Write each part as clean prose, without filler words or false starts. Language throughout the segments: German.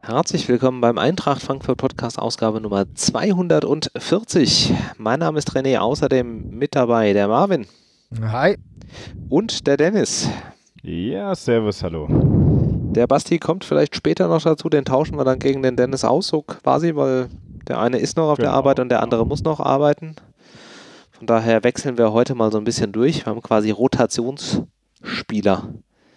Herzlich willkommen beim Eintracht Frankfurt Podcast Ausgabe Nummer 240. Mein Name ist René, außerdem mit dabei der Marvin. Hi. Und der Dennis. Ja, servus, hallo. Der Basti kommt vielleicht später noch dazu, den tauschen wir dann gegen den Dennis aus, so quasi, weil der eine ist noch auf der Arbeit und der andere muss noch arbeiten. Von daher wechseln wir heute mal so ein bisschen durch. Wir haben quasi Rotationsspieler.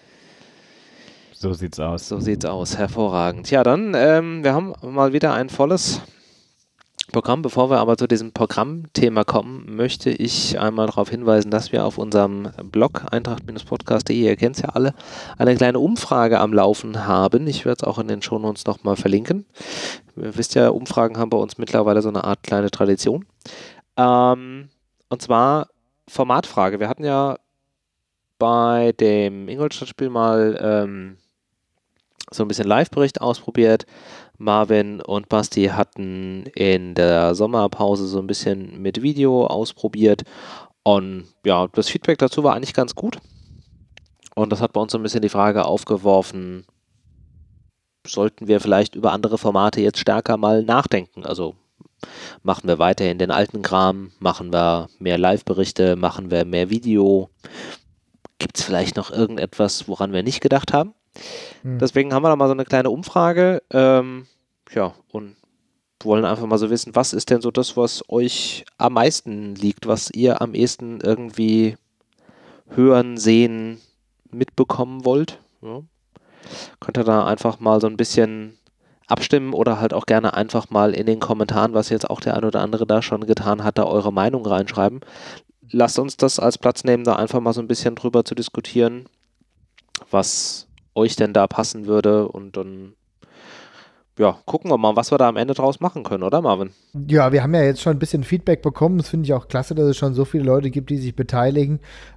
So sieht's aus. So sieht's aus, hervorragend. Ja, dann, wir haben mal wieder ein volles Programm. Bevor wir aber zu diesem Programmthema kommen, möchte ich einmal darauf hinweisen, dass wir auf unserem Blog eintracht-podcast.de, ihr kennt es ja alle, eine kleine Umfrage am Laufen haben. Ich werde es auch in den Shownotes nochmal verlinken. Ihr wisst ja, Umfragen haben bei uns mittlerweile so eine Art kleine Tradition. Und zwar Formatfrage. Wir hatten ja bei dem Ingolstadt-Spiel mal so ein bisschen Live-Bericht ausprobiert. Marvin und Basti hatten in der Sommerpause so ein bisschen mit Video ausprobiert. Und ja, das Feedback dazu war eigentlich ganz gut. Und das hat bei uns so ein bisschen die Frage aufgeworfen, sollten wir vielleicht über andere Formate jetzt stärker mal nachdenken? Also machen wir weiterhin den alten Kram, machen wir mehr Live-Berichte, machen wir mehr Video? Gibt es vielleicht noch irgendetwas, woran wir nicht gedacht haben? Deswegen haben wir da mal so eine kleine Umfrage, und wollen einfach mal so wissen, was ist denn so das, was euch am meisten liegt, was ihr am ehesten irgendwie hören, sehen, mitbekommen wollt. Ja. Könnt ihr da einfach mal so ein bisschen abstimmen oder halt auch gerne einfach mal in den Kommentaren, was jetzt auch der ein oder andere da schon getan hat, da eure Meinung reinschreiben. Lasst uns das als Platz nehmen, da einfach mal so ein bisschen drüber zu diskutieren, was euch denn da passen würde, und dann gucken wir mal, was wir da am Ende draus machen können, oder Marvin? Ja, wir haben ja jetzt schon ein bisschen Feedback bekommen. Das finde ich auch klasse, dass es schon so viele Leute gibt, die sich beteiligen.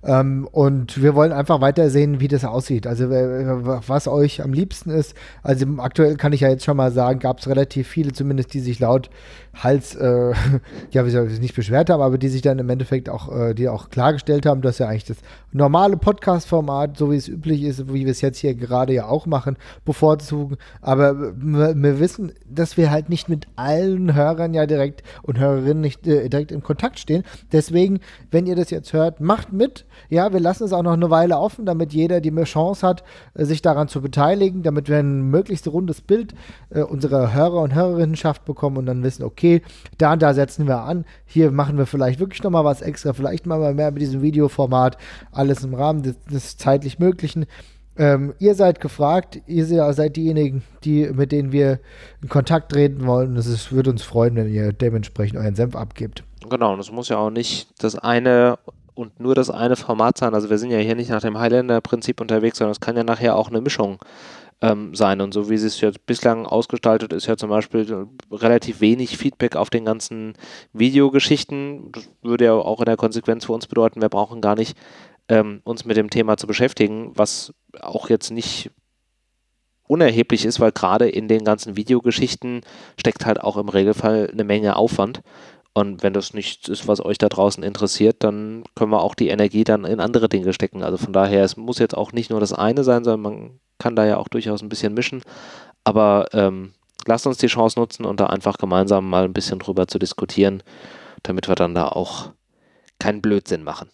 Und wir wollen einfach weiter sehen, wie das aussieht. Also was euch am liebsten ist. Also aktuell kann ich ja jetzt schon mal sagen, gab es relativ viele, zumindest die sich laut Hals, wie soll ich nicht beschwert haben, aber die sich dann im Endeffekt auch, die auch klargestellt haben, dass ja eigentlich das normale Podcast-Format, so wie es üblich ist, wie wir es jetzt hier gerade ja auch machen, bevorzugen. Aber wir wissen, dass wir halt nicht mit allen Hörern ja direkt und Hörerinnen nicht direkt in Kontakt stehen. Deswegen, wenn ihr das jetzt hört, macht mit. Ja, wir lassen es auch noch eine Weile offen, damit jeder die Chance hat, sich daran zu beteiligen, damit wir ein möglichst rundes Bild unserer Hörer und Hörerinnenschaft bekommen und dann wissen, okay, da und da setzen wir an. Hier machen wir vielleicht wirklich nochmal was extra, vielleicht machen wir mehr mit diesem Videoformat, alles im Rahmen des zeitlich Möglichen. Ihr seid gefragt, ihr seid diejenigen, mit denen wir in Kontakt treten wollen. Es würde uns freuen, wenn ihr dementsprechend euren Senf abgebt. Genau, und es muss ja auch nicht das eine und nur das eine Format sein. Also wir sind ja hier nicht nach dem Highlander-Prinzip unterwegs, sondern es kann ja nachher auch eine Mischung sein. Und so wie es jetzt bislang ausgestaltet ist, ja zum Beispiel relativ wenig Feedback auf den ganzen Videogeschichten. Das würde ja auch in der Konsequenz für uns bedeuten, wir brauchen gar nicht uns mit dem Thema zu beschäftigen, was auch jetzt nicht unerheblich ist, weil gerade in den ganzen Videogeschichten steckt halt auch im Regelfall eine Menge Aufwand. Und wenn das nichts ist, was euch da draußen interessiert, dann können wir auch die Energie dann in andere Dinge stecken. Also von daher, es muss jetzt auch nicht nur das eine sein, sondern man kann da ja auch durchaus ein bisschen mischen. Aber lasst uns die Chance nutzen und da einfach gemeinsam mal ein bisschen drüber zu diskutieren, damit wir dann da auch keinen Blödsinn machen.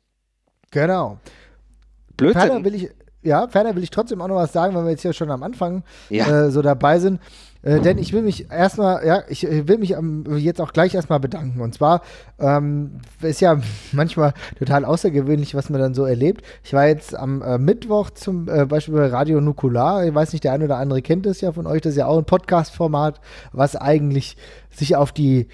Genau. Blödsinn. Ferner will ich trotzdem auch noch was sagen, wenn wir jetzt hier schon am Anfang so dabei sind. Denn ich will mich jetzt auch gleich erstmal bedanken. Und zwar ist ja manchmal total außergewöhnlich, was man dann so erlebt. Ich war jetzt am Mittwoch zum Beispiel bei Radio Nukular. Ich weiß nicht, der eine oder andere kennt das ja von euch. Das ist ja auch ein Podcast-Format, was eigentlich sich auf die,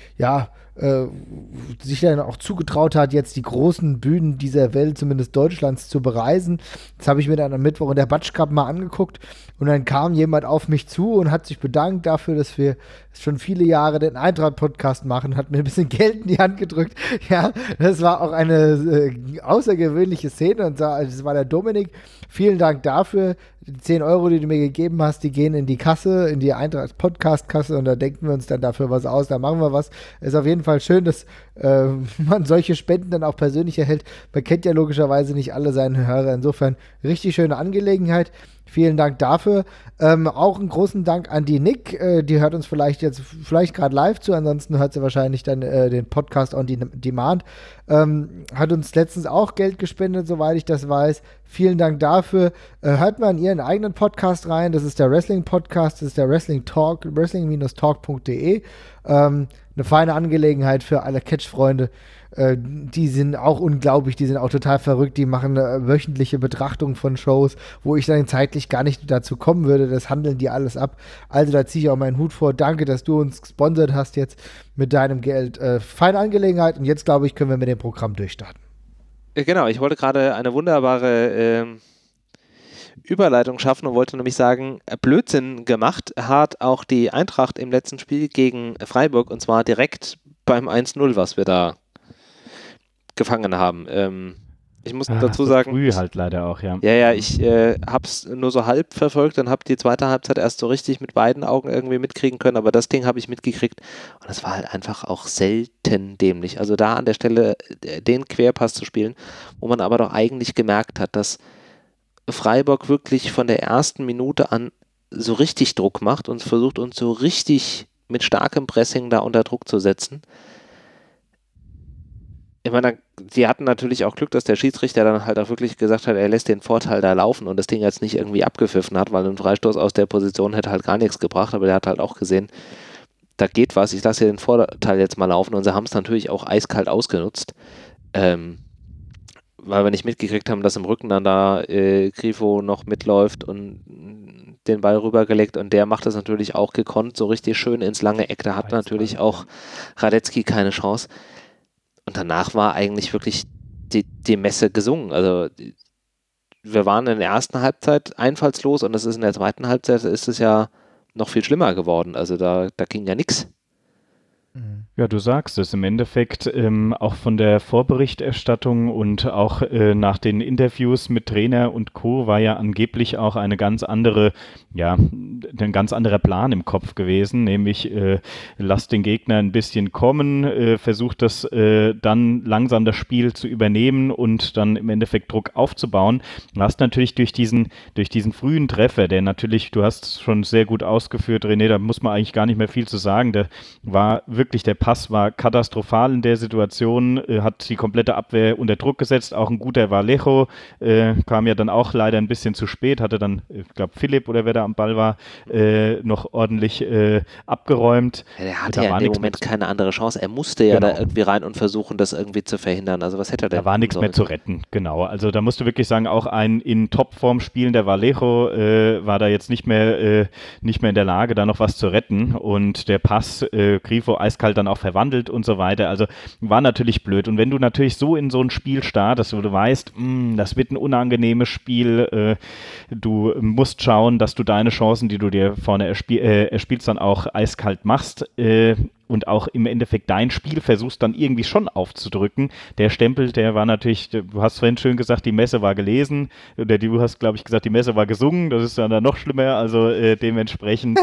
sich dann auch zugetraut hat, jetzt die großen Bühnen dieser Welt, zumindest Deutschlands, zu bereisen. Das habe ich mir dann am Mittwoch in der Batsch Cup mal angeguckt und dann kam jemand auf mich zu und hat sich bedankt dafür, dass wir schon viele Jahre den Eintracht-Podcast machen, hat mir ein bisschen Geld in die Hand gedrückt. Ja, das war auch eine außergewöhnliche Szene und das war der Dominik. Vielen Dank dafür. Die 10 Euro, die du mir gegeben hast, die gehen in die Kasse, in die Eintracht-Podcast-Kasse und da denken wir uns dann dafür was aus, da machen wir was. Ist auf jeden Fall schön, dass man solche Spenden dann auch persönlich erhält. Man kennt ja logischerweise nicht alle seine Hörer. Insofern richtig schöne Angelegenheit. Vielen Dank dafür. Auch einen großen Dank an die Nick. Die hört uns vielleicht gerade live zu, ansonsten hört sie wahrscheinlich dann den Podcast on Demand. Hat uns letztens auch Geld gespendet, soweit ich das weiß. Vielen Dank dafür. Hört mal in ihren eigenen Podcast rein. Das ist der Wrestling-Podcast, das ist der Wrestling Talk, wrestling-talk.de. Eine feine Angelegenheit für alle Catch-Freunde. Die sind auch unglaublich, die sind auch total verrückt, die machen wöchentliche Betrachtungen von Shows, wo ich dann zeitlich gar nicht dazu kommen würde, das handeln die alles ab. Also da ziehe ich auch meinen Hut vor. Danke, dass du uns gesponsert hast jetzt mit deinem Geld. Feine Angelegenheit und jetzt, glaube ich, können wir mit dem Programm durchstarten. Genau, ich wollte gerade eine wunderbare Überleitung schaffen und wollte nämlich sagen, Blödsinn gemacht hat auch die Eintracht im letzten Spiel gegen Freiburg und zwar direkt beim 1-0, was wir da gefangen haben. Ich muss dazu so sagen, früh halt leider auch, ja. Ja, ich habe es nur so halb verfolgt und habe die zweite Halbzeit erst so richtig mit beiden Augen irgendwie mitkriegen können, aber das Ding habe ich mitgekriegt und es war halt einfach auch selten dämlich. Also da an der Stelle den Querpass zu spielen, wo man aber doch eigentlich gemerkt hat, dass Freiburg wirklich von der ersten Minute an so richtig Druck macht und versucht uns so richtig mit starkem Pressing da unter Druck zu setzen. Ich meine, die hatten natürlich auch Glück, dass der Schiedsrichter dann halt auch wirklich gesagt hat, er lässt den Vorteil da laufen und das Ding jetzt nicht irgendwie abgepfiffen hat, weil ein Freistoß aus der Position hätte halt gar nichts gebracht, aber der hat halt auch gesehen, da geht was, ich lasse hier den Vorteil jetzt mal laufen und sie haben es natürlich auch eiskalt ausgenutzt, weil wir nicht mitgekriegt haben, dass im Rücken dann da Grifo noch mitläuft und den Ball rübergelegt und der macht das natürlich auch gekonnt, so richtig schön ins lange Eck, da hat natürlich auch Radetzky keine Chance. Und danach war eigentlich wirklich die Messe gesungen. Also wir waren in der ersten Halbzeit einfallslos und es ist in der zweiten Halbzeit ist es ja noch viel schlimmer geworden. Also da ging ja nichts. Ja, du sagst es im Endeffekt, auch von der Vorberichterstattung und auch nach den Interviews mit Trainer und Co. war ja angeblich auch ein ganz anderer Plan im Kopf gewesen, nämlich lasst den Gegner ein bisschen kommen, versucht das dann langsam das Spiel zu übernehmen und dann im Endeffekt Druck aufzubauen. Du hast natürlich durch diesen frühen Treffer, der natürlich, du hast schon sehr gut ausgeführt, René, da muss man eigentlich gar nicht mehr viel zu sagen, der war wirklich, der Pass war katastrophal in der Situation, hat die komplette Abwehr unter Druck gesetzt, auch ein guter Vallejo, kam ja dann auch leider ein bisschen zu spät, hatte dann, ich glaube Philipp oder wer da am Ball war, noch ordentlich abgeräumt. Ja, der hatte ja in dem Moment keine andere Chance, er musste ja da irgendwie rein und versuchen, das irgendwie zu verhindern, also was hätte er denn? Da war nichts mehr zu retten, genau, also da musst du wirklich sagen, auch ein in Topform spielender Vallejo war da jetzt nicht mehr in der Lage, da noch was zu retten und der Pass, Grifo eiskalt dann auch verwandelt und so weiter. Also war natürlich blöd. Und wenn du natürlich so in so ein Spiel startest, wo du weißt, das wird ein unangenehmes Spiel, du musst schauen, dass du deine Chancen, die du dir vorne erspielst, dann auch eiskalt machst und auch im Endeffekt dein Spiel versuchst dann irgendwie schon aufzudrücken. Der Stempel, der war natürlich, du hast vorhin schön gesagt, die Messe war gelesen, oder du hast, glaube ich, gesagt, die Messe war gesungen, das ist dann noch schlimmer, also dementsprechend,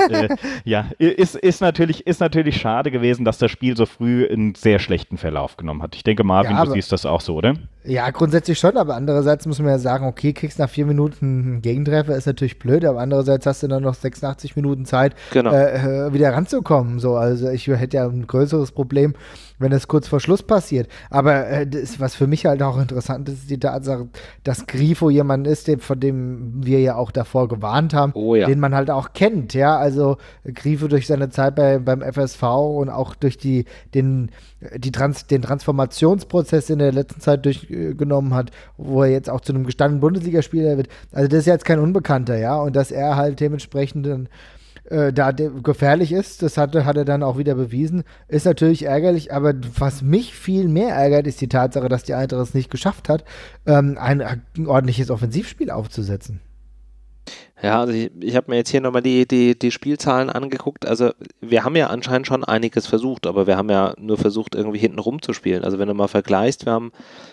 ist natürlich schade gewesen, dass das Spiel so früh einen sehr schlechten Verlauf genommen hat. Ich denke, Marvin, du siehst das auch so, oder? Ja, grundsätzlich schon, aber andererseits muss man ja sagen, okay, kriegst nach 4 Minuten einen Gegentreffer, ist natürlich blöd, aber andererseits hast du dann noch 86 Minuten Zeit, wieder ranzukommen. So, also ich hätte ja ein größeres Problem, wenn das kurz vor Schluss passiert. Aber was für mich halt auch interessant ist, ist die Tatsache, dass Grifo jemand ist, von dem wir ja auch davor gewarnt haben, den man halt auch kennt, ja, also Grifo durch seine Zeit beim FSV und auch durch den Transformationsprozess in der letzten Zeit durchgenommen hat, wo er jetzt auch zu einem gestandenen Bundesligaspieler wird. Also das ist jetzt kein Unbekannter, ja, und dass er halt dementsprechend dann gefährlich ist, das hat er dann auch wieder bewiesen, ist natürlich ärgerlich, aber was mich viel mehr ärgert, ist die Tatsache, dass die Eintracht es nicht geschafft hat, ein ordentliches Offensivspiel aufzusetzen. Ja, also ich habe mir jetzt hier nochmal die Spielzahlen angeguckt. Also wir haben ja anscheinend schon einiges versucht, aber wir haben ja nur versucht, irgendwie hinten rum zu spielen. Also wenn du mal vergleichst, wir haben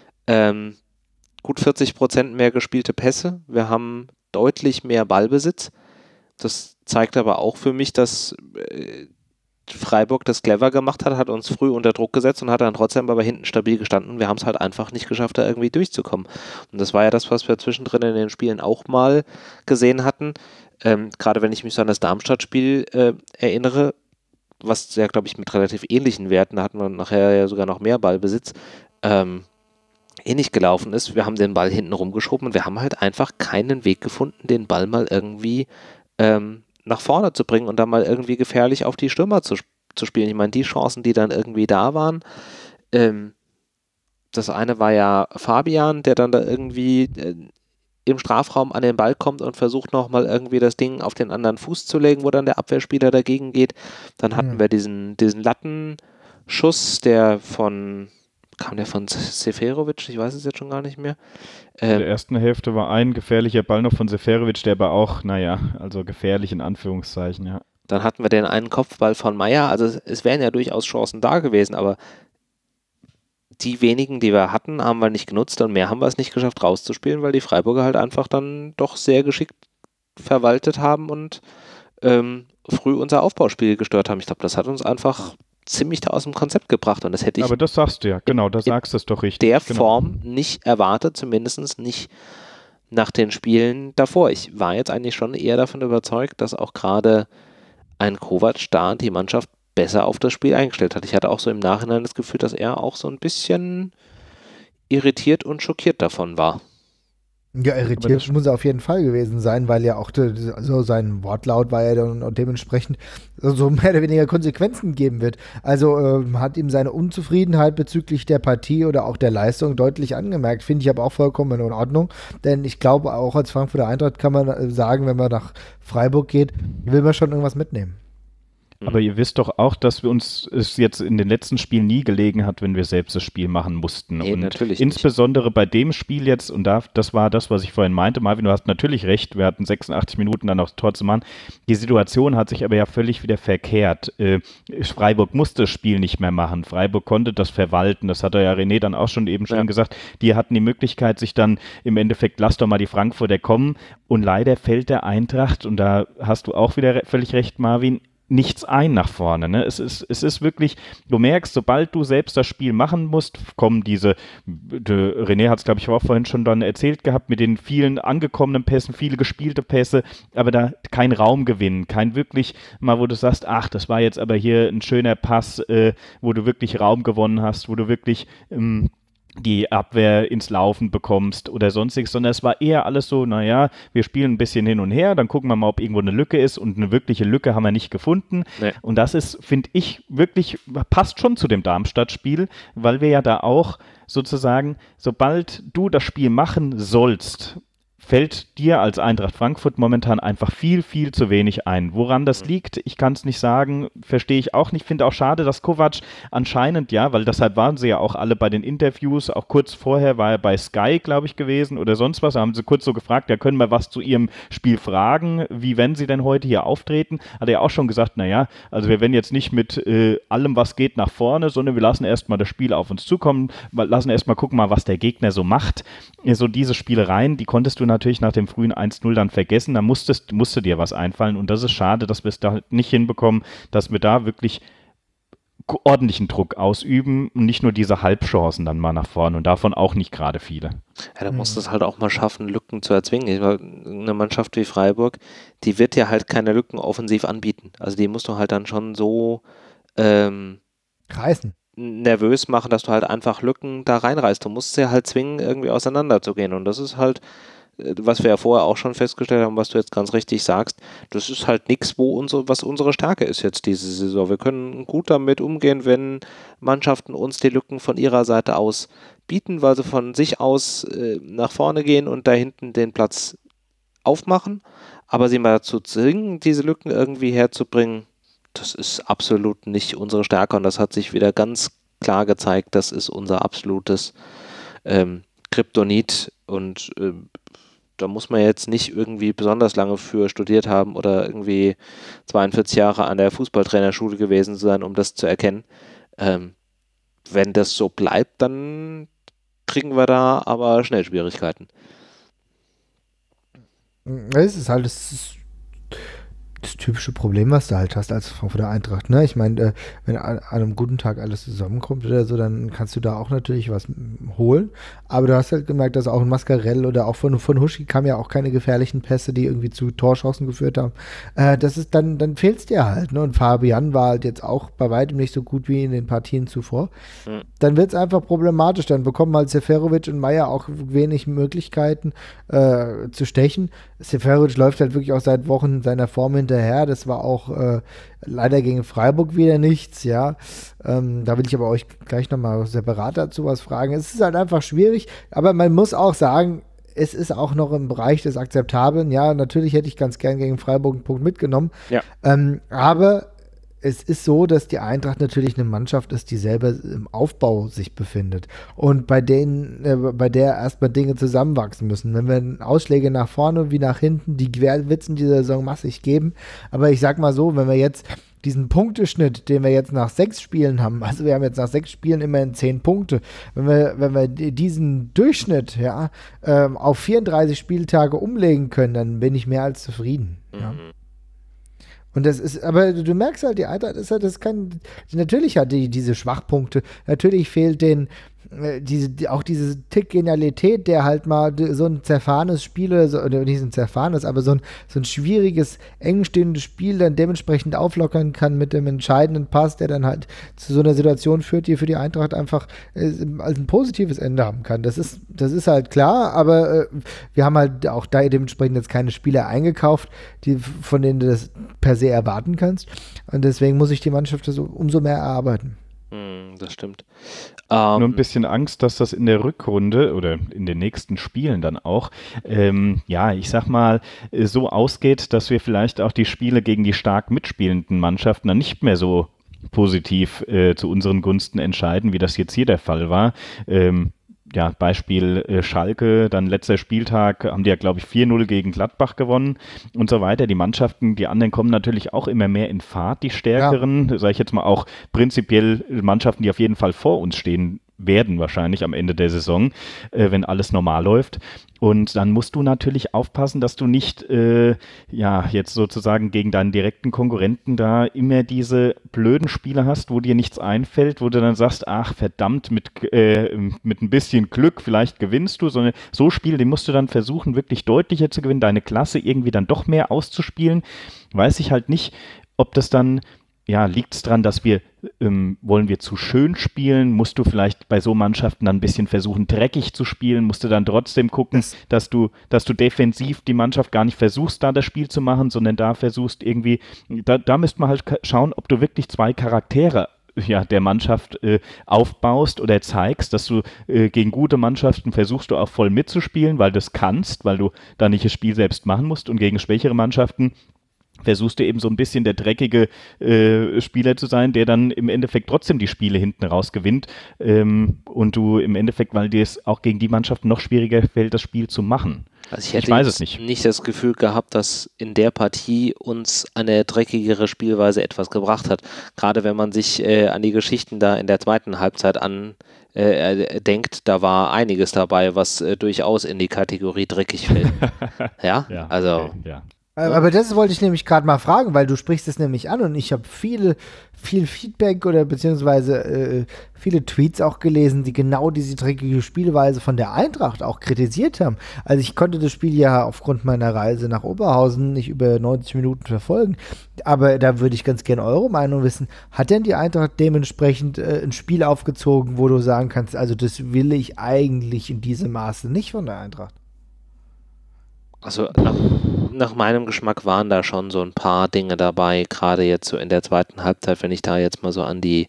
gut 40% mehr gespielte Pässe, wir haben deutlich mehr Ballbesitz. Das zeigt aber auch für mich, dass Freiburg das clever gemacht hat uns früh unter Druck gesetzt und hat dann trotzdem aber hinten stabil gestanden. Wir haben es halt einfach nicht geschafft, da irgendwie durchzukommen. Und das war ja das, was wir zwischendrin in den Spielen auch mal gesehen hatten. Gerade wenn ich mich so an das Darmstadt-Spiel erinnere, was ja, glaube ich, mit relativ ähnlichen Werten, da hatten wir nachher ja sogar noch mehr Ballbesitz, nicht gelaufen ist. Wir haben den Ball hinten rumgeschoben und wir haben halt einfach keinen Weg gefunden, den Ball mal irgendwie nach vorne zu bringen und dann mal irgendwie gefährlich auf die Stürmer zu spielen. Ich meine, die Chancen, die dann irgendwie da waren, das eine war ja Fabian, der dann da irgendwie im Strafraum an den Ball kommt und versucht nochmal irgendwie das Ding auf den anderen Fuß zu legen, wo dann der Abwehrspieler dagegen geht. Dann hatten wir diesen Lattenschuss, kam der von Seferovic? Ich weiß es jetzt schon gar nicht mehr. In der ersten Hälfte war ein gefährlicher Ball noch von Seferovic, der aber auch, also gefährlich in Anführungszeichen, ja. Dann hatten wir den einen Kopfball von Meier. Also es wären ja durchaus Chancen da gewesen, aber die wenigen, die wir hatten, haben wir nicht genutzt und mehr haben wir es nicht geschafft rauszuspielen, weil die Freiburger halt einfach dann doch sehr geschickt verwaltet haben und früh unser Aufbauspiel gestört haben. Ich glaube, das hat uns einfach ziemlich da aus dem Konzept gebracht und das hätte ich aber das sagst du ja, genau, da sagst du es doch richtig. Der Form nicht erwartet, zumindest nicht nach den Spielen davor. Ich war jetzt eigentlich schon eher davon überzeugt, dass auch gerade ein Kovac da die Mannschaft besser auf das Spiel eingestellt hat. Ich hatte auch so im Nachhinein das Gefühl, dass er auch so ein bisschen irritiert und schockiert davon war. Ja, irritiert muss er auf jeden Fall gewesen sein, weil ja auch sein Wortlaut war ja dann dementsprechend so mehr oder weniger Konsequenzen geben wird. Also hat ihm seine Unzufriedenheit bezüglich der Partie oder auch der Leistung deutlich angemerkt. Finde ich aber auch vollkommen in Ordnung, denn ich glaube, auch als Frankfurter Eintracht kann man sagen, wenn man nach Freiburg geht, will man schon irgendwas mitnehmen. Aber ihr wisst doch auch, dass wir uns es jetzt in den letzten Spielen nie gelegen hat, wenn wir selbst das Spiel machen mussten. Nee, und natürlich insbesondere nicht. Bei dem Spiel jetzt, und das war das, was ich vorhin meinte, Marvin, du hast natürlich recht, wir hatten 86 Minuten dann noch das Tor zu machen. Die Situation hat sich aber ja völlig wieder verkehrt. Freiburg musste das Spiel nicht mehr machen. Freiburg konnte das verwalten. Das hat ja René dann auch schon eben schön gesagt. Die hatten die Möglichkeit, sich dann im Endeffekt, lass doch mal die Frankfurter kommen. Und leider fällt der Eintracht, und da hast du auch wieder völlig recht, Marvin, nichts ein nach vorne. Ne? Es ist wirklich, du merkst, sobald du selbst das Spiel machen musst, kommen René hat es, glaube ich, auch vorhin schon dann erzählt gehabt, mit den vielen angekommenen Pässen, viele gespielte Pässe, aber da kein Raumgewinn, kein wirklich mal, wo du sagst, ach, das war jetzt aber hier ein schöner Pass, wo du wirklich Raum gewonnen hast, wo du wirklich die Abwehr ins Laufen bekommst oder sonstiges, sondern es war eher alles so, wir spielen ein bisschen hin und her, dann gucken wir mal, ob irgendwo eine Lücke ist und eine wirkliche Lücke haben wir nicht gefunden. Nee. Und das ist, finde ich, wirklich, passt schon zu dem Darmstadt-Spiel, weil wir ja da auch sozusagen, sobald du das Spiel machen sollst, fällt dir als Eintracht Frankfurt momentan einfach viel, viel zu wenig ein. Woran das liegt, ich kann es nicht sagen, verstehe ich auch nicht. Finde auch schade, dass Kovac anscheinend, weil deshalb waren sie ja auch alle bei den Interviews, auch kurz vorher war er bei Sky, glaube ich, gewesen oder sonst was, da haben sie kurz so gefragt, können wir was zu ihrem Spiel fragen, wie wenn sie denn heute hier auftreten, hat er auch schon gesagt, also wir werden jetzt nicht mit allem, was geht, nach vorne, sondern wir lassen erstmal das Spiel auf uns zukommen, lassen erstmal gucken mal, was der Gegner so macht. So diese Spielereien, die konntest du natürlich nach dem frühen 1-0 dann vergessen, da musste dir was einfallen und das ist schade, dass wir es da nicht hinbekommen, dass wir da wirklich ordentlichen Druck ausüben und nicht nur diese Halbchancen dann mal nach vorne und davon auch nicht gerade viele. Ja, da musst du es halt auch mal schaffen, Lücken zu erzwingen. Eine Mannschaft wie Freiburg, die wird ja halt keine Lücken offensiv anbieten. Also die musst du halt dann schon so reißen. Nervös machen, dass du halt einfach Lücken da reinreißt. Du musst sie halt zwingen, irgendwie auseinanderzugehen und das ist halt was wir ja vorher auch schon festgestellt haben, was du jetzt ganz richtig sagst, das ist halt nichts, was unsere Stärke ist jetzt diese Saison. Wir können gut damit umgehen, wenn Mannschaften uns die Lücken von ihrer Seite aus bieten, weil sie von sich aus nach vorne gehen und da hinten den Platz aufmachen, aber sie mal dazu zwingen, diese Lücken irgendwie herzubringen, das ist absolut nicht unsere Stärke und das hat sich wieder ganz klar gezeigt, das ist unser absolutes Kryptonit und da muss man jetzt nicht irgendwie besonders lange für studiert haben oder irgendwie 42 Jahre an der Fußballtrainerschule gewesen sein, um das zu erkennen. Wenn das so bleibt, dann kriegen wir da aber schnell Schwierigkeiten. Es ist halt, das typische Problem, was du halt hast als von der Eintracht, ne? Ich meine, wenn an einem guten Tag alles zusammenkommt oder so, dann kannst du da auch natürlich was holen. Aber du hast halt gemerkt, dass auch ein Mascarell oder auch von Huschi kamen ja auch keine gefährlichen Pässe, die irgendwie zu Torchancen geführt haben. Das ist dann fehlt es dir halt, ne? Und Fabian war halt jetzt auch bei weitem nicht so gut wie in den Partien zuvor. Dann wird es einfach problematisch. Dann bekommen halt Seferovic und Meier auch wenig Möglichkeiten zu stechen. Seferovic läuft halt wirklich auch seit Wochen seiner Form hinterher. Das war auch leider gegen Freiburg wieder nichts, ja. Da will ich aber euch gleich nochmal separat dazu was fragen. Es ist halt einfach schwierig, aber man muss auch sagen, es ist auch noch im Bereich des Akzeptablen. Ja, natürlich hätte ich ganz gern gegen Freiburg einen Punkt mitgenommen. Ja. Aber es ist so, dass die Eintracht natürlich eine Mannschaft ist, die selber im Aufbau sich befindet und bei der erstmal Dinge zusammenwachsen müssen. Wenn wir Ausschläge nach vorne wie nach hinten, die wird es in dieser Saison massig geben. Aber ich sag mal so, wenn wir jetzt diesen Punkteschnitt, den wir jetzt nach 6 Spielen haben, also wir haben jetzt nach 6 Spielen immerhin 10 Punkte, wenn wir diesen Durchschnitt auf 34 Spieltage umlegen können, dann bin ich mehr als zufrieden. Ja. Und das ist, aber du merkst halt, die Eintracht ist halt, natürlich hat die diese Schwachpunkte, natürlich fehlt denen auch diese Tick-Genialität, der halt mal so ein zerfahrenes Spiel oder nicht ein zerfahrenes, aber so ein schwieriges, eng stehendes Spiel dann dementsprechend auflockern kann mit dem entscheidenden Pass, der dann halt zu so einer Situation führt, die für die Eintracht einfach als ein positives Ende haben kann. Das ist halt klar, aber wir haben halt auch da dementsprechend jetzt keine Spieler eingekauft, von denen du das per se erwarten kannst. Und deswegen muss sich die Mannschaft das umso mehr erarbeiten. Das stimmt. Nur ein bisschen Angst, dass das in der Rückrunde oder in den nächsten Spielen dann auch, ich sag mal, so ausgeht, dass wir vielleicht auch die Spiele gegen die stark mitspielenden Mannschaften dann nicht mehr so positiv zu unseren Gunsten entscheiden, wie das jetzt hier der Fall war. Beispiel Schalke, dann letzter Spieltag haben die ja, glaube ich, 4-0 gegen Gladbach gewonnen und so weiter. Die Mannschaften, die anderen kommen natürlich auch immer mehr in Fahrt, die stärkeren, sage ich jetzt mal auch prinzipiell Mannschaften, die auf jeden Fall vor uns stehen werden wahrscheinlich am Ende der Saison, wenn alles normal läuft. Und dann musst du natürlich aufpassen, dass du nicht jetzt sozusagen gegen deinen direkten Konkurrenten da immer diese blöden Spiele hast, wo dir nichts einfällt, wo du dann sagst, ach verdammt, mit ein bisschen Glück vielleicht gewinnst du, sondern so Spiele, die musst du dann versuchen, wirklich deutlicher zu gewinnen, deine Klasse irgendwie dann doch mehr auszuspielen. Weiß ich halt nicht, ob das dann liegt es daran, dass wollen wir zu schön spielen? Musst du vielleicht bei so Mannschaften dann ein bisschen versuchen, dreckig zu spielen? Musst du dann trotzdem gucken, dass du defensiv die Mannschaft gar nicht versuchst, da das Spiel zu machen, sondern da versuchst irgendwie, da müsste man halt schauen, ob du wirklich 2 Charaktere der Mannschaft aufbaust oder zeigst, dass du gegen gute Mannschaften versuchst du auch voll mitzuspielen, weil du es kannst, weil du da nicht das Spiel selbst machen musst und gegen schwächere Mannschaften versuchst du eben so ein bisschen der dreckige Spieler zu sein, der dann im Endeffekt trotzdem die Spiele hinten raus gewinnt und du im Endeffekt, weil dir es auch gegen die Mannschaften noch schwieriger fällt, das Spiel zu machen. Also ich hätte nicht das Gefühl gehabt, dass in der Partie uns eine dreckigere Spielweise etwas gebracht hat. Gerade wenn man sich an die Geschichten da in der zweiten Halbzeit denkt, da war einiges dabei, was durchaus in die Kategorie dreckig fällt. Aber das wollte ich nämlich gerade mal fragen, weil du sprichst es nämlich an und ich habe viel Feedback oder beziehungsweise viele Tweets auch gelesen, die genau diese dreckige Spielweise von der Eintracht auch kritisiert haben. Also ich konnte das Spiel ja aufgrund meiner Reise nach Oberhausen nicht über 90 Minuten verfolgen, aber da würde ich ganz gerne eure Meinung wissen. Hat denn die Eintracht dementsprechend ein Spiel aufgezogen, wo du sagen kannst, also das will ich eigentlich in diesem Maße nicht von der Eintracht? Also nach meinem Geschmack waren da schon so ein paar Dinge dabei, gerade jetzt so in der zweiten Halbzeit, wenn ich da jetzt mal so an die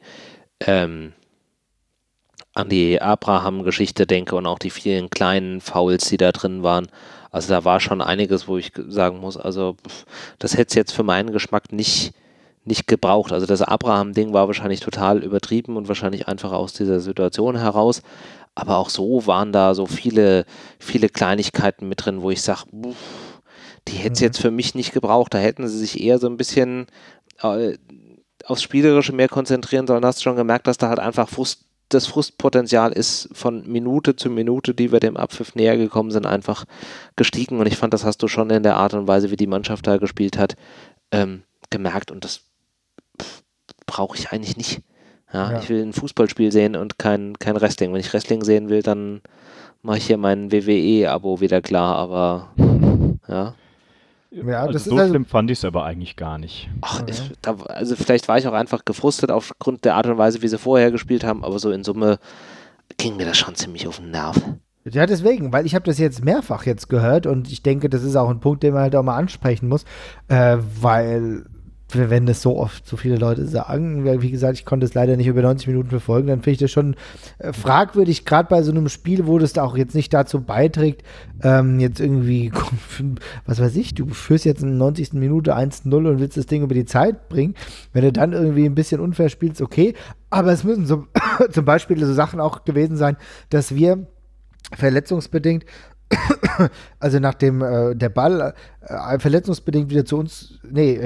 Abraham-Geschichte denke und auch die vielen kleinen Fouls, die da drin waren. Also da war schon einiges, wo ich sagen muss, also das hätte es jetzt für meinen Geschmack nicht gebraucht. Also das Abraham-Ding war wahrscheinlich total übertrieben und wahrscheinlich einfach aus dieser Situation heraus. Aber auch so waren da so viele Kleinigkeiten mit drin, wo ich sage, die hätte es jetzt für mich nicht gebraucht. Da hätten sie sich eher so ein bisschen aufs Spielerische mehr konzentrieren sollen. Da hast du schon gemerkt, dass da halt einfach das Frustpotenzial ist von Minute zu Minute, die wir dem Abpfiff näher gekommen sind, einfach gestiegen. Und ich fand, das hast du schon in der Art und Weise, wie die Mannschaft da gespielt hat, gemerkt und das brauche ich eigentlich nicht. Ja, ich will ein Fußballspiel sehen und kein Wrestling. Wenn ich Wrestling sehen will, dann mache ich hier mein WWE-Abo wieder klar, aber ja. Ja, also das so ist schlimm fand ich es aber eigentlich gar nicht. Ach, also vielleicht war ich auch einfach gefrustet aufgrund der Art und Weise, wie sie vorher gespielt haben, aber so in Summe ging mir das schon ziemlich auf den Nerv. Ja, deswegen, weil ich habe das jetzt mehrfach jetzt gehört und ich denke, das ist auch ein Punkt, den man halt auch mal ansprechen muss, weil wenn das so oft so viele Leute sagen, wie gesagt, ich konnte es leider nicht über 90 Minuten verfolgen, dann finde ich das schon fragwürdig, gerade bei so einem Spiel, wo das auch jetzt nicht dazu beiträgt, jetzt irgendwie, was weiß ich, du führst jetzt in der 90. Minute 1-0 und willst das Ding über die Zeit bringen, wenn du dann irgendwie ein bisschen unfair spielst, okay, aber es müssen so, zum Beispiel so Sachen auch gewesen sein, dass wir verletzungsbedingt, also nachdem der Ball verletzungsbedingt wieder zu uns,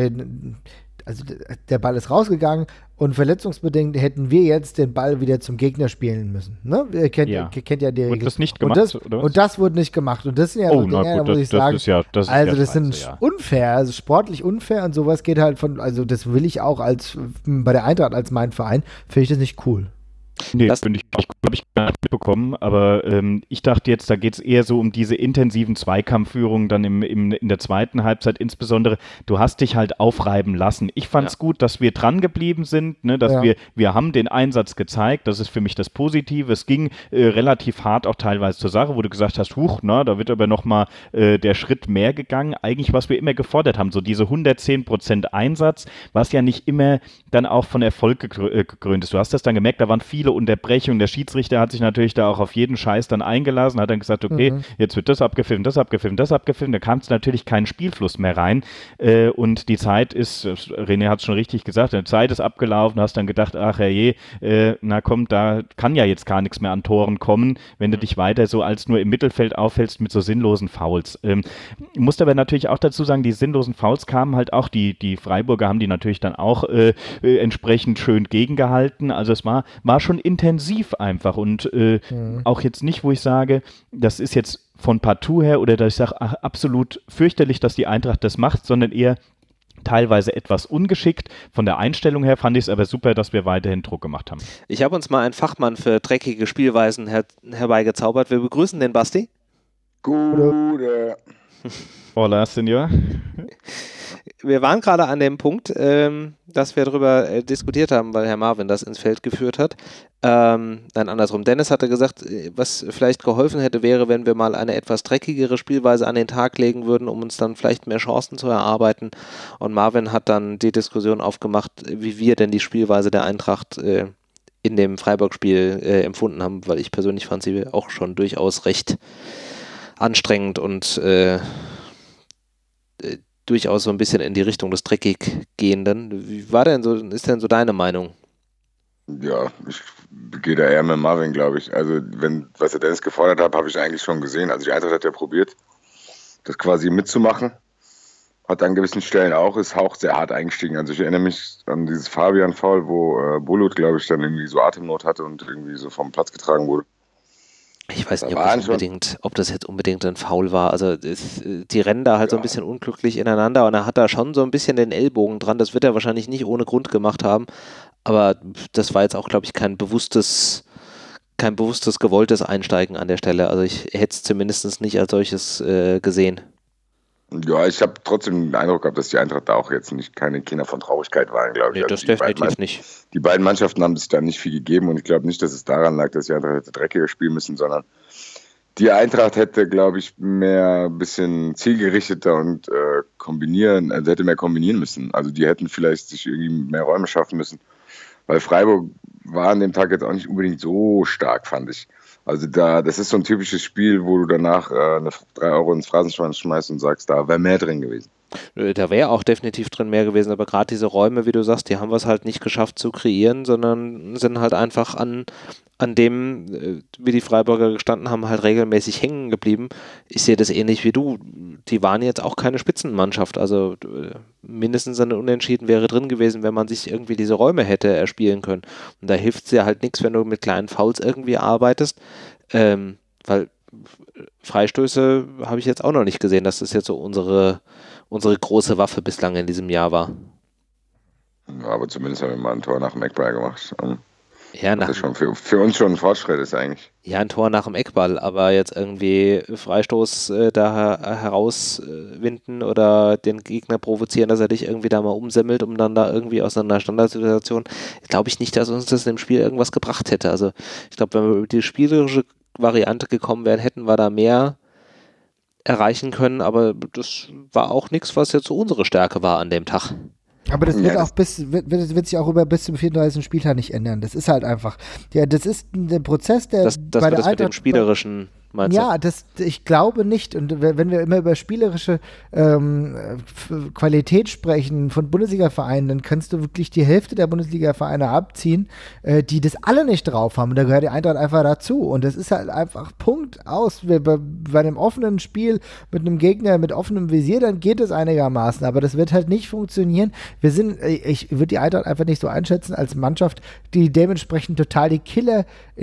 also der Ball ist rausgegangen und verletzungsbedingt hätten wir jetzt den Ball wieder zum Gegner spielen müssen. Ne? Ihr kennt ja die Regel. Wurde das nicht gemacht, oder was? Und das wurde nicht gemacht. Und das sind ja Oh, so Dinge, na gut, da muss ich sagen, das sind unfair, also sportlich unfair und sowas geht halt also das will ich auch bei der Eintracht als mein Verein, finde ich das nicht cool. Nee, das finde ich, habe ich gar nicht mitbekommen, aber ich dachte jetzt, da geht es eher so um diese intensiven Zweikampfführungen dann in der zweiten Halbzeit insbesondere. Du hast dich halt aufreiben lassen. Ich fand es gut, dass wir dran geblieben sind, ne, dass wir haben den Einsatz gezeigt, das ist für mich das Positive. Es ging relativ hart auch teilweise zur Sache, wo du gesagt hast, da wird aber nochmal der Schritt mehr gegangen. Eigentlich, was wir immer gefordert haben, so diese 110% Einsatz, was ja nicht immer dann auch von Erfolg gekrönt ist. Du hast das dann gemerkt, da waren viele Unterbrechungen. Der Schiedsrichter hat sich natürlich da auch auf jeden Scheiß dann eingelassen, hat dann gesagt, okay, jetzt wird das abgepfiffen, das abgepfiffen, das abgepfiffen. Da kam es natürlich keinen Spielfluss mehr rein. Und die Zeit ist, René hat es schon richtig gesagt, die Zeit ist abgelaufen, hast dann gedacht, ach herrje, na komm, da kann ja jetzt gar nichts mehr an Toren kommen, wenn du dich weiter so als nur im Mittelfeld aufhältst mit so sinnlosen Fouls. Ich musste aber natürlich auch dazu sagen, die sinnlosen Fouls kamen halt auch, die Freiburger haben die natürlich dann auch entsprechend schön gegengehalten. Also es war schon intensiv einfach und auch jetzt nicht, wo ich sage, das ist jetzt von partout her oder dass ich sage, absolut fürchterlich, dass die Eintracht das macht, sondern eher teilweise etwas ungeschickt. Von der Einstellung her fand ich es aber super, dass wir weiterhin Druck gemacht haben. Ich habe uns mal einen Fachmann für dreckige Spielweisen herbeigezaubert. Wir begrüßen den Basti. Gute. Hola, Senor. Wir waren gerade an dem Punkt, dass wir darüber diskutiert haben, weil Herr Marvin das ins Feld geführt hat. Nein, andersrum. Dennis hatte gesagt, was vielleicht geholfen hätte, wäre, wenn wir mal eine etwas dreckigere Spielweise an den Tag legen würden, um uns dann vielleicht mehr Chancen zu erarbeiten. Und Marvin hat dann die Diskussion aufgemacht, wie wir denn die Spielweise der Eintracht in dem Freiburg-Spiel empfunden haben, weil ich persönlich fand sie auch schon durchaus recht anstrengend und durchaus so ein bisschen in die Richtung des dreckig Gehenden. Wie ist denn so deine Meinung? Ja, ich gehe da eher mit Marvin, glaube ich. Also, was der Dennis gefordert hat, habe ich eigentlich schon gesehen. Also, die Eintracht hat ja probiert, das quasi mitzumachen. Hat an gewissen Stellen ist auch sehr hart eingestiegen. Also, ich erinnere mich an dieses Fabian-Foul, wo Bulut, glaube ich, dann irgendwie so Atemnot hatte und irgendwie so vom Platz getragen wurde. Ich weiß nicht, ob das jetzt unbedingt ein Foul war. Also die rennen da halt so ein bisschen unglücklich ineinander und er hat da schon so ein bisschen den Ellbogen dran. Das wird er wahrscheinlich nicht ohne Grund gemacht haben. Aber das war jetzt auch, glaube ich, kein bewusstes, gewolltes Einsteigen an der Stelle. Also ich hätte es zumindest nicht als solches gesehen. Ja, ich habe trotzdem den Eindruck gehabt, dass die Eintracht da auch jetzt keine Kinder von Traurigkeit waren, glaube ich. Nee, das definitiv nicht. Die beiden Mannschaften haben sich da nicht viel gegeben und ich glaube nicht, dass es daran lag, dass die Eintracht hätte dreckiger spielen müssen, sondern die Eintracht hätte, glaube ich, mehr ein bisschen zielgerichteter und hätte mehr kombinieren müssen. Also die hätten vielleicht sich irgendwie mehr Räume schaffen müssen, weil Freiburg war an dem Tag jetzt auch nicht unbedingt so stark, fand ich. Also das ist so ein typisches Spiel, wo du danach 3 Euro ins Phrasenschwein schmeißt und sagst, da wäre mehr drin gewesen. Da wäre auch definitiv drin mehr gewesen, aber gerade diese Räume, wie du sagst, die haben wir es halt nicht geschafft zu kreieren, sondern sind halt einfach an dem, wie die Freiburger gestanden haben, halt regelmäßig hängen geblieben. Ich sehe das ähnlich wie du. Die waren jetzt auch keine Spitzenmannschaft, also mindestens ein Unentschieden wäre drin gewesen, wenn man sich irgendwie diese Räume hätte erspielen können. Und da hilft es dir halt nichts, wenn du mit kleinen Fouls irgendwie arbeitest, weil Freistöße habe ich jetzt auch noch nicht gesehen. Das ist jetzt so unsere große Waffe bislang in diesem Jahr war. Ja, aber zumindest haben wir mal ein Tor nach dem Eckball gemacht. Ja, das ist schon für uns schon ein Fortschritt ist eigentlich. Ja, ein Tor nach dem Eckball, aber jetzt irgendwie Freistoß da herauswinden oder den Gegner provozieren, dass er dich irgendwie da mal umsemmelt, um dann da irgendwie aus einer Standardsituation, glaube ich nicht, dass uns das in dem Spiel irgendwas gebracht hätte. Also ich glaube, wenn wir über die spielerische Variante gekommen wären, hätten wir da mehr erreichen können, aber das war auch nichts, was jetzt so unsere Stärke war an dem Tag. Aber das wird auch wird sich auch bis zum 34. Spieltag nicht ändern. Das ist halt einfach. Ja, das ist der Prozess, der das bei der Eintracht mit dem Spielerischen meinst du? Ja, ich glaube nicht. Und wenn wir immer über spielerische Qualität sprechen von Bundesliga-Vereinen, dann kannst du wirklich die Hälfte der Bundesliga-Vereine abziehen, die das alle nicht drauf haben. Und da gehört die Eintracht einfach dazu. Und das ist halt einfach Punkt aus. Bei einem offenen Spiel mit einem Gegner mit offenem Visier, dann geht es einigermaßen. Aber das wird halt nicht funktionieren. Ich würde die Eintracht einfach nicht so einschätzen als Mannschaft, die dementsprechend total die Killer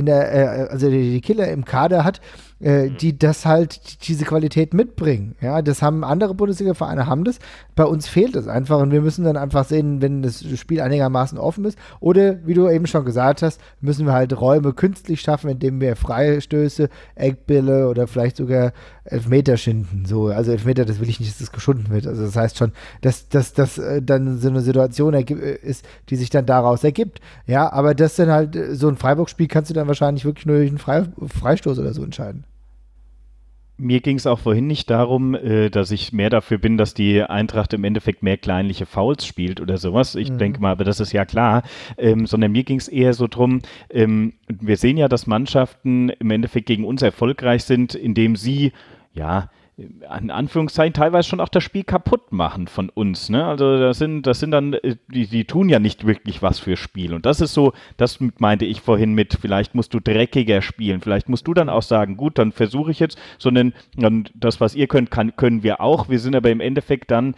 die Killer im Kader hat, die das halt, diese Qualität mitbringen. Ja, das haben andere Bundesliga-Vereine, haben das. Bei uns fehlt es einfach und wir müssen dann einfach sehen, wenn das Spiel einigermaßen offen ist. Oder, wie du eben schon gesagt hast, müssen wir halt Räume künstlich schaffen, indem wir Freistöße, Eckbälle oder vielleicht sogar Elfmeter schinden. So, also Elfmeter, das will ich nicht, dass das geschunden wird. Also das heißt schon, dass dann so eine Situation ist, die sich dann daraus ergibt. Ja, aber das dann halt, so ein Freiburg-Spiel kannst du dann wahrscheinlich wirklich nur durch einen Freistoß oder so entscheiden. Mir ging es auch vorhin nicht darum, dass ich mehr dafür bin, dass die Eintracht im Endeffekt mehr kleinliche Fouls spielt oder sowas. Ich denke mal, aber das ist ja klar. Sondern mir ging es eher so drum, wir sehen ja, dass Mannschaften im Endeffekt gegen uns erfolgreich sind, indem sie, ja, in Anführungszeichen teilweise schon auch das Spiel kaputt machen von uns, ne? Also das sind dann, die tun ja nicht wirklich was für Spiel. Und das ist so, das meinte ich vorhin mit, vielleicht musst du dreckiger spielen, vielleicht musst du dann auch sagen, gut, dann versuche ich jetzt, sondern dann das, was ihr könnt, können wir auch. Wir sind aber im Endeffekt dann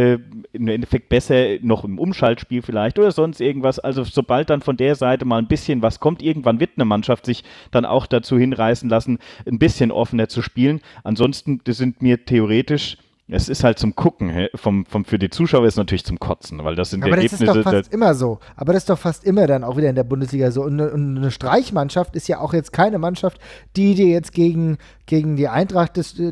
besser noch im Umschaltspiel vielleicht oder sonst irgendwas. Also sobald dann von der Seite mal ein bisschen was kommt, irgendwann wird eine Mannschaft sich dann auch dazu hinreißen lassen, ein bisschen offener zu spielen. Ansonsten, das sind mir theoretisch, es ist halt zum Gucken, für die Zuschauer ist es natürlich zum Kotzen, weil das sind Ergebnisse. Aber das ist doch fast immer so. Aber das ist doch fast immer dann auch wieder in der Bundesliga so. Und eine Streichmannschaft ist ja auch jetzt keine Mannschaft, die dir jetzt gegen die Eintracht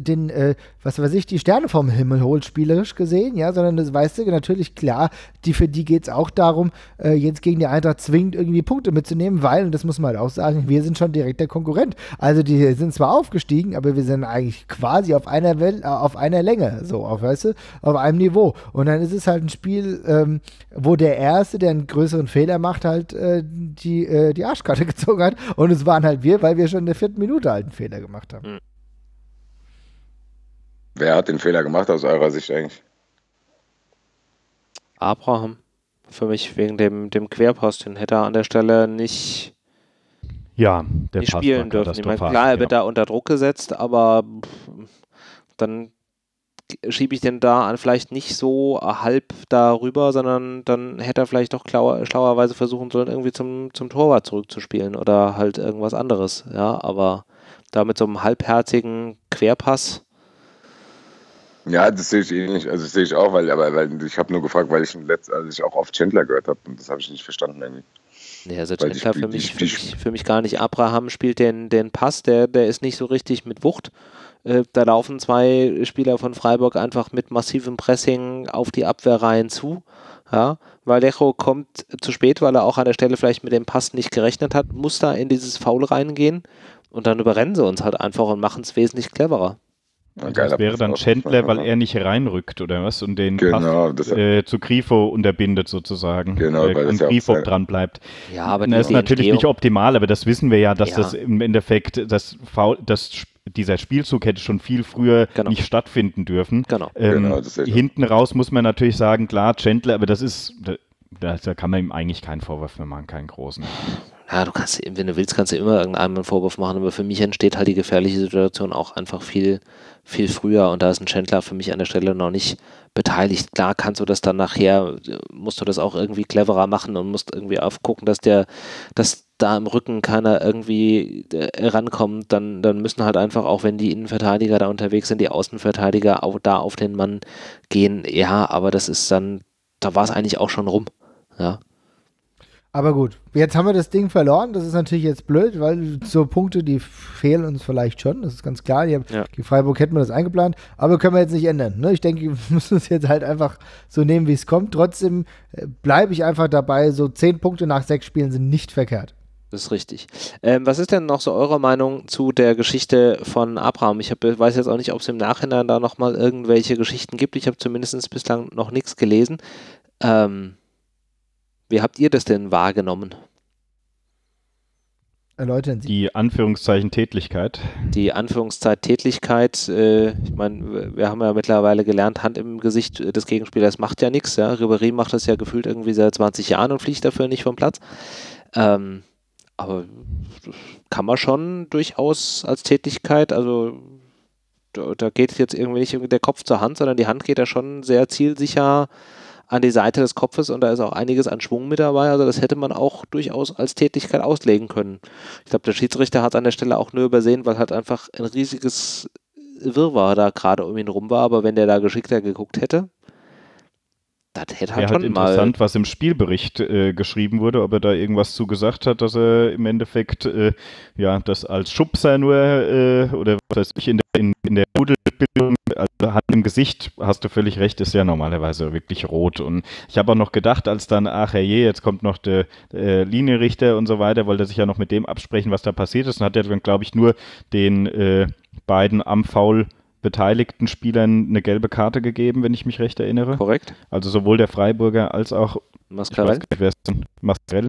die Sterne vom Himmel holt, spielerisch gesehen, ja, sondern das weißt du natürlich klar, für die geht es auch darum, jetzt gegen die Eintracht zwingend irgendwie Punkte mitzunehmen, weil, und das muss man halt auch sagen, wir sind schon direkt der Konkurrent. Also die sind zwar aufgestiegen, aber wir sind eigentlich quasi auf einer Länge, so, auf einem Niveau. Und dann ist es halt ein Spiel, wo der Erste, der einen größeren Fehler macht, halt die Arschkarte gezogen hat. Und es waren halt wir, weil wir schon in der 4. Minute halt einen Fehler gemacht haben. Wer hat den Fehler gemacht aus eurer Sicht eigentlich? Abraham. Für mich wegen dem Querpass, den hätte er an der Stelle nicht spielen dürfen. Ich meine, klar, er wird da unter Druck gesetzt, aber dann schiebe ich den da vielleicht nicht so halb darüber, sondern dann hätte er vielleicht doch schlauerweise versuchen sollen, irgendwie zum Torwart zurückzuspielen oder halt irgendwas anderes. Ja, aber da mit so einem halbherzigen Querpass. Ja, das sehe ich ähnlich. Also das sehe ich auch, weil ich habe nur gefragt, weil ich auch oft Chandler gehört habe und das habe ich nicht verstanden irgendwie. Nee, also Chandler für mich gar nicht. Abraham spielt den Pass, der ist nicht so richtig mit Wucht. Da laufen 2 Spieler von Freiburg einfach mit massivem Pressing auf die Abwehrreihen zu. Ja, Vallejo kommt zu spät, weil er auch an der Stelle vielleicht mit dem Pass nicht gerechnet hat, muss da in dieses Foul reingehen und dann überrennen sie uns halt einfach und machen es wesentlich cleverer. Also das wäre dann Chandler, weil er nicht reinrückt oder was und den Pass zu Grifo unterbindet sozusagen. Genau, weil und Grifo dran bleibt. Ja, aber das ist natürlich nicht optimal, aber das wissen wir ja, dass das im Endeffekt dieser Spielzug hätte schon viel früher nicht stattfinden dürfen. Genau. Hinten raus muss man natürlich sagen, klar, Chandler, aber da kann man ihm eigentlich keinen Vorwurf mehr machen, keinen großen. Ja, du kannst, wenn du willst, kannst du immer irgendeinem einen Vorwurf machen, aber für mich entsteht halt die gefährliche Situation auch einfach viel, viel früher und da ist ein Chandler für mich an der Stelle noch nicht beteiligt. Klar kannst du das dann nachher, musst du das auch irgendwie cleverer machen und musst irgendwie aufgucken, dass da im Rücken keiner irgendwie rankommt, dann müssen halt einfach, auch wenn die Innenverteidiger da unterwegs sind, die Außenverteidiger auch da auf den Mann gehen. Ja, aber das ist dann, da war es eigentlich auch schon rum. Ja. Aber gut, jetzt haben wir das Ding verloren. Das ist natürlich jetzt blöd, weil so Punkte, die fehlen uns vielleicht schon. Das ist ganz klar. Gegen Freiburg hätten wir das eingeplant, aber können wir jetzt nicht ändern. Ne? Ich denke, wir müssen es jetzt halt einfach so nehmen, wie es kommt. Trotzdem bleibe ich einfach dabei, so 10 Punkte nach 6 Spielen sind nicht verkehrt. Das ist richtig. Was ist denn noch so eure Meinung zu der Geschichte von Abraham? Ich weiß jetzt auch nicht, ob es im Nachhinein da nochmal irgendwelche Geschichten gibt. Ich habe zumindest bislang noch nichts gelesen. Wie habt ihr das denn wahrgenommen? Erläutern Sie. Die Anführungszeichen Tätlichkeit. Die Anführungszeit Tätlichkeit, ich meine, wir haben ja mittlerweile gelernt, Hand im Gesicht des Gegenspielers macht ja nichts. Ja? Ribéry macht das ja gefühlt irgendwie seit 20 Jahren und fliegt dafür nicht vom Platz. Aber das kann man schon durchaus als Tätlichkeit, also da geht jetzt irgendwie nicht der Kopf zur Hand, sondern die Hand geht ja schon sehr zielsicher an die Seite des Kopfes und da ist auch einiges an Schwung mit dabei, also das hätte man auch durchaus als Tätigkeit auslegen können. Ich glaube, der Schiedsrichter hat es an der Stelle auch nur übersehen, weil halt einfach ein riesiges Wirrwarr da gerade um ihn rum war, aber wenn der da geschickter geguckt hätte, das hätte halt schon mal... Interessant, was im Spielbericht geschrieben wurde, ob er da irgendwas zu gesagt hat, dass er im Endeffekt das als Schubser nur oder was weiß ich, in der Rudelbildung, also Hand im Gesicht, hast du völlig recht, ist ja normalerweise wirklich rot. Und ich habe auch noch gedacht, als dann, ach herrje, jetzt kommt noch der Linienrichter und so weiter, wollte er sich ja noch mit dem absprechen, was da passiert ist. Und hat er dann, glaube ich, nur den beiden am Foul beteiligten Spielern eine gelbe Karte gegeben, wenn ich mich recht erinnere. Korrekt. Also sowohl der Freiburger als auch Mascarell. Mascarell.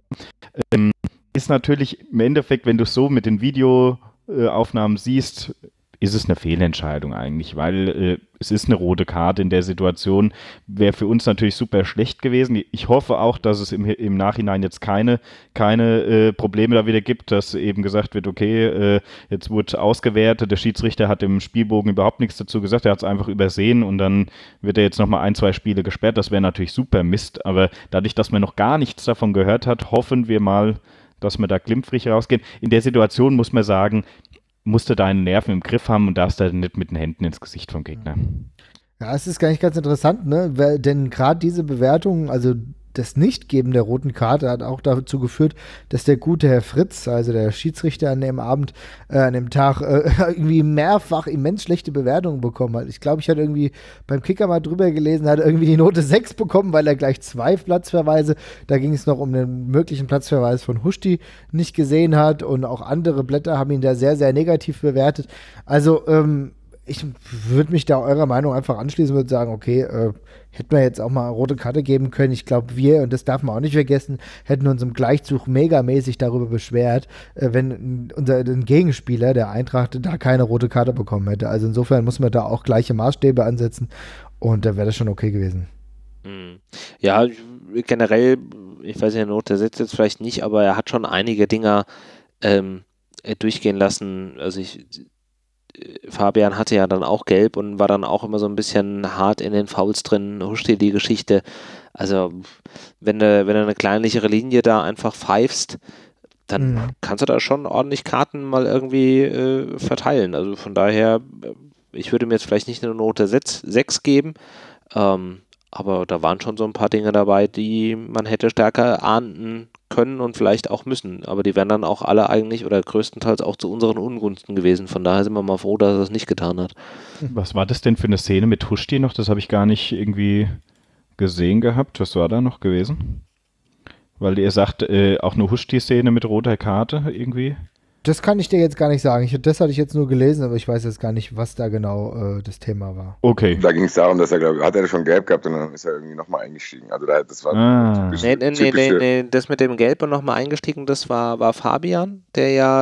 Ist natürlich im Endeffekt, wenn du es so mit den Videoaufnahmen siehst, ist es eine Fehlentscheidung eigentlich, weil es ist eine rote Karte in der Situation, wäre für uns natürlich super schlecht gewesen. Ich hoffe auch, dass es im Nachhinein jetzt keine Probleme da wieder gibt, dass eben gesagt wird, okay, jetzt wurde ausgewertet, der Schiedsrichter hat im Spielbogen überhaupt nichts dazu gesagt, er hat es einfach übersehen und dann wird er jetzt nochmal 1, 2 Spiele gesperrt, das wäre natürlich super Mist, aber dadurch, dass man noch gar nichts davon gehört hat, hoffen wir mal, dass wir da glimpflich rausgehen. In der Situation muss man sagen, musst du deinen Nerven im Griff haben und darfst da nicht mit den Händen ins Gesicht vom Gegner. Ja, es ist gar nicht ganz interessant, ne? Denn gerade diese Bewertung, also das Nichtgeben der roten Karte hat auch dazu geführt, dass der gute Herr Fritz, also der Schiedsrichter an dem Abend, an dem Tag, irgendwie mehrfach immens schlechte Bewertungen bekommen hat. Ich glaube, ich hatte irgendwie beim Kicker mal drüber gelesen, hat irgendwie die Note 6 bekommen, weil er gleich 2 Platzverweise, da ging es noch um den möglichen Platzverweis von Huschti, nicht gesehen hat und auch andere Blätter haben ihn da sehr, sehr negativ bewertet. Also, ich würde mich da eurer Meinung einfach anschließen und würde sagen, okay, hätten wir jetzt auch mal eine rote Karte geben können. Ich glaube, wir, und das darf man auch nicht vergessen, hätten uns im Gleichzug megamäßig darüber beschwert, wenn unser Gegenspieler, der Eintracht, da keine rote Karte bekommen hätte. Also insofern muss man da auch gleiche Maßstäbe ansetzen und da wäre das schon okay gewesen. Ja, generell, ich weiß nicht, Note setzt jetzt vielleicht nicht, aber er hat schon einige Dinger durchgehen lassen. Also Fabian hatte ja dann auch gelb und war dann auch immer so ein bisschen hart in den Fouls drin, Huschti die Geschichte. Also wenn du eine kleinlichere Linie da einfach pfeifst, dann kannst du da schon ordentlich Karten mal irgendwie verteilen. Also von daher, ich würde mir jetzt vielleicht nicht eine Note 6 geben, aber da waren schon so ein paar Dinge dabei, die man hätte stärker ahnden können und vielleicht auch müssen. Aber die wären dann auch alle eigentlich oder größtenteils auch zu unseren Ungunsten gewesen. Von daher sind wir mal froh, dass er es nicht getan hat. Was war das denn für eine Szene mit Huschti noch? Das habe ich gar nicht irgendwie gesehen gehabt. Was war da noch gewesen? Weil ihr sagt, auch eine Huschti-Szene mit roter Karte irgendwie. Das kann ich dir jetzt gar nicht sagen. Das hatte ich jetzt nur gelesen, aber ich weiß jetzt gar nicht, was da genau das Thema war. Okay. Da ging es darum, dass er, glaube ich, hat er schon gelb gehabt und dann ist er irgendwie nochmal eingestiegen. Also das war Nee, das mit dem Gelb und nochmal eingestiegen, das war Fabian, der ja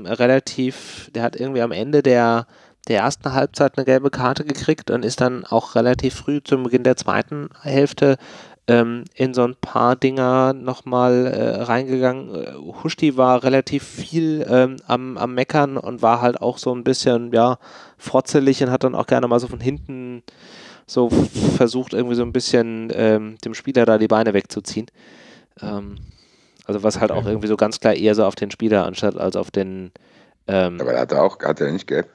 der hat irgendwie am Ende der ersten Halbzeit eine gelbe Karte gekriegt und ist dann auch relativ früh zum Beginn der zweiten Hälfte in so ein paar Dinger nochmal reingegangen. Huschti war relativ viel am Meckern und war halt auch so ein bisschen, ja, frotzelig und hat dann auch gerne mal so von hinten so versucht, irgendwie so ein bisschen dem Spieler da die Beine wegzuziehen. Also was halt auch irgendwie so ganz klar eher so auf den Spieler anstatt als auf den Aber hat er nicht gelb?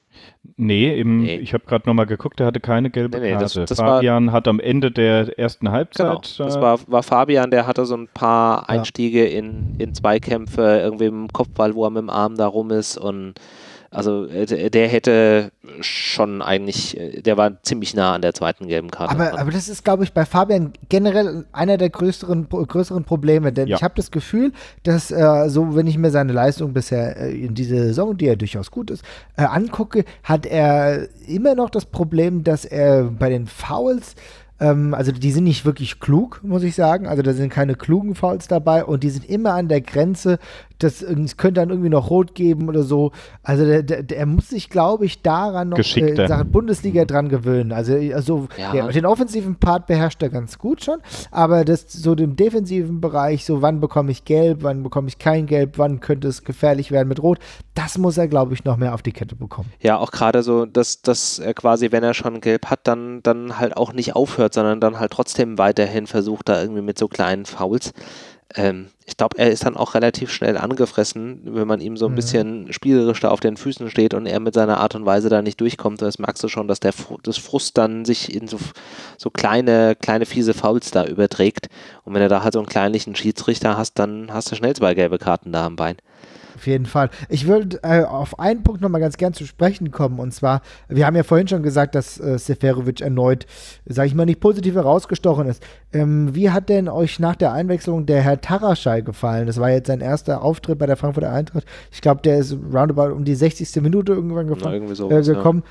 Nee, ich habe gerade nochmal geguckt, er hatte keine gelbe Karte. Das Fabian hat am Ende der ersten Halbzeit... Genau, das war Fabian, der hatte so ein paar Einstiege in Zweikämpfe, irgendwie im Kopfball, wo er mit dem Arm da rum ist und also der hätte schon eigentlich, der war ziemlich nah an der zweiten gelben Karte. Aber das ist, glaube ich, bei Fabian generell einer der größeren Probleme, denn ich habe das Gefühl, dass so, wenn ich mir seine Leistung bisher in dieser Saison, die ja durchaus gut ist, angucke, hat er immer noch das Problem, dass er bei den Fouls also die sind nicht wirklich klug, muss ich sagen. Also da sind keine klugen Fouls dabei und die sind immer an der Grenze. Es könnte dann irgendwie noch Rot geben oder so. Also er muss sich, glaube ich, daran noch in Sachen Bundesliga dran gewöhnen. Also den offensiven Part beherrscht er ganz gut schon, aber so den defensiven Bereich, so wann bekomme ich Gelb, wann bekomme ich kein Gelb, wann könnte es gefährlich werden mit Rot, das muss er, glaube ich, noch mehr auf die Kette bekommen. Ja, auch gerade so, dass er quasi, wenn er schon Gelb hat, dann halt auch nicht aufhört, sondern dann halt trotzdem weiterhin versucht, da irgendwie mit so kleinen Fouls. Ich glaube, er ist dann auch relativ schnell angefressen, wenn man ihm so ein bisschen spielerisch da auf den Füßen steht und er mit seiner Art und Weise da nicht durchkommt. Das merkst du schon, dass das Frust dann sich in so kleine fiese Fouls da überträgt. Und wenn du da halt so einen kleinlichen Schiedsrichter hast, dann hast du schnell 2 gelbe Karten da am Bein. Auf jeden Fall. Ich würde auf einen Punkt nochmal ganz gern zu sprechen kommen, und zwar, wir haben ja vorhin schon gesagt, dass Seferovic erneut, sage ich mal, nicht positiv herausgestochen ist. Wie hat denn euch nach der Einwechslung der Herr Taraschai gefallen? Das war jetzt sein erster Auftritt bei der Frankfurter Eintracht. Ich glaube, der ist roundabout um die 60. Minute irgendwann gekommen.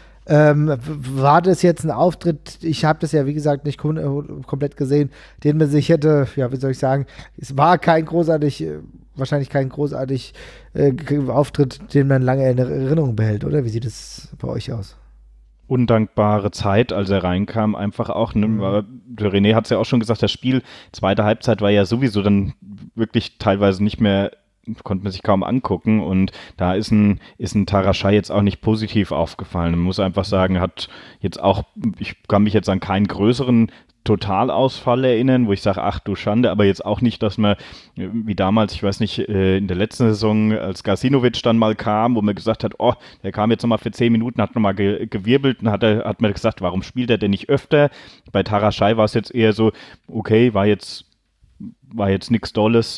War das jetzt ein Auftritt, ich habe das ja wie gesagt nicht komplett gesehen, den man sich hätte, ja wie soll ich sagen, es war wahrscheinlich kein großartig Auftritt, den man lange in Erinnerung behält, oder? Wie sieht es bei euch aus? Undankbare Zeit, als er reinkam, einfach auch. Der René hat es ja auch schon gesagt, das Spiel, zweite Halbzeit war ja sowieso dann wirklich teilweise nicht mehr, konnte man sich kaum angucken, und da ist ein Taraschai jetzt auch nicht positiv aufgefallen. Man muss einfach sagen, hat jetzt auch, ich kann mich jetzt an keinen größeren Totalausfall erinnern, wo ich sage, ach du Schande, aber jetzt auch nicht, dass man, wie damals, ich weiß nicht, in der letzten Saison, als Gacinovic dann mal kam, wo man gesagt hat, oh, der kam jetzt nochmal für 10 Minuten, hat nochmal gewirbelt, und hat man gesagt, warum spielt er denn nicht öfter? Bei Taraschai war es jetzt eher so, okay, war jetzt nichts Dolles,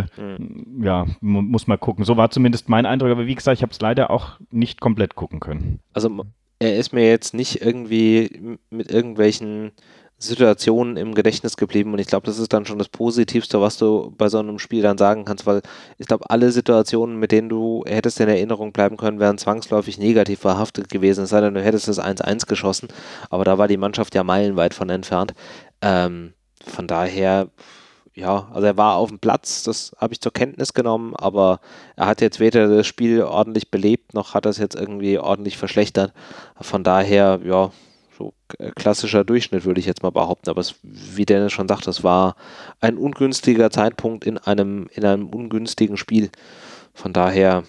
ja, muss mal gucken. So war zumindest mein Eindruck, aber wie gesagt, ich habe es leider auch nicht komplett gucken können. Also er ist mir jetzt nicht irgendwie mit irgendwelchen Situationen im Gedächtnis geblieben, und ich glaube, das ist dann schon das Positivste, was du bei so einem Spiel dann sagen kannst, weil ich glaube, alle Situationen, mit denen du hättest in Erinnerung bleiben können, wären zwangsläufig negativ verhaftet gewesen, es sei denn, du hättest das 1-1 geschossen, aber da war die Mannschaft ja meilenweit von entfernt. Von daher, ja, also er war auf dem Platz, das habe ich zur Kenntnis genommen, aber er hat jetzt weder das Spiel ordentlich belebt, noch hat er es jetzt irgendwie ordentlich verschlechtert. Von daher, ja, so klassischer Durchschnitt, würde ich jetzt mal behaupten, aber wie Dennis schon sagt, das war ein ungünstiger Zeitpunkt in einem ungünstigen Spiel. Von daher,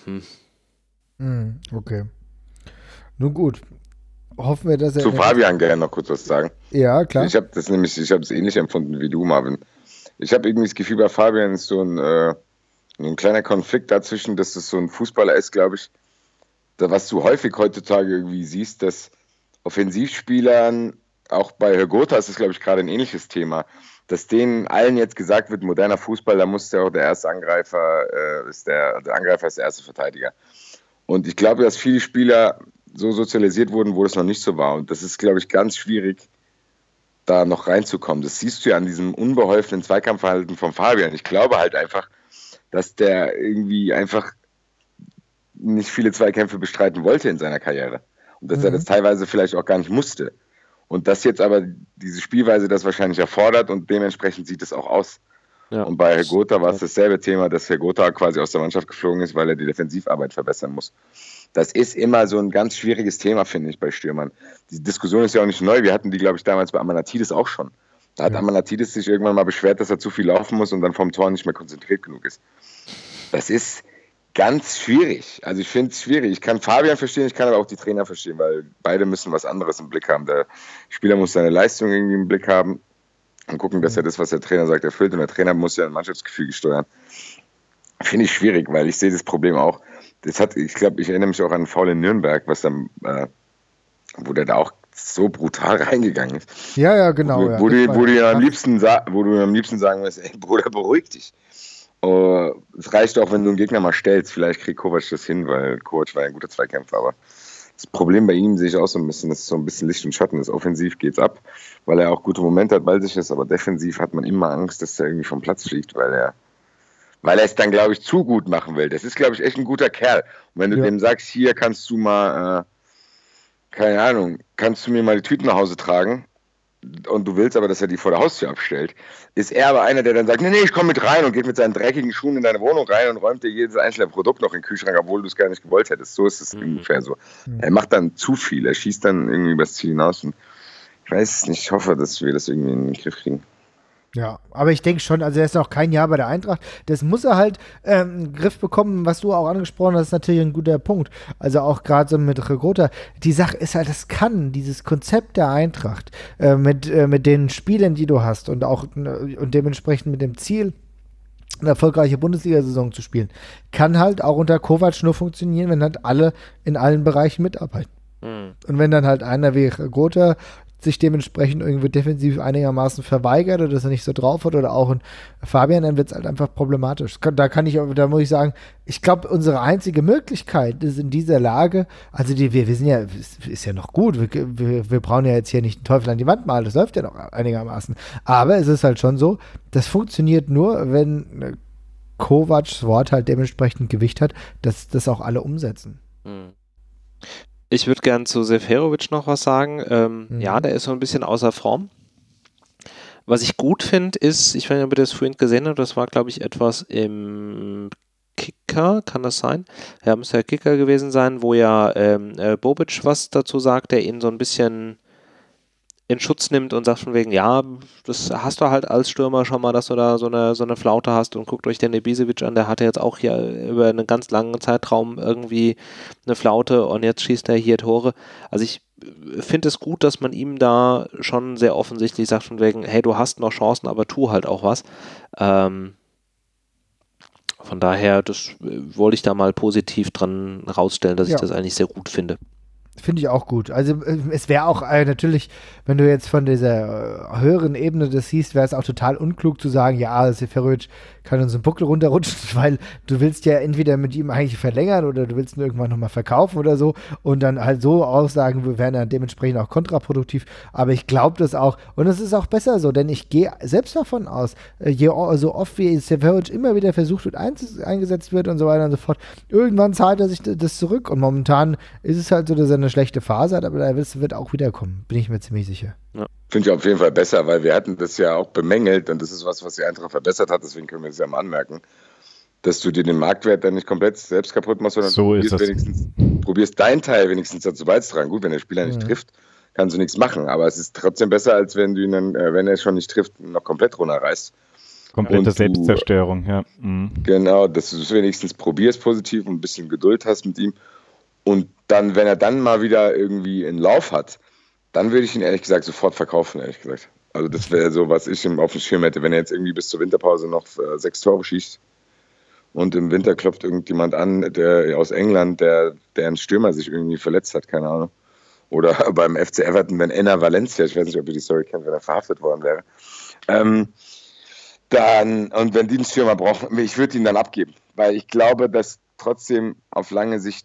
Okay. Nun gut. Hoffen wir, dass er... Zu Fabian gerne noch kurz was sagen. Ja, klar. Ich habe das ähnlich empfunden wie du, Marvin. Ich habe irgendwie das Gefühl, bei Fabian ist so ein kleiner Konflikt dazwischen, dass das so ein Fußballer ist, glaube ich, was du häufig heutzutage irgendwie siehst, dass Offensivspielern, auch bei Hrgota ist das, glaube ich, gerade ein ähnliches Thema, dass denen allen jetzt gesagt wird, moderner Fußball, da muss der erste Angreifer, der Angreifer ist der erste Verteidiger. Und ich glaube, dass viele Spieler so sozialisiert wurden, wo das noch nicht so war. Und das ist, glaube ich, ganz schwierig, da noch reinzukommen. Das siehst du ja an diesem unbeholfenen Zweikampfverhalten von Fabian. Ich glaube halt einfach, dass der irgendwie einfach nicht viele Zweikämpfe bestreiten wollte in seiner Karriere. Und dass er das teilweise vielleicht auch gar nicht musste. Und dass jetzt aber diese Spielweise das wahrscheinlich erfordert, und dementsprechend sieht es auch aus. Ja. Und bei Hrgota war es dasselbe Thema, dass Hrgota quasi aus der Mannschaft geflogen ist, weil er die Defensivarbeit verbessern muss. Das ist immer so ein ganz schwieriges Thema, finde ich, bei Stürmern. Die Diskussion ist ja auch nicht neu. Wir hatten die, glaube ich, damals bei Amanatidis auch schon. Da hat Amanatidis sich irgendwann mal beschwert, dass er zu viel laufen muss und dann vom Tor nicht mehr konzentriert genug ist. Das ist ganz schwierig. Also ich finde es schwierig. Ich kann Fabian verstehen, ich kann aber auch die Trainer verstehen, weil beide müssen was anderes im Blick haben. Der Spieler muss seine Leistung irgendwie im Blick haben und gucken, dass er das, was der Trainer sagt, erfüllt. Und der Trainer muss ja ein Mannschaftsgefüge steuern. Finde ich schwierig, weil ich sehe das Problem auch. Ich erinnere mich auch an den Foul in Nürnberg, wo der da auch so brutal reingegangen ist. Ja, genau. Wo du am liebsten sagen wirst, ey Bruder, beruhig dich. Es reicht auch, wenn du einen Gegner mal stellst. Vielleicht kriegt Kovac das hin, weil Kovac war ein guter Zweikämpfer. Aber das Problem bei ihm sehe ich auch so ein bisschen, das ist so ein bisschen Licht und Schatten. Das offensiv geht's ab, weil er auch gute Momente hat, bald sich ist. Aber defensiv hat man immer Angst, dass er irgendwie vom Platz fliegt, weil er es dann, glaube ich, zu gut machen will. Das ist, glaube ich, echt ein guter Kerl. Und wenn du dem sagst, hier kannst du mal, keine Ahnung, kannst du mir mal die Tüten nach Hause tragen und du willst aber, dass er die vor der Haustür abstellt, ist er aber einer, der dann sagt, nee, ich komme mit rein und geht mit seinen dreckigen Schuhen in deine Wohnung rein und räumt dir jedes einzelne Produkt noch in den Kühlschrank, obwohl du es gar nicht gewollt hättest. So ist es ungefähr so. Er macht dann zu viel, er schießt dann irgendwie übers Ziel hinaus und ich weiß es nicht, ich hoffe, dass wir das irgendwie in den Griff kriegen. Ja, aber ich denke schon, also er ist noch kein Jahr bei der Eintracht. Das muss er halt in den Griff bekommen, was du auch angesprochen hast, ist natürlich ein guter Punkt. Also auch gerade so mit Regota. Die Sache ist halt, das kann dieses Konzept der Eintracht mit den Spielern, die du hast und auch und dementsprechend mit dem Ziel, eine erfolgreiche Bundesliga-Saison zu spielen, kann halt auch unter Kovac nur funktionieren, wenn halt alle in allen Bereichen mitarbeiten. Und wenn dann halt einer wie Regota sich dementsprechend irgendwie defensiv einigermaßen verweigert oder dass er nicht so drauf hat oder auch ein Fabian, dann wird es halt einfach problematisch. Da muss ich sagen, ich glaube, unsere einzige Möglichkeit ist in dieser Lage, also wir sind ja, ist ja noch gut, wir brauchen ja jetzt hier nicht den Teufel an die Wand malen, das läuft ja noch einigermaßen, aber es ist halt schon so, das funktioniert nur, wenn Kovacs Wort halt dementsprechend Gewicht hat, dass das auch alle umsetzen. Ich würde gern zu Seferovic noch was sagen. Ja, der ist so ein bisschen außer Form. Was ich gut finde, ist, ich weiß nicht, ob ihr das vorhin gesehen habt, das war, glaube ich, etwas im Kicker, kann das sein? Ja, müsste ja Kicker gewesen sein, wo ja Bobic was dazu sagt, der ihn so ein bisschen in Schutz nimmt und sagt von wegen, ja, das hast du halt als Stürmer schon mal, dass du da so eine Flaute hast und guckt euch den Ibisevic an, der hatte jetzt auch hier über einen ganz langen Zeitraum irgendwie eine Flaute und jetzt schießt er hier Tore. Also ich finde es gut, dass man ihm da schon sehr offensichtlich sagt von wegen, hey, du hast noch Chancen, aber tu halt auch was. Von daher, das wollte ich da mal positiv dran rausstellen, dass ich das eigentlich sehr gut finde. Finde ich auch gut. Also es wäre auch natürlich, wenn du jetzt von dieser höheren Ebene das siehst, wäre es auch total unklug zu sagen, ja, Seferovic kann uns einen Buckel runterrutschen, weil du willst ja entweder mit ihm eigentlich verlängern oder du willst ihn irgendwann nochmal verkaufen oder so und dann halt so Aussagen wären dann dementsprechend auch kontraproduktiv. Aber ich glaube das auch und es ist auch besser so, denn ich gehe selbst davon aus, so oft wie Seferovic immer wieder versucht wird, eingesetzt wird und so weiter und so fort, irgendwann zahlt er sich das zurück und momentan ist es halt so, dass er eine schlechte Phase hat, aber er wird auch wiederkommen, bin ich mir ziemlich sicher. Ja. Finde ich auf jeden Fall besser, weil wir hatten das ja auch bemängelt und das ist was die Eintracht verbessert hat, deswegen können wir es ja mal anmerken, dass du dir den Marktwert dann nicht komplett selbst kaputt machst, sondern so probierst deinen Teil wenigstens dazu beizutragen. Gut, wenn der Spieler nicht trifft, kannst du nichts machen, aber es ist trotzdem besser, als wenn du ihn dann, wenn er schon nicht trifft, noch komplett runterreißt. Komplette Selbstzerstörung, ja. Genau, dass du es wenigstens probierst positiv und ein bisschen Geduld hast mit ihm und dann, wenn er dann mal wieder irgendwie einen Lauf hat, dann würde ich ihn ehrlich gesagt sofort verkaufen, ehrlich gesagt. Also das wäre so, was ich ihm auf dem Schirm hätte, wenn er jetzt irgendwie bis zur Winterpause noch 6 Tore schießt und im Winter klopft irgendjemand an, der aus England, deren Stürmer sich irgendwie verletzt hat, keine Ahnung. Oder beim FC Everton, wenn Enner Valencia, ich weiß nicht, ob ihr die Story kennt, wenn er verhaftet worden wäre. Und wenn die einen Stürmer brauchen, ich würde ihn dann abgeben, weil ich glaube, dass trotzdem auf lange Sicht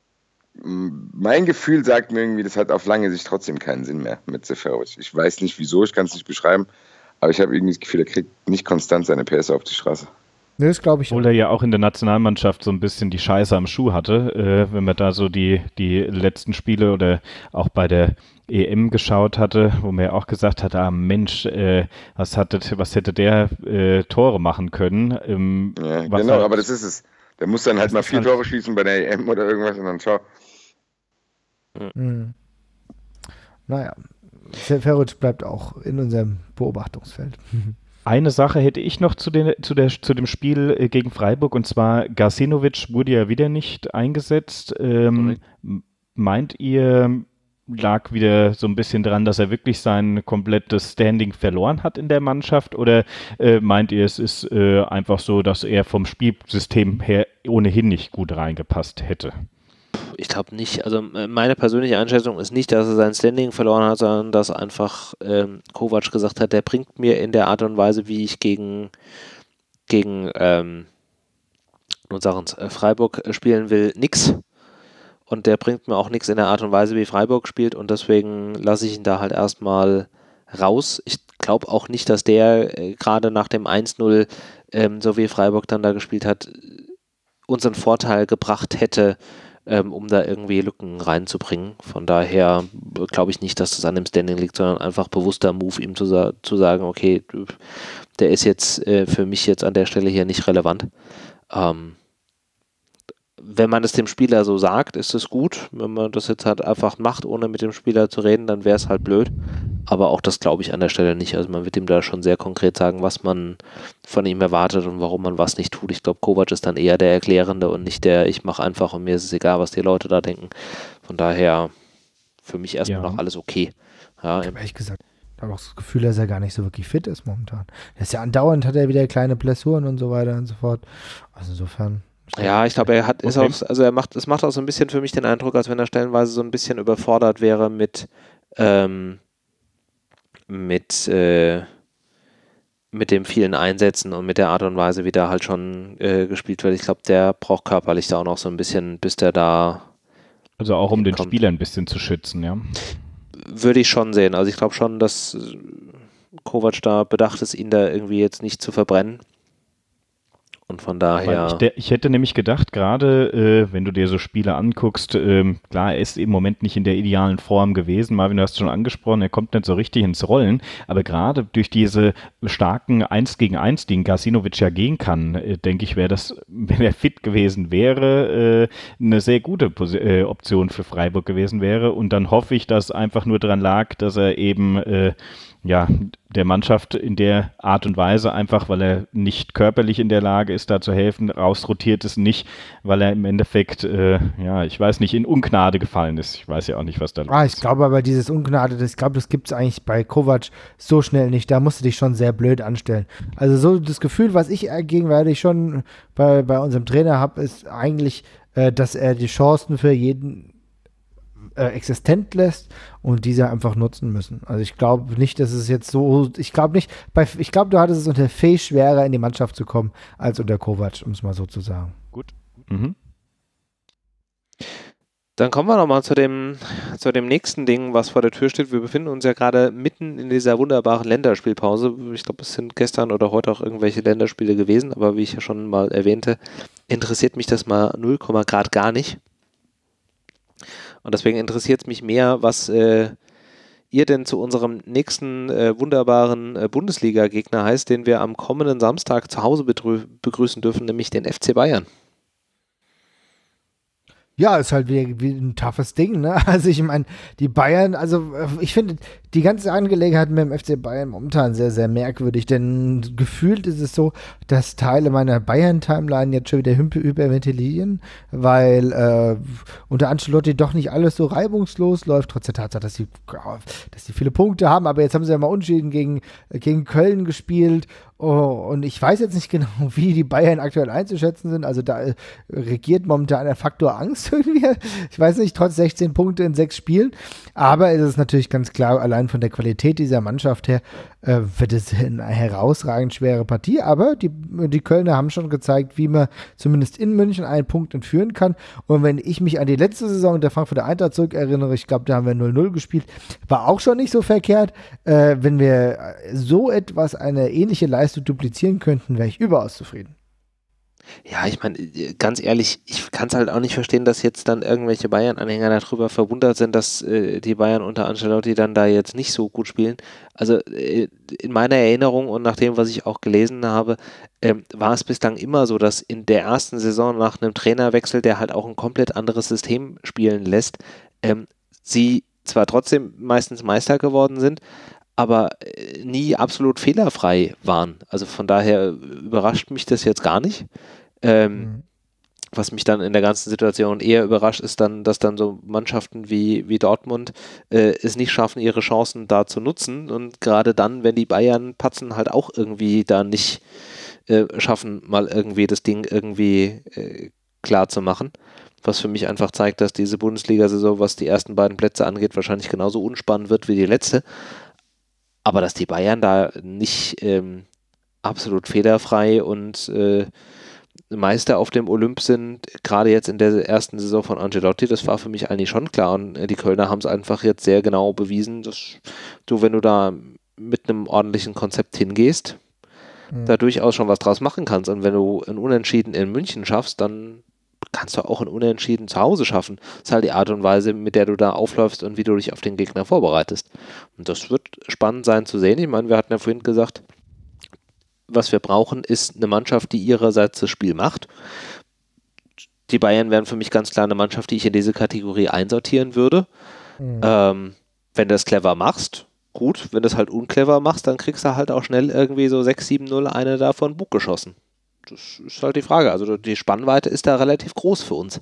mein Gefühl sagt mir irgendwie, das hat auf lange Sicht trotzdem keinen Sinn mehr mit Seferovic. Ich weiß nicht wieso, ich kann es nicht beschreiben, aber ich habe irgendwie das Gefühl, er kriegt nicht konstant seine PS auf die Straße. Nee, das glaube ich. Obwohl er ja auch in der Nationalmannschaft so ein bisschen die Scheiße am Schuh hatte, wenn man da so die letzten Spiele oder auch bei der EM geschaut hatte, wo man ja auch gesagt hat, Mensch, was hätte der Tore machen können. Ja, genau, aber das ist es. Der muss dann halt mal 4 Tore schießen bei der EM oder irgendwas und dann ciao. Naja, Seferovic bleibt auch in unserem Beobachtungsfeld. Eine Sache hätte ich noch zu dem Spiel gegen Freiburg, und zwar Garsinovic wurde ja wieder nicht eingesetzt. Meint ihr, lag wieder so ein bisschen dran, dass er wirklich sein komplettes Standing verloren hat in der Mannschaft, oder meint ihr, es ist einfach so, dass er vom Spielsystem her ohnehin nicht gut reingepasst hätte? Ich glaube nicht. Also meine persönliche Einschätzung ist nicht, dass er sein Standing verloren hat, sondern dass einfach Kovac gesagt hat, der bringt mir in der Art und Weise, wie ich gegen Freiburg spielen will, nichts. Und der bringt mir auch nichts in der Art und Weise, wie Freiburg spielt, und deswegen lasse ich ihn da halt erstmal raus. Ich glaube auch nicht, dass der gerade nach dem 1-0, so wie Freiburg dann da gespielt hat, uns einen Vorteil gebracht hätte, um da irgendwie Lücken reinzubringen. Von daher glaube ich nicht, dass das an dem Standing liegt, sondern einfach bewusster Move, ihm zu sagen, okay, der ist jetzt für mich jetzt an der Stelle hier nicht relevant. Wenn man es dem Spieler so sagt, ist es gut. Wenn man das jetzt halt einfach macht, ohne mit dem Spieler zu reden, dann wäre es halt blöd. Aber auch das glaube ich an der Stelle nicht. Also man wird ihm da schon sehr konkret sagen, was man von ihm erwartet und warum man was nicht tut. Ich glaube, Kovac ist dann eher der Erklärende und nicht der, ich mache einfach und mir ist es egal, was die Leute da denken. Von daher für mich erstmal noch alles okay. Ja, ich habe ehrlich gesagt, ich habe auch das Gefühl, dass er gar nicht so wirklich fit ist momentan. Er ist ja andauernd, hat er wieder kleine Blessuren und so weiter und so fort. Also insofern. Ja, ich glaube, es macht auch so ein bisschen für mich den Eindruck, als wenn er stellenweise so ein bisschen überfordert wäre mit dem vielen Einsätzen und mit der Art und Weise, wie der halt schon gespielt wird. Ich glaube, der braucht körperlich da auch noch so ein bisschen, bis der da. Also auch um den Spieler ein bisschen zu schützen, ja. Würde ich schon sehen. Also ich glaube schon, dass Kovac da bedacht ist, ihn da irgendwie jetzt nicht zu verbrennen. Und von daher. Ich hätte nämlich gedacht, gerade wenn du dir so Spiele anguckst, klar, er ist im Moment nicht in der idealen Form gewesen. Marvin, du hast es schon angesprochen, er kommt nicht so richtig ins Rollen. Aber gerade durch diese starken 1-gegen-1, die Garsinovic ja gehen kann, denke ich, wäre das, wenn er fit gewesen wäre, eine sehr gute Option für Freiburg gewesen wäre. Und dann hoffe ich, dass einfach nur daran lag, dass er eben der Mannschaft in der Art und Weise, einfach weil er nicht körperlich in der Lage ist, da zu helfen, rausrotiert ist, nicht, weil er im Endeffekt, ich weiß nicht, in Ungnade gefallen ist. Ich weiß ja auch nicht, was da los ist. Ich glaube aber dieses Ungnade, das gibt es eigentlich bei Kovac so schnell nicht. Da musst du dich schon sehr blöd anstellen. Also so das Gefühl, was ich gegenwärtig schon bei unserem Trainer habe, ist eigentlich, dass er die Chancen für jeden existent lässt und diese einfach nutzen müssen. Also ich glaube nicht, dass es jetzt so, ich glaube, du hattest es unter Fee schwerer in die Mannschaft zu kommen, als unter Kovac, um es mal so zu sagen. Gut. Mhm. Dann kommen wir nochmal zu dem nächsten Ding, was vor der Tür steht. Wir befinden uns ja gerade mitten in dieser wunderbaren Länderspielpause. Ich glaube, es sind gestern oder heute auch irgendwelche Länderspiele gewesen, aber wie ich ja schon mal erwähnte, interessiert mich das mal 0, Grad gar nicht. Und deswegen interessiert es mich mehr, was ihr denn zu unserem nächsten wunderbaren Bundesliga-Gegner heißt, den wir am kommenden Samstag zu Hause begrüßen dürfen, nämlich den FC Bayern. Ja, ist halt wie ein toughes Ding, ne? Also ich meine, die Bayern, also ich finde die ganze Angelegenheit mit dem FC Bayern momentan sehr, sehr merkwürdig, denn gefühlt ist es so, dass Teile meiner Bayern-Timeline jetzt schon wieder überventilieren, weil unter Ancelotti doch nicht alles so reibungslos läuft, trotz der Tatsache, dass sie viele Punkte haben, aber jetzt haben sie ja mal unentschieden gegen Köln gespielt. Oh, und ich weiß jetzt nicht genau, wie die Bayern aktuell einzuschätzen sind. Also da regiert momentan der Faktor Angst irgendwie. Ich weiß nicht, trotz 16 Punkte in 6 Spielen. Aber es ist natürlich ganz klar, allein von der Qualität dieser Mannschaft her wird es eine herausragend schwere Partie. Aber die Kölner haben schon gezeigt, wie man zumindest in München einen Punkt entführen kann. Und wenn ich mich an die letzte Saison der Frankfurter Eintracht zurückerinnere, ich glaube, da haben wir 0-0 gespielt, war auch schon nicht so verkehrt. Wenn wir so etwas, eine ähnliche Leistung duplizieren könnten, wäre ich überaus zufrieden. Ja, ich meine, ganz ehrlich, ich kann es halt auch nicht verstehen, dass jetzt dann irgendwelche Bayern-Anhänger darüber verwundert sind, dass die Bayern unter Ancelotti dann da jetzt nicht so gut spielen. Also in meiner Erinnerung und nach dem, was ich auch gelesen habe, war es bislang immer so, dass in der ersten Saison nach einem Trainerwechsel, der halt auch ein komplett anderes System spielen lässt, sie zwar trotzdem meistens Meister geworden sind, aber nie absolut fehlerfrei waren. Also von daher überrascht mich das jetzt gar nicht. Was mich dann in der ganzen Situation eher überrascht, ist dann, dass dann so Mannschaften wie Dortmund es nicht schaffen, ihre Chancen da zu nutzen. Und gerade dann, wenn die Bayern patzen, halt auch irgendwie da nicht schaffen, mal irgendwie das Ding irgendwie klar zu machen. Was für mich einfach zeigt, dass diese Bundesliga-Saison, was die ersten beiden Plätze angeht, wahrscheinlich genauso unspannend wird wie die letzte. Aber dass die Bayern da nicht absolut fehlerfrei und Meister auf dem Olymp sind, gerade jetzt in der ersten Saison von Ancelotti, das war für mich eigentlich schon klar. Und die Kölner haben es einfach jetzt sehr genau bewiesen, dass du, wenn du da mit einem ordentlichen Konzept hingehst, da durchaus schon was draus machen kannst. Und wenn du ein Unentschieden in München schaffst, dann kannst du auch ein Unentschieden zu Hause schaffen. Das ist halt die Art und Weise, mit der du da aufläufst und wie du dich auf den Gegner vorbereitest. Und das wird spannend sein zu sehen. Ich meine, wir hatten ja vorhin gesagt, was wir brauchen, ist eine Mannschaft, die ihrerseits das Spiel macht. Die Bayern wären für mich ganz klar eine Mannschaft, die ich in diese Kategorie einsortieren würde. Wenn du das clever machst, gut. Wenn du es halt unclever machst, dann kriegst du halt auch schnell irgendwie so 6-7-0 eine da von Bug geschossen. Das ist halt die Frage. Also die Spannweite ist da relativ groß für uns.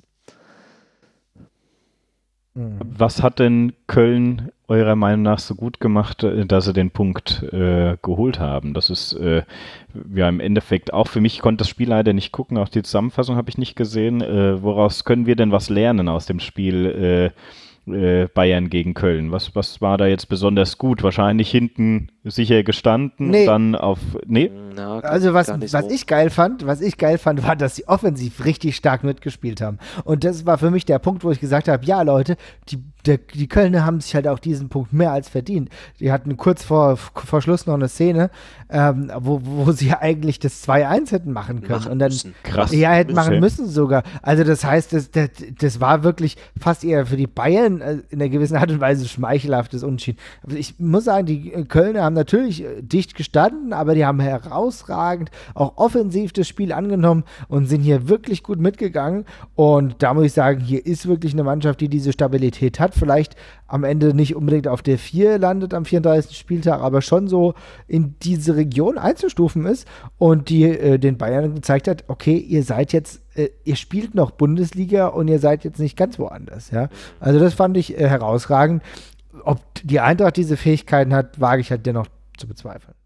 Was hat denn Köln eurer Meinung nach so gut gemacht, dass sie den Punkt geholt haben? Das ist ja im Endeffekt auch für mich, ich konnte das Spiel leider nicht gucken, auch die Zusammenfassung habe ich nicht gesehen. Woraus können wir denn was lernen aus dem Spiel Bayern gegen Köln? Was war da jetzt besonders gut? Wahrscheinlich hinten sicher gestanden, Nee. Dann auf... Nee? Na, Also was so. ich geil fand, war, dass sie offensiv richtig stark mitgespielt haben. Und das war für mich der Punkt, wo ich gesagt habe, ja Leute, die Kölner haben sich halt auch diesen Punkt mehr als verdient. Die hatten kurz vor Schluss noch eine Szene, wo sie eigentlich das 2-1 hätten machen können. Und dann, Krass. Ja, hätten machen müssen sogar. Also das heißt, das war wirklich fast eher für die Bayern in einer gewissen Art und Weise schmeichelhaftes Unentschieden. Also ich muss sagen, die Kölner haben natürlich dicht gestanden, aber die haben herausragend auch offensiv das Spiel angenommen und sind hier wirklich gut mitgegangen. Und da muss ich sagen, hier ist wirklich eine Mannschaft, die diese Stabilität hat. Vielleicht am Ende nicht unbedingt auf der 4 landet am 34. Spieltag, aber schon so in diese Region einzustufen ist und die den Bayern gezeigt hat, okay, ihr seid jetzt, ihr spielt noch Bundesliga und ihr seid jetzt nicht ganz woanders. Ja? Also das fand ich herausragend. Ob die Eintracht diese Fähigkeiten hat, wage ich halt dennoch zu bezweifeln.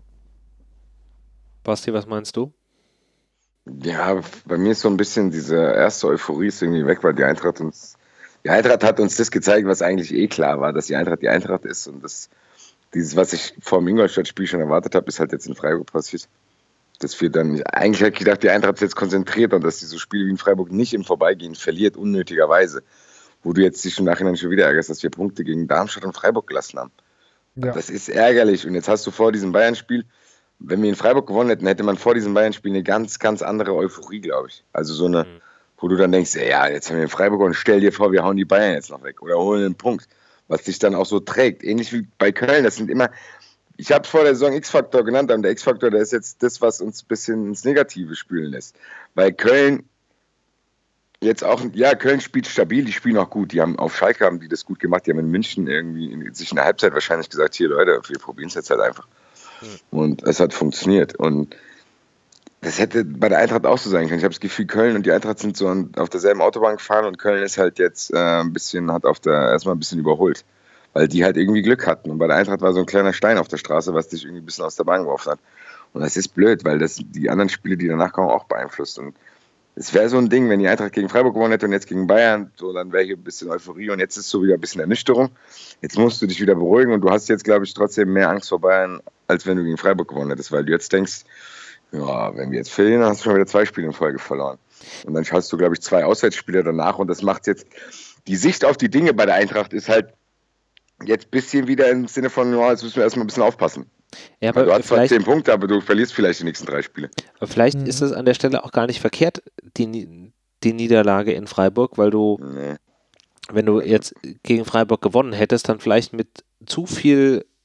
Basti, was meinst du? Ja, bei mir ist so ein bisschen diese erste Euphorie ist irgendwie weg, weil die Eintracht hat uns das gezeigt, was eigentlich eh klar war, dass die Eintracht ist und dieses, was ich vor dem Ingolstadt-Spiel schon erwartet habe, ist halt jetzt in Freiburg passiert. Dass wir dann, eigentlich hätte ich gedacht, die Eintracht ist jetzt konzentriert und dass die so Spiele wie in Freiburg nicht im Vorbeigehen verliert, unnötigerweise. Wo du jetzt dich im Nachhinein schon wieder ärgerst, dass wir Punkte gegen Darmstadt und Freiburg gelassen haben. Ja. Das ist ärgerlich. Und jetzt hast du vor diesem Bayern-Spiel, wenn wir in Freiburg gewonnen hätten, hätte man vor diesem Bayern-Spiel eine ganz, ganz andere Euphorie, glaube ich. Also so eine, wo du dann denkst, ja, jetzt haben wir in Freiburg und stell dir vor, wir hauen die Bayern jetzt noch weg oder holen einen Punkt, was dich dann auch so trägt. Ähnlich wie bei Köln, das sind immer, ich habe es vor der Saison X-Faktor genannt, aber der X-Faktor, der ist jetzt das, was uns ein bisschen ins Negative spülen lässt. Weil Köln jetzt auch, ja, Köln spielt stabil, die spielen auch gut. Die haben auf Schalke haben die das gut gemacht. Die haben in München irgendwie sich in der Halbzeit wahrscheinlich gesagt, hier Leute, wir probieren es jetzt halt einfach. Und es hat funktioniert. Und das hätte bei der Eintracht auch so sein können. Ich habe das Gefühl, Köln und die Eintracht sind so auf derselben Autobahn gefahren und Köln ist halt jetzt erstmal ein bisschen überholt. Weil die halt irgendwie Glück hatten. Und bei der Eintracht war so ein kleiner Stein auf der Straße, was dich irgendwie ein bisschen aus der Bahn geworfen hat. Und das ist blöd, weil das die anderen Spiele, die danach kommen, auch beeinflusst. Und es wäre so ein Ding, wenn die Eintracht gegen Freiburg gewonnen hätte und jetzt gegen Bayern, so, dann wäre hier ein bisschen Euphorie und jetzt ist so wieder ein bisschen Ernüchterung. Jetzt musst du dich wieder beruhigen und du hast jetzt, glaube ich, trotzdem mehr Angst vor Bayern, als wenn du gegen Freiburg gewonnen hättest, weil du jetzt denkst, ja, wenn wir jetzt verlieren, dann hast du schon wieder 2 Spiele in Folge verloren. Und dann schaust du, glaube ich, 2 Auswärtsspiele danach und das macht jetzt, die Sicht auf die Dinge bei der Eintracht ist halt jetzt ein bisschen wieder im Sinne von, ja, jetzt müssen wir erstmal ein bisschen aufpassen. Ja, aber du hast zwar 10 Punkte, aber du verlierst vielleicht die nächsten 3 Spiele. Aber vielleicht ist es an der Stelle auch gar nicht verkehrt, die Niederlage in Freiburg, weil du, wenn du jetzt gegen Freiburg gewonnen hättest, dann vielleicht mit zu viel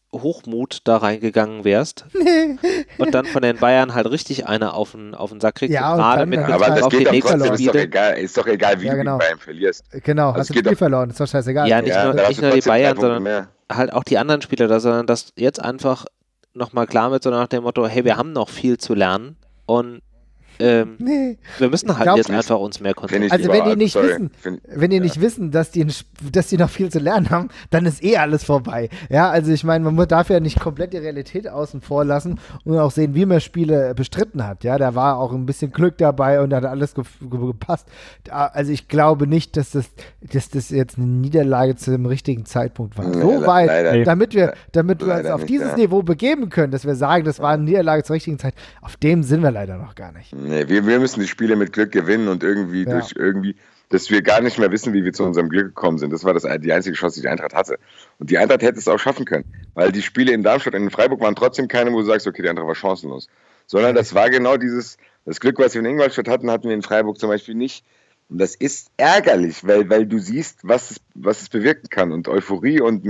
Hochmut da reingegangen wärst und dann von den Bayern halt richtig eine auf den Sack kriegst. Ja, gerade und mit dann- Blick Aber das auf die geht doch nächsten trotzdem, Spiele. ist doch egal, wie Ja, du genau. gegen Bayern verlierst. Genau, Also hast es du geht Spiel doch- verloren, ist doch scheißegal. Ja, nicht Ja, nur, da hast nicht du nur die trotzdem 3 Bayern, Punkte sondern mehr. halt auch die anderen Spieler da, sondern dass jetzt einfach nochmal klar wird, so nach dem Motto, hey, wir haben noch viel zu lernen und Nee. wir müssen halt glaub jetzt nicht. einfach uns mehr konzentrieren. Also wenn die nicht Sorry. wissen, wenn die nicht wissen, dass die noch viel zu lernen haben, dann ist alles vorbei. Ja, also ich meine, man darf ja nicht komplett die Realität außen vor lassen und auch sehen, wie man Spiele bestritten hat. Ja, da war auch ein bisschen Glück dabei und da hat alles gepasst. Also ich glaube nicht, dass das jetzt eine Niederlage zu dem richtigen Zeitpunkt war. Nee, So weit, leider- damit wir uns leider auf nicht, dieses ja. Niveau begeben können, dass wir sagen, das war eine Niederlage zur richtigen Zeit. Auf dem sind wir leider noch gar nicht. Nee, wir müssen die Spiele mit Glück gewinnen und irgendwie dass wir gar nicht mehr wissen, wie wir zu unserem Glück gekommen sind. Das war die einzige Chance, die die Eintracht hatte. Und die Eintracht hätte es auch schaffen können, weil die Spiele in Darmstadt und in Freiburg waren trotzdem keine, wo du sagst, okay, die Eintracht war chancenlos. Sondern das war genau das Glück, was wir in Ingolstadt hatten wir in Freiburg zum Beispiel nicht. Und das ist ärgerlich, weil du siehst, was es bewirken kann. Und Euphorie und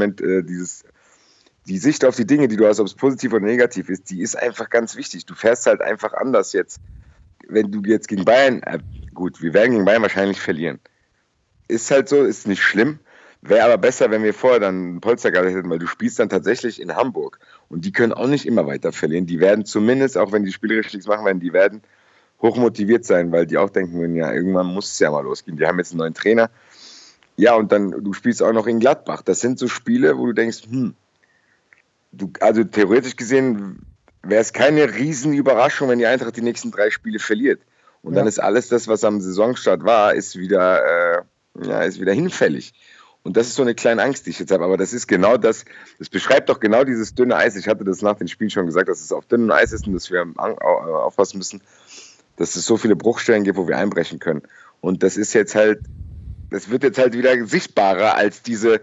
die Sicht auf die Dinge, die du hast, ob es positiv oder negativ ist, die ist einfach ganz wichtig. Du fährst halt einfach anders jetzt. Wenn du jetzt gegen Bayern, gut, wir werden gegen Bayern wahrscheinlich verlieren. Ist halt so, ist nicht schlimm. Wäre aber besser, wenn wir vorher dann einen Polster gehabt hätten, weil du spielst dann tatsächlich in Hamburg. Und die können auch nicht immer weiter verlieren. Die werden zumindest, auch wenn die spielerisch nichts machen werden, die werden hochmotiviert sein, weil die auch denken, ja, irgendwann muss es ja mal losgehen. Die haben jetzt einen neuen Trainer. Ja, und dann, du spielst auch noch in Gladbach. Das sind so Spiele, wo du denkst, also theoretisch gesehen wäre es keine Riesenüberraschung, wenn die Eintracht die nächsten 3 Spiele verliert. Und dann ist alles das, was am Saisonstart war, ist wieder hinfällig. Und das ist so eine kleine Angst, die ich jetzt habe. Aber das ist genau das beschreibt doch genau dieses dünne Eis. Ich hatte das nach dem Spiel schon gesagt, dass es auf dünnem Eis ist und dass wir aufpassen müssen, dass es so viele Bruchstellen gibt, wo wir einbrechen können. Und das wird jetzt halt wieder sichtbarer als diese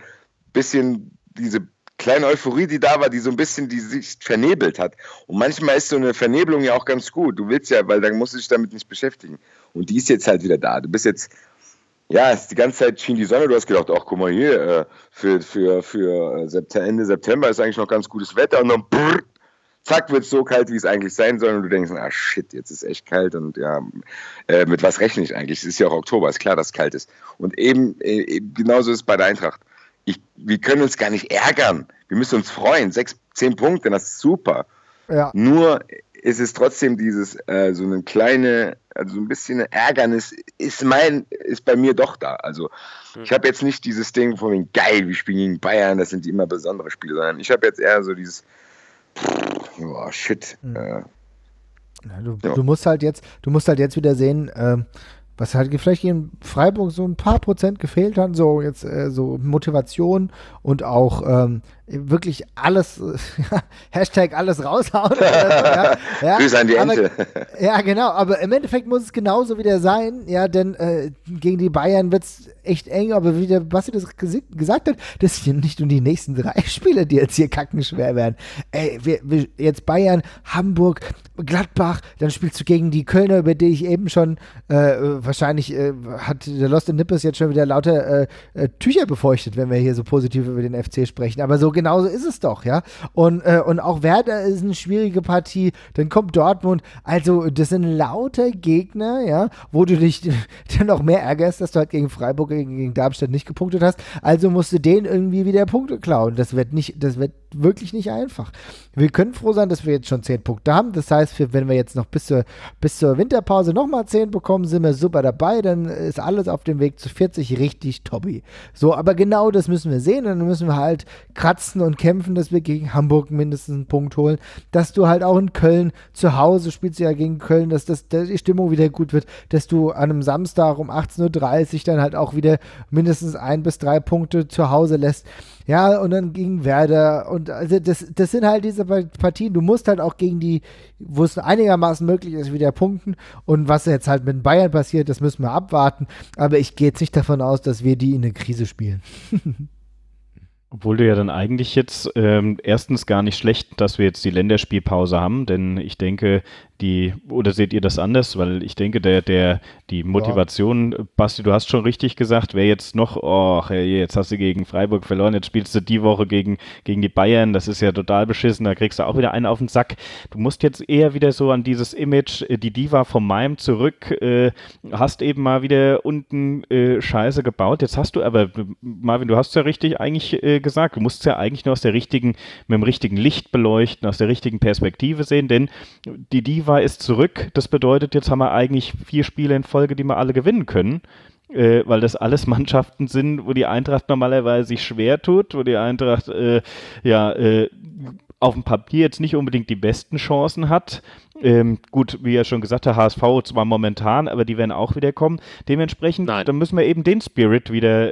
kleine Euphorie, die da war, die so ein bisschen die Sicht vernebelt hat. Und manchmal ist so eine Vernebelung ja auch ganz gut. Du willst ja, weil dann musst du dich damit nicht beschäftigen. Und die ist jetzt halt wieder da. Du bist jetzt, die ganze Zeit schien die Sonne. Du hast gedacht, ach, guck mal hier, für Ende September ist eigentlich noch ganz gutes Wetter. Und dann, zack, wird es so kalt, wie es eigentlich sein soll. Und du denkst, shit, jetzt ist echt kalt. Und ja, mit was rechne ich eigentlich? Es ist ja auch Oktober, ist klar, dass es kalt ist. Und eben genauso ist es bei der Eintracht. Wir können uns gar nicht ärgern. Wir müssen uns freuen. 10 Punkte, das ist super. Ja. Nur ist es trotzdem dieses, so eine kleine, also ein bisschen Ärgernis ist bei mir doch da. Also ich habe jetzt nicht dieses Ding von wegen, geil, wir spielen gegen Bayern, das sind die immer besondere Spiele, sondern ich habe jetzt eher so dieses, shit. Du musst halt jetzt wieder sehen, was halt vielleicht in Freiburg so ein paar Prozent gefehlt hat, so jetzt so Motivation und auch wirklich alles, Hashtag alles raushauen. Oder so, ja. Grüße an die Ente. Ja, genau, aber im Endeffekt muss es genauso wieder sein, ja, denn gegen die Bayern wird es echt eng, aber wie der Basti das gesagt hat, das sind nicht nur die nächsten 3 Spiele, die jetzt hier kackenschwer werden. Ey, wir jetzt Bayern, Hamburg, Gladbach, dann spielst du gegen die Kölner, über die ich eben schon wahrscheinlich hat der Lost in Nippes jetzt schon wieder lauter Tücher befeuchtet, wenn wir hier so positiv über den FC sprechen. Aber so genauso ist es doch, ja. Und auch Werder ist eine schwierige Partie. Dann kommt Dortmund. Also das sind lauter Gegner, ja, wo du dich dann noch mehr ärgerst, dass du halt gegen Freiburg, gegen Darmstadt nicht gepunktet hast. Also musst du denen irgendwie wieder Punkte klauen. Das wird wirklich nicht einfach. Wir können froh sein, dass wir jetzt schon 10 Punkte haben. Das heißt, wenn wir jetzt noch bis zur Winterpause nochmal 10 bekommen, sind wir super dabei. Dann ist alles auf dem Weg zu 40 richtig toppi. So, aber genau das müssen wir sehen. Und dann müssen wir halt kratzen und kämpfen, dass wir gegen Hamburg mindestens einen Punkt holen. Dass du halt auch in Köln zu Hause spielst, ja gegen Köln, dass die Stimmung wieder gut wird. Dass du an einem Samstag um 18:30 Uhr dann halt auch wieder mindestens 1 bis 3 Punkte zu Hause lässt. Ja, und dann gegen Werder. Und also das sind halt diese Partien. Du musst halt auch gegen die, wo es einigermaßen möglich ist, wieder punkten. Und was jetzt halt mit Bayern passiert, das müssen wir abwarten. Aber ich gehe jetzt nicht davon aus, dass wir die in eine Krise spielen. Obwohl du ja dann eigentlich jetzt erstens gar nicht schlecht, dass wir jetzt die Länderspielpause haben, denn ich denke, oder seht ihr das anders? Weil ich denke, die Motivation, Basti, du hast schon richtig gesagt, wäre jetzt noch, jetzt hast du gegen Freiburg verloren, jetzt spielst du die Woche gegen die Bayern, das ist ja total beschissen, da kriegst du auch wieder einen auf den Sack. Du musst jetzt eher wieder so an dieses Image, die Diva vom Maim zurück, hast eben mal wieder unten Scheiße gebaut. Jetzt hast du aber, Marvin, du hast es ja richtig eigentlich gesagt, du musst es ja eigentlich nur mit dem richtigen Licht beleuchten, aus der richtigen Perspektive sehen, denn die Diva ist zurück. Das bedeutet, jetzt haben wir eigentlich 4 Spiele in Folge, die wir alle gewinnen können, weil das alles Mannschaften sind, wo die Eintracht normalerweise sich schwer tut, wo die Eintracht auf dem Papier jetzt nicht unbedingt die besten Chancen hat. Gut, wie er schon gesagt hat, HSV zwar momentan, aber die werden auch wieder kommen. Dementsprechend, dann müssen wir eben den Spirit wieder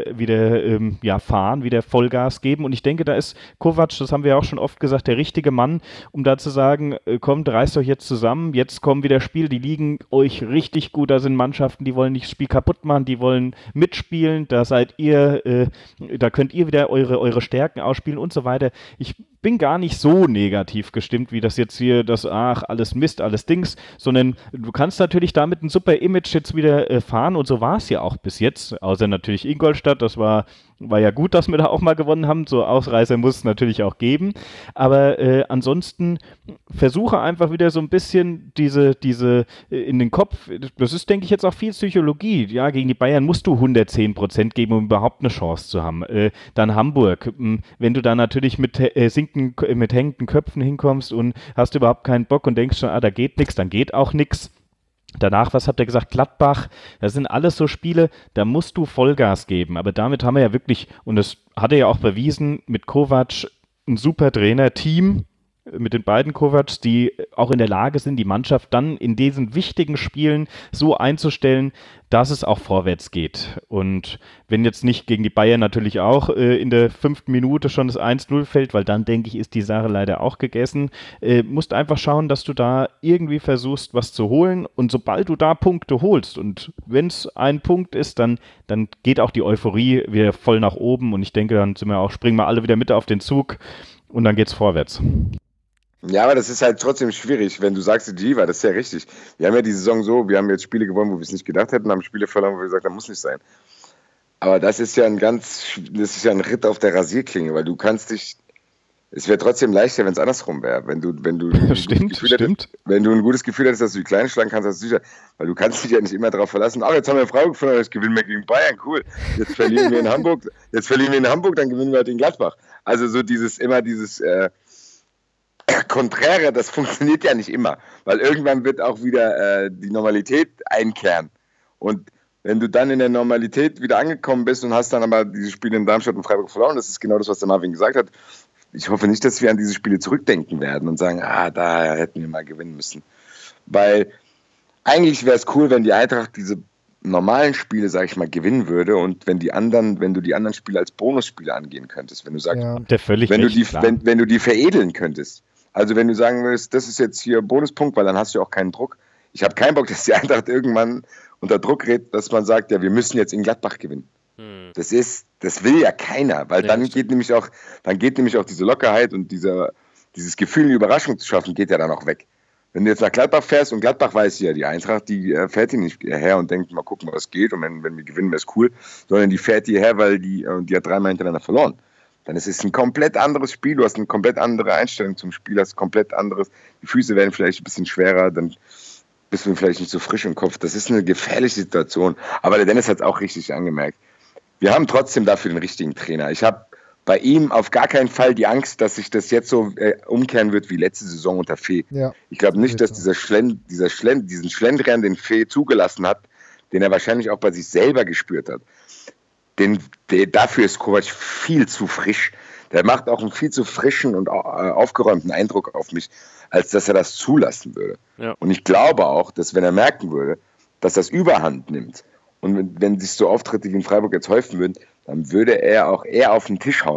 fahren, wieder Vollgas geben. Und ich denke, da ist Kovac, das haben wir auch schon oft gesagt, der richtige Mann, um da zu sagen, kommt, reißt euch jetzt zusammen, jetzt kommen wieder Spiele, die liegen euch richtig gut. Da sind Mannschaften, die wollen nicht das Spiel kaputt machen, die wollen mitspielen. Da seid ihr, da könnt ihr wieder eure Stärken ausspielen und so weiter. Ich bin gar nicht so negativ gestimmt, wie das jetzt hier, alles Mist, alles Dings, sondern du kannst natürlich damit ein super Image jetzt wieder fahren und so war es ja auch bis jetzt, außer natürlich Ingolstadt, das war ja gut, dass wir da auch mal gewonnen haben, so Ausreißer muss es natürlich auch geben, aber ansonsten versuche einfach wieder so ein bisschen diese in den Kopf, das ist, denke ich, jetzt auch viel Psychologie, ja, gegen die Bayern musst du 110% geben, um überhaupt eine Chance zu haben, dann Hamburg, wenn du da natürlich mit hängenden Köpfen hinkommst und hast überhaupt keinen Bock und denkst schon, da geht nichts, dann geht auch nichts. Danach, was habt ihr gesagt, Gladbach, das sind alles so Spiele, da musst du Vollgas geben, aber damit haben wir ja wirklich, und das hat er ja auch bewiesen, mit Kovac ein super Trainer-Team, mit den beiden Kovacs, die auch in der Lage sind, die Mannschaft dann in diesen wichtigen Spielen so einzustellen, dass es auch vorwärts geht. Und wenn jetzt nicht gegen die Bayern natürlich auch in der 5. Minute schon das 1-0 fällt, weil dann, denke ich, ist die Sache leider auch gegessen, musst einfach schauen, dass du da irgendwie versuchst, was zu holen. Und sobald du da Punkte holst und wenn es ein Punkt ist, dann geht auch die Euphorie wieder voll nach oben. Und ich denke, dann springen wir alle wieder mit auf den Zug und dann geht's vorwärts. Ja, aber das ist halt trotzdem schwierig, wenn du sagst, die Diva, das ist ja richtig. Wir haben ja die Saison so, wir haben jetzt Spiele gewonnen, wo wir es nicht gedacht hätten, haben Spiele verloren, wo wir gesagt haben, muss nicht sein. Aber das ist ja ein Ritt auf der Rasierklinge, weil du kannst dich, es wäre trotzdem leichter, wenn es andersrum wäre. Wenn du ein gutes Gefühl hättest, dass du die Kleinen schlagen kannst, hast du sicher, weil du kannst dich ja nicht immer darauf verlassen, jetzt haben wir Freiburg verloren, jetzt gewinnen wir gegen Bayern, cool. Jetzt verlieren wir in Hamburg, dann gewinnen wir halt in Gladbach. Also so dieses Konträre, das funktioniert ja nicht immer, weil irgendwann wird auch wieder die Normalität einkehren. Und wenn du dann in der Normalität wieder angekommen bist und hast dann aber diese Spiele in Darmstadt und Freiburg verloren, das ist genau das, was der Marvin gesagt hat. Ich hoffe nicht, dass wir an diese Spiele zurückdenken werden und sagen, da hätten wir mal gewinnen müssen. Weil eigentlich wäre es cool, wenn die Eintracht diese normalen Spiele, sage ich mal, gewinnen würde und wenn du die anderen Spiele als Bonusspiele angehen könntest, wenn du sagst, wenn du die veredeln könntest. Also wenn du sagen willst, das ist jetzt hier Bonuspunkt, weil dann hast du auch keinen Druck. Ich habe keinen Bock, dass die Eintracht irgendwann unter Druck gerät, dass man sagt, ja, wir müssen jetzt in Gladbach gewinnen. Das will ja keiner, weil dann geht nämlich auch diese Lockerheit und dieses Gefühl, eine Überraschung zu schaffen, geht ja dann auch weg. Wenn du jetzt nach Gladbach fährst und Gladbach weiß ja, die Eintracht, die fährt hier nicht her und denkt, mal gucken, was geht und wenn wir gewinnen, wäre es cool, sondern die fährt hierher, weil die hat 3-mal hintereinander verloren. Dann ist es ein komplett anderes Spiel, du hast eine komplett andere Einstellung zum Spiel, hast komplett anderes, die Füße werden vielleicht ein bisschen schwerer, dann bist du vielleicht nicht so frisch im Kopf. Das ist eine gefährliche Situation, aber der Dennis hat es auch richtig angemerkt. Wir haben trotzdem dafür den richtigen Trainer. Ich habe bei ihm auf gar keinen Fall die Angst, dass sich das jetzt so umkehren wird wie letzte Saison unter Fee. Ja, ich glaube nicht, dass diesen Schlendrian, den Fee zugelassen hat, den er wahrscheinlich auch bei sich selber gespürt hat. Dafür ist Kovac viel zu frisch. Der macht auch einen viel zu frischen und aufgeräumten Eindruck auf mich, als dass er das zulassen würde. Ja. Und ich glaube auch, dass wenn er merken würde, dass das Überhand nimmt und wenn sich so Auftritte wie in Freiburg jetzt häufen würden, dann würde er auch eher auf den Tisch hauen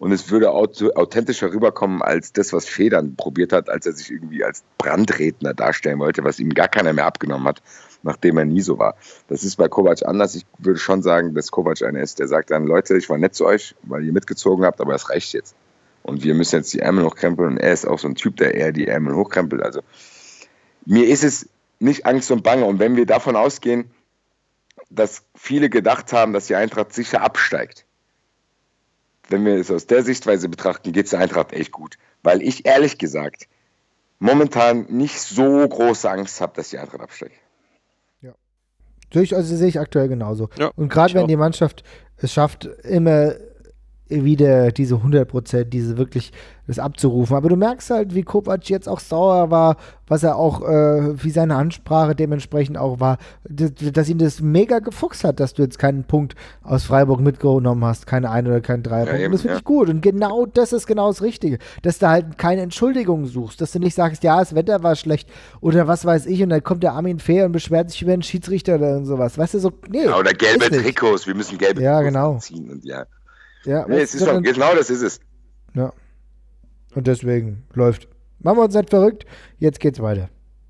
und es würde authentischer rüberkommen als das, was Federn probiert hat, als er sich irgendwie als Brandredner darstellen wollte, was ihm gar keiner mehr abgenommen hat, nachdem er nie so war. Das ist bei Kovac anders. Ich würde schon sagen, dass Kovac einer ist, der sagt dann, Leute, ich war nett zu euch, weil ihr mitgezogen habt, aber es reicht jetzt. Und wir müssen jetzt die Ärmel hochkrempeln und er ist auch so ein Typ, der eher die Ärmel hochkrempelt. Also mir ist es nicht Angst und Bange. Und wenn wir davon ausgehen, dass viele gedacht haben, dass die Eintracht sicher absteigt, wenn wir es aus der Sichtweise betrachten, geht es der Eintracht echt gut. Weil ich ehrlich gesagt momentan nicht so große Angst habe, dass die Eintracht absteigt. Ja. Sehe ich aktuell genauso. Ja, und gerade wenn auch. die Mannschaft es schafft, immer wieder diese 100%, diese wirklich das abzurufen. Aber du merkst halt, wie Kovac jetzt auch sauer war, was er auch, wie seine Ansprache dementsprechend auch war, dass ihn das mega gefuchst hat, dass du jetzt keinen Punkt aus Freiburg mitgenommen hast, keine ein oder keinen Dreierpunkt. Ja, und das finde ich gut. Und genau das ist genau das Richtige. Dass du halt keine Entschuldigung suchst, dass du nicht sagst, ja, das Wetter war schlecht oder was weiß ich und dann kommt der Armin Fehr und beschwert sich über den Schiedsrichter oder sowas. Weißt du, so, nee. Ja, oder gelbe Trikots, wir müssen gelbe Trikots genau. anziehen und ja. Ja, Nee, es ist schon, genau das ist es. Ja. Und deswegen läuft. Machen wir uns nicht verrückt. Jetzt geht's weiter.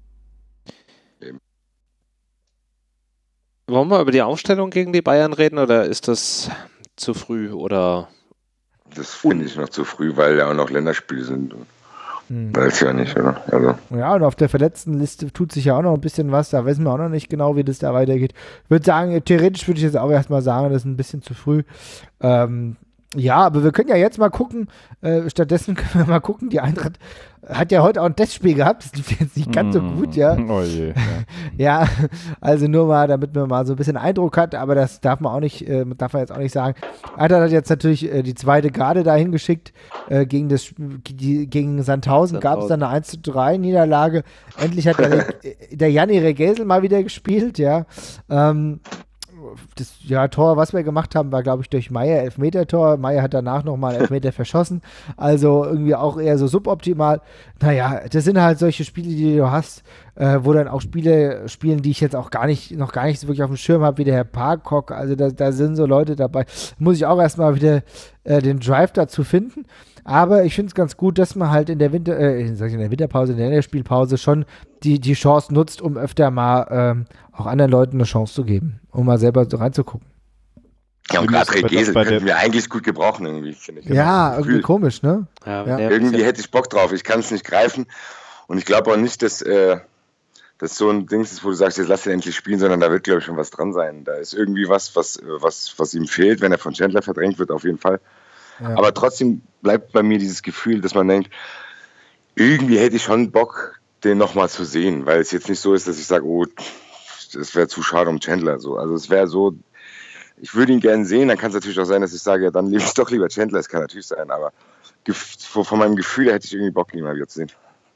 Wollen wir über die Aufstellung gegen die Bayern reden oder ist das zu früh oder? Das finde ich noch zu früh, weil ja auch noch Länderspiele sind. Weiß ja nicht, oder? Also. Ja, und auf der Verletztenliste tut sich ja auch noch ein bisschen was. Da wissen wir auch noch nicht genau, wie das da weitergeht. Ich würde sagen, theoretisch würde ich jetzt auch erstmal sagen, das ist ein bisschen zu früh. Ja, aber wir können ja jetzt mal gucken. Stattdessen können wir mal gucken. Die Eintracht hat ja heute auch ein Testspiel gehabt. Das lief jetzt nicht ganz so gut, ja. Oh je. Ja, also nur mal, damit man mal so ein bisschen Eindruck hat, aber das darf man jetzt auch nicht sagen. Eintracht hat jetzt natürlich die zweite Garde dahin geschickt. Gegen Sandhausen gab es dann eine 1:3 Niederlage. Endlich hat der Janni Regesel mal wieder gespielt, ja. Das Tor, was wir gemacht haben, war, glaube ich, durch Meier, Elfmeter-Tor. Meier hat danach nochmal einen Elfmeter verschossen. Also irgendwie auch eher so suboptimal. Naja, das sind halt solche Spiele, die du hast, wo dann auch Spiele spielen, die ich jetzt auch noch gar nicht so wirklich auf dem Schirm habe, wie der Herr Parkhock. Also da sind so Leute dabei. Muss ich auch erstmal wieder den Drive dazu finden. Aber ich finde es ganz gut, dass man halt in der Winterpause, in der Länderspielpause schon die Chance nutzt, um öfter mal auch anderen Leuten eine Chance zu geben, um mal selber so reinzugucken. Ja, und gerade Regesel könnten wir eigentlich gut gebrauchen, irgendwie, finde ich. Ja, irgendwie komisch, ne? Ja. Irgendwie hätte ich Bock drauf. Ich kann es nicht greifen. Und ich glaube auch nicht, dass das so ein Ding ist, wo du sagst, jetzt lass ihn endlich spielen, sondern da wird, glaube ich, schon was dran sein. Da ist irgendwie was ihm fehlt, wenn er von Chandler verdrängt wird, auf jeden Fall. Ja. Aber trotzdem bleibt bei mir dieses Gefühl, dass man denkt, irgendwie hätte ich schon Bock, den nochmal zu sehen, weil es jetzt nicht so ist, dass ich sage, oh, das wäre zu schade um Chandler. So. Also es wäre so, ich würde ihn gerne sehen, dann kann es natürlich auch sein, dass ich sage, ja, dann liebe ich doch lieber Chandler, das kann natürlich sein, aber von meinem Gefühl her hätte ich irgendwie Bock, ihn mal wieder zu sehen.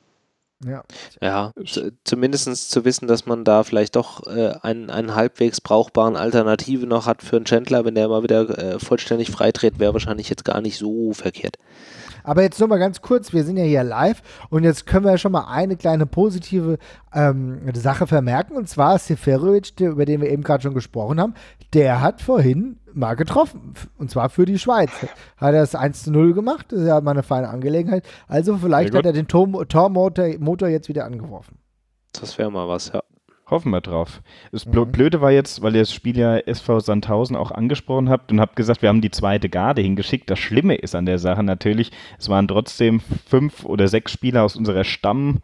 Ja, zumindest zu wissen, dass man da vielleicht doch einen halbwegs brauchbaren Alternative noch hat für einen Chandler, wenn der mal wieder vollständig freitritt, wäre wahrscheinlich jetzt gar nicht so verkehrt. Aber jetzt nur mal ganz kurz, wir sind ja hier live und jetzt können wir ja schon mal eine kleine positive Sache vermerken, und zwar Seferovic, über den wir eben gerade schon gesprochen haben, der hat vorhin mal getroffen, und zwar für die Schweiz. Hat er das 1:0 gemacht, das ist ja mal eine feine Angelegenheit, also vielleicht hat er den Tormotor jetzt wieder angeworfen. Das wäre mal was, ja. Hoffen wir drauf. Das Blöde war jetzt, weil ihr das Spiel ja SV Sandhausen auch angesprochen habt und habt gesagt, wir haben die zweite Garde hingeschickt. Das Schlimme ist an der Sache natürlich, es waren trotzdem 5 oder 6 Spieler aus unserer Stamm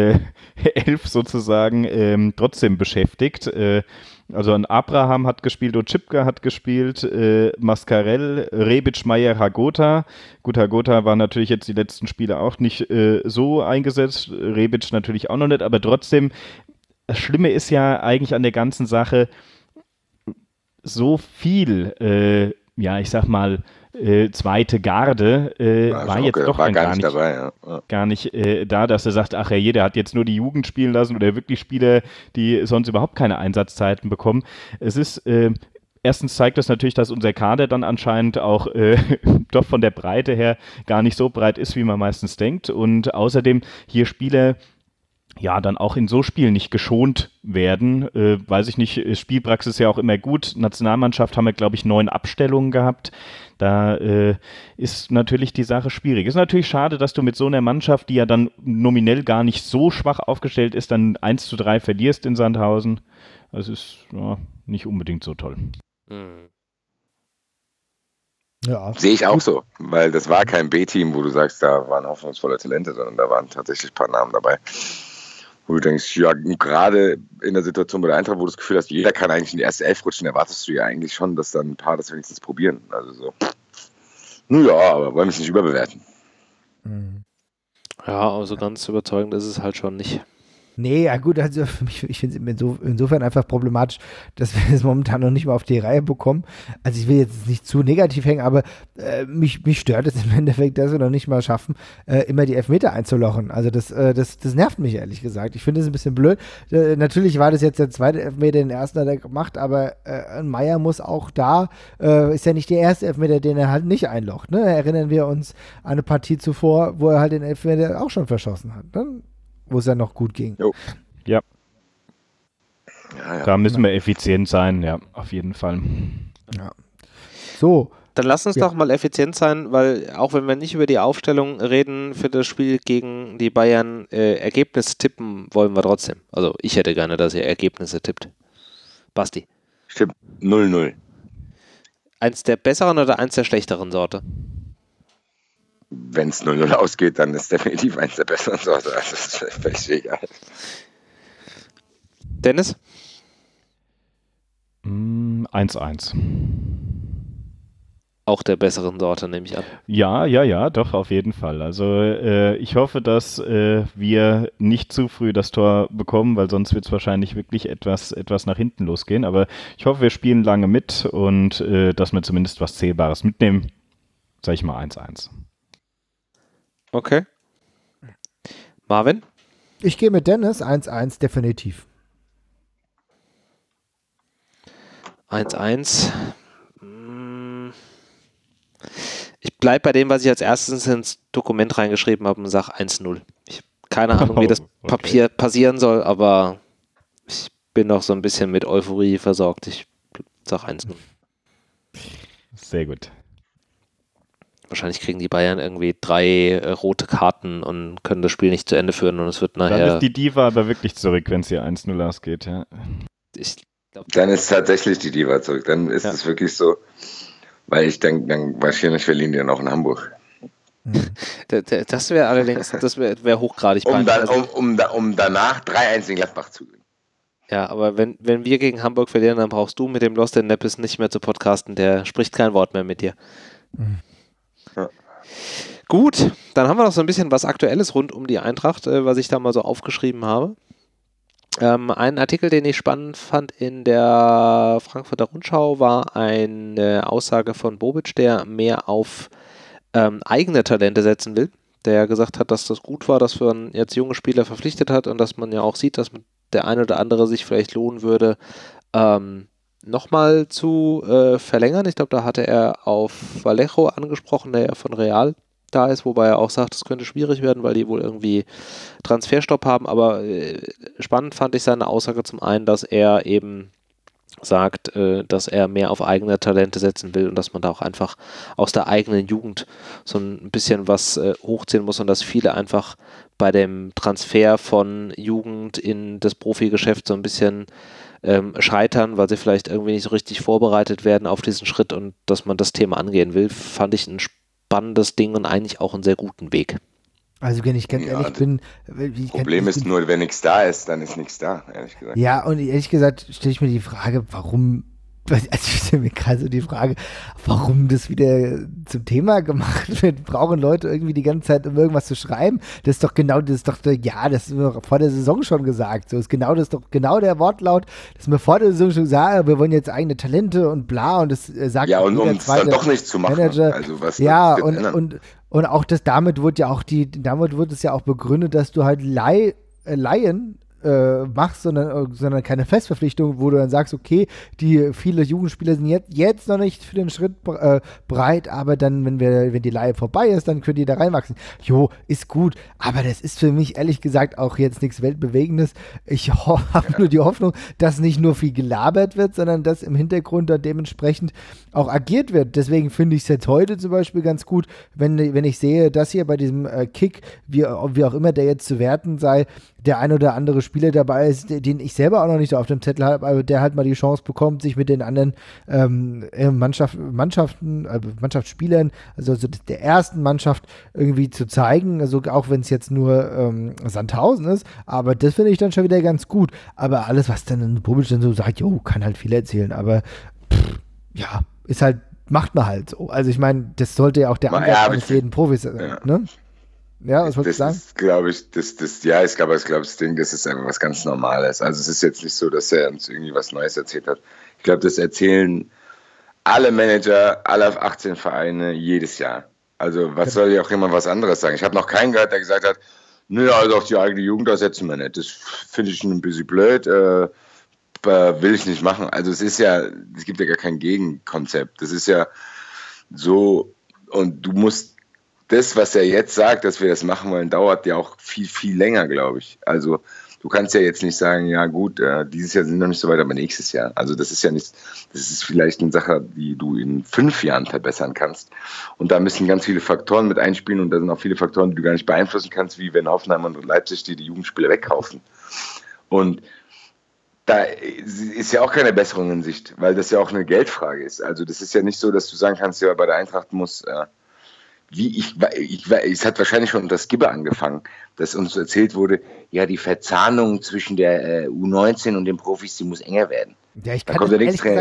11 sozusagen trotzdem beschäftigt. Also ein Abraham hat gespielt, Otschipka hat gespielt, Mascarell, Rebic, Meier, Hagota. Gut, Hagota war natürlich jetzt die letzten Spiele auch nicht so eingesetzt, Rebic natürlich auch noch nicht, aber trotzdem, das Schlimme ist ja eigentlich an der ganzen Sache, so viel, ich sag mal, zweite Garde war jetzt doch dann gar nicht dabei, gar nicht da, dass er sagt, ach ja, jeder hat jetzt nur die Jugend spielen lassen oder wirklich Spieler, die sonst überhaupt keine Einsatzzeiten bekommen. Es ist erstens zeigt das natürlich, dass unser Kader dann anscheinend auch doch von der Breite her gar nicht so breit ist, wie man meistens denkt, und außerdem hier Spieler ja, dann auch in so Spielen nicht geschont werden. Weiß ich nicht, Spielpraxis ist ja auch immer gut. Nationalmannschaft haben wir, glaube ich, 9 Abstellungen gehabt. Da ist natürlich die Sache schwierig. Ist natürlich schade, dass du mit so einer Mannschaft, die ja dann nominell gar nicht so schwach aufgestellt ist, dann 1:3 verlierst in Sandhausen. Das ist nicht unbedingt so toll. Ja. Sehe ich auch so, weil das war kein B-Team, wo du sagst, da waren hoffnungsvolle Talente, sondern da waren tatsächlich ein paar Namen dabei, wo du denkst, ja, gerade in der Situation bei der Eintracht, wo du das Gefühl hast, jeder kann eigentlich in die erste Elf rutschen, erwartest du ja eigentlich schon, dass dann ein paar das wenigstens probieren. Also so, nun ja, aber wollen wir es nicht überbewerten. Ja, aber so ganz überzeugend ist es halt schon nicht. Nee, ja gut, also ich finde es insofern einfach problematisch, dass wir es momentan noch nicht mal auf die Reihe bekommen. Also ich will jetzt nicht zu negativ hängen, aber mich stört es im Endeffekt, dass wir noch nicht mal schaffen, immer die Elfmeter einzulochen. Also das nervt mich ehrlich gesagt. Ich finde es ein bisschen blöd. Natürlich war das jetzt der zweite Elfmeter, den ersten hat er gemacht, aber Meier muss auch da, ist ja nicht der erste Elfmeter, den er halt nicht einlocht. Ne? Erinnern wir uns an eine Partie zuvor, wo er halt den Elfmeter auch schon verschossen hat. Ne? Wo es ja noch gut ging. Jo. Ja. Ja. Da müssen wir effizient sein, ja, auf jeden Fall. Ja. So. Dann lass uns doch mal effizient sein, weil auch wenn wir nicht über die Aufstellung reden für das Spiel gegen die Bayern, Ergebnis tippen wollen wir trotzdem. Also ich hätte gerne, dass ihr Ergebnisse tippt. Basti. Stimmt, 0-0. Eins der besseren oder eins der schlechteren Sorte? Wenn es 0-0 ausgeht, dann ist definitiv eins der besseren Sorte. Also das ist völlig egal. Dennis? 1-1. Auch der besseren Sorte, nehme ich an. Ja, doch, auf jeden Fall. Also ich hoffe, dass wir nicht zu früh das Tor bekommen, weil sonst wird es wahrscheinlich wirklich etwas nach hinten losgehen. Aber ich hoffe, wir spielen lange mit und dass wir zumindest was Zählbares mitnehmen. Sag ich mal 1-1. Okay. Marvin? Ich gehe mit Dennis, 1-1 definitiv. 1-1. Ich bleibe bei dem, was ich als erstes ins Dokument reingeschrieben habe und sage 1-0. Ich habe keine Ahnung, wie das Papier passieren soll, aber ich bin noch so ein bisschen mit Euphorie versorgt. Ich sage 1-0. Sehr gut. Wahrscheinlich kriegen die Bayern irgendwie 3 rote Karten und können das Spiel nicht zu Ende führen und es wird nachher... Dann ist die Diva aber wirklich zurück, wenn es hier 1-0 ausgeht, ja. Dann ist tatsächlich die Diva zurück. Dann ist es wirklich so, weil ich denke, dann wahrscheinlich verlieren die ja noch in Hamburg. Das wäre allerdings, das wäre hochgradig peinlich. Um danach 3-1 in Gladbach zu gewinnen. Ja, aber wenn wir gegen Hamburg verlieren, dann brauchst du mit dem Lost in Neppes nicht mehr zu podcasten. Der spricht kein Wort mehr mit dir. Ja. Gut, dann haben wir noch so ein bisschen was Aktuelles rund um die Eintracht, was ich da mal so aufgeschrieben habe. Ein Artikel, den ich spannend fand in der Frankfurter Rundschau, war eine Aussage von Bobic, der mehr auf eigene Talente setzen will, der gesagt hat, dass das gut war, dass man jetzt junge Spieler verpflichtet hat und dass man ja auch sieht, dass der eine oder andere sich vielleicht lohnen würde, nochmal zu verlängern. Ich glaube, da hatte er auf Vallejo angesprochen, der ja von Real da ist, wobei er auch sagt, es könnte schwierig werden, weil die wohl irgendwie Transferstopp haben, aber spannend fand ich seine Aussage zum einen, dass er eben sagt, dass er mehr auf eigene Talente setzen will und dass man da auch einfach aus der eigenen Jugend so ein bisschen was hochziehen muss und dass viele einfach bei dem Transfer von Jugend in das Profigeschäft so ein bisschen scheitern, weil sie vielleicht irgendwie nicht so richtig vorbereitet werden auf diesen Schritt und dass man das Thema angehen will, fand ich ein spannendes Ding und eigentlich auch einen sehr guten Weg. Also wenn ich ganz ehrlich bin... Problem ist nur, wenn nichts da ist, dann ist nichts da, ehrlich gesagt. Ja, und ehrlich gesagt stelle ich mir die Frage, warum... Also ich stelle mir gerade so die Frage, warum das wieder zum Thema gemacht wird. Brauchen Leute irgendwie die ganze Zeit, um irgendwas zu schreiben? Das ist mir vor der Saison schon gesagt. So ist genau der Wortlaut, das ist mir vor der Saison schon gesagt, wir wollen jetzt eigene Talente und bla und das sagt ja, und um es dann doch nicht zu machen. Manager. Also was ja, und auch das, damit wird es ja auch begründet, dass du halt Laien machst, sondern keine Festverpflichtung, wo du dann sagst, okay, die viele Jugendspieler sind jetzt noch nicht für den Schritt bereit, aber dann, wenn die Leihe vorbei ist, dann können die da reinwachsen. Jo, ist gut, aber das ist für mich ehrlich gesagt auch jetzt nichts Weltbewegendes. Ich habe nur die Hoffnung, dass nicht nur viel gelabert wird, sondern dass im Hintergrund dann dementsprechend auch agiert wird. Deswegen finde ich es jetzt heute zum Beispiel ganz gut, wenn ich sehe, dass hier bei diesem Kick, wie auch immer der jetzt zu werten sei, der ein oder andere Spieler dabei ist, den ich selber auch noch nicht so auf dem Zettel habe, aber der halt mal die Chance bekommt, sich mit den anderen Mannschaftsspielern, also der ersten Mannschaft irgendwie zu zeigen, also auch wenn es jetzt nur Sandhausen ist, aber das finde ich dann schon wieder ganz gut. Aber alles, was dann Bobic dann so sagt, jo, kann halt viel erzählen, aber ja, ist halt, macht man halt so. Also ich meine, das sollte ja auch der Ansatz eines jeden Profis sein, ne? Ja, was wolltest du sagen? Ist, glaube ich, das Ding, das ist einfach was ganz Normales. Also es ist jetzt nicht so, dass er uns irgendwie was Neues erzählt hat. Ich glaube, das erzählen alle Manager, alle 18 Vereine jedes Jahr. Also was soll ja auch jemand was anderes sagen? Ich habe noch keinen gehört, der gesagt hat, nö, also auf die eigene Jugend ersetzen wir nicht. Das finde ich ein bisschen blöd, will ich nicht machen. Also es gibt ja gar kein Gegenkonzept. Das ist ja so, und du musst das, was er jetzt sagt, dass wir das machen wollen, dauert ja auch viel, viel länger, glaube ich. Also du kannst ja jetzt nicht sagen, ja gut, dieses Jahr sind wir noch nicht so weit, aber nächstes Jahr. Also das ist ja nicht, das ist vielleicht eine Sache, die du in 5 Jahren verbessern kannst. Und da müssen ganz viele Faktoren mit einspielen und da sind auch viele Faktoren, die du gar nicht beeinflussen kannst, wie wenn Hoffenheim und Leipzig die Jugendspieler wegkaufen. Und da ist ja auch keine Besserung in Sicht, weil das ja auch eine Geldfrage ist. Also das ist ja nicht so, dass du sagen kannst, ja, bei der Eintracht muss... es hat wahrscheinlich schon unter Skibbe angefangen, dass uns erzählt wurde, ja, die Verzahnung zwischen der U19 und den Profis, die muss enger werden. Ja, ich kann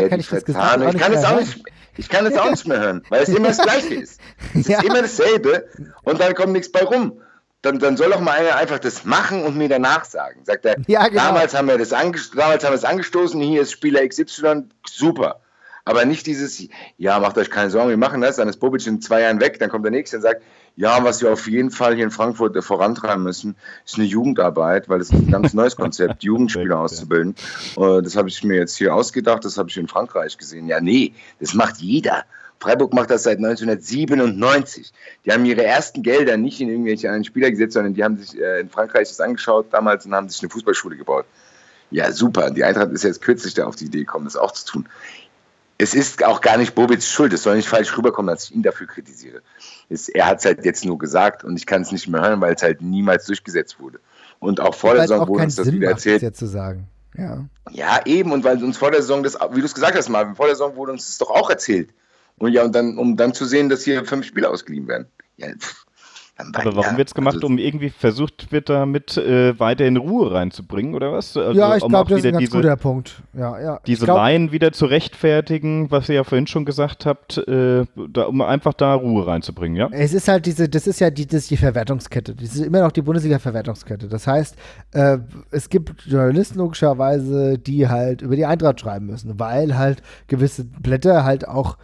es auch nicht mehr hören, weil es immer das Gleiche ist. Es ist immer dasselbe und dann kommt nichts bei rum. Dann soll doch mal einer einfach das machen und mir danach sagen. Sagt er, ja, genau. Damals haben wir es angestoßen, hier ist Spieler XY, super. Aber nicht dieses, ja, macht euch keine Sorgen, wir machen das, dann ist Bobic in 2 Jahren weg, dann kommt der Nächste und sagt, ja, was wir auf jeden Fall hier in Frankfurt vorantreiben müssen, ist eine Jugendarbeit, weil das ist ein ganz neues Konzept, Jugendspieler auszubilden. Das habe ich mir jetzt hier ausgedacht, das habe ich in Frankreich gesehen. Ja, nee, das macht jeder. Freiburg macht das seit 1997. Die haben ihre ersten Gelder nicht in irgendwelche anderen Spieler gesetzt, sondern die haben sich in Frankreich das angeschaut damals und haben sich eine Fußballschule gebaut. Ja, super. Die Eintracht ist jetzt kürzlich da auf die Idee gekommen, das auch zu tun. Es ist auch gar nicht Bobics Schuld, es soll nicht falsch rüberkommen, dass ich ihn dafür kritisiere. Er hat es halt jetzt nur gesagt und ich kann es nicht mehr hören, weil es halt niemals durchgesetzt wurde. Und auch vor der Saison wurde uns das wieder erzählt. Jetzt zu sagen. Ja, eben, und weil uns vor der Saison das, wie du es gesagt hast, Marvin, vor der Saison wurde uns das doch auch erzählt. Und ja, und dann, um dann zu sehen, dass hier 5 Spieler ausgeliehen werden. Ja, aber warum wird es gemacht, um irgendwie versucht wird, damit weiter in Ruhe reinzubringen, oder was? Also, ja, ich glaube, das ist ein ganz guter Punkt. Ja. Diese Laien wieder zu rechtfertigen, was ihr ja vorhin schon gesagt habt, um einfach da Ruhe reinzubringen, ja? Es ist halt das ist die Verwertungskette. Das ist immer noch die Bundesliga-Verwertungskette. Das heißt, es gibt Journalisten logischerweise, die halt über die Eintracht schreiben müssen, weil halt gewisse Blätter halt auch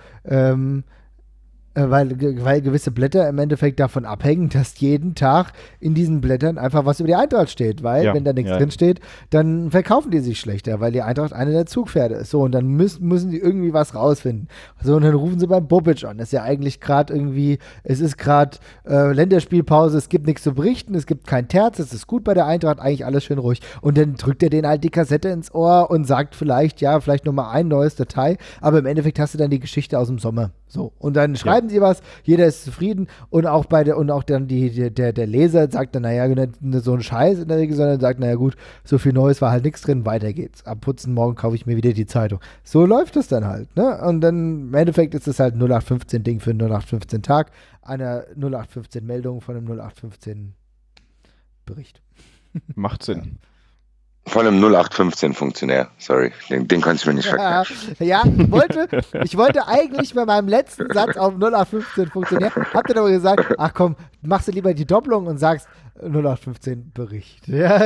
weil gewisse Blätter im Endeffekt davon abhängen, dass jeden Tag in diesen Blättern einfach was über die Eintracht steht, weil wenn da nichts drin steht, dann verkaufen die sich schlechter, weil die Eintracht eine der Zugpferde ist. So, und dann müssen die irgendwie was rausfinden. So, und dann rufen sie beim Bobic an. Das ist ja eigentlich gerade irgendwie, es ist gerade Länderspielpause, es gibt nichts zu berichten, es gibt kein Terz, es ist gut bei der Eintracht, eigentlich alles schön ruhig. Und dann drückt er denen halt die Kassette ins Ohr und sagt vielleicht nochmal ein neues Detail, aber im Endeffekt hast du dann die Geschichte aus dem Sommer. So, und dann schreiben sie was, jeder ist zufrieden und auch dann der Leser sagt dann, naja, nicht so ein Scheiß in der Regel, sondern sagt, naja gut, so viel Neues war halt nichts drin, weiter geht's. Abputzen, morgen kaufe ich mir wieder die Zeitung. So läuft das dann halt, ne? Und dann im Endeffekt ist es halt ein 0815-Ding für einen 0815-Tag, eine 0815-Meldung von einem 0815-Bericht. Macht Sinn. Von einem 0815-Funktionär, sorry, den konnte ich mir nicht verkaufen. Ja, ich wollte eigentlich bei meinem letzten Satz auf 0815-Funktionär, habt ihr aber gesagt, ach komm, machst du lieber die Doppelung und sagst 0815-Bericht. Ja.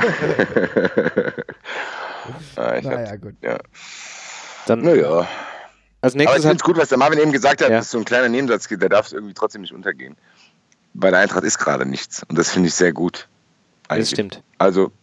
Naja, gut. Ja. Dann, naja. Als aber nächstes ich finde es gut, was der Marvin eben gesagt hat, das ist so ein kleiner Nebensatz, der darf irgendwie trotzdem nicht untergehen. Bei der Eintracht ist gerade nichts und das finde ich sehr gut. Das stimmt. Also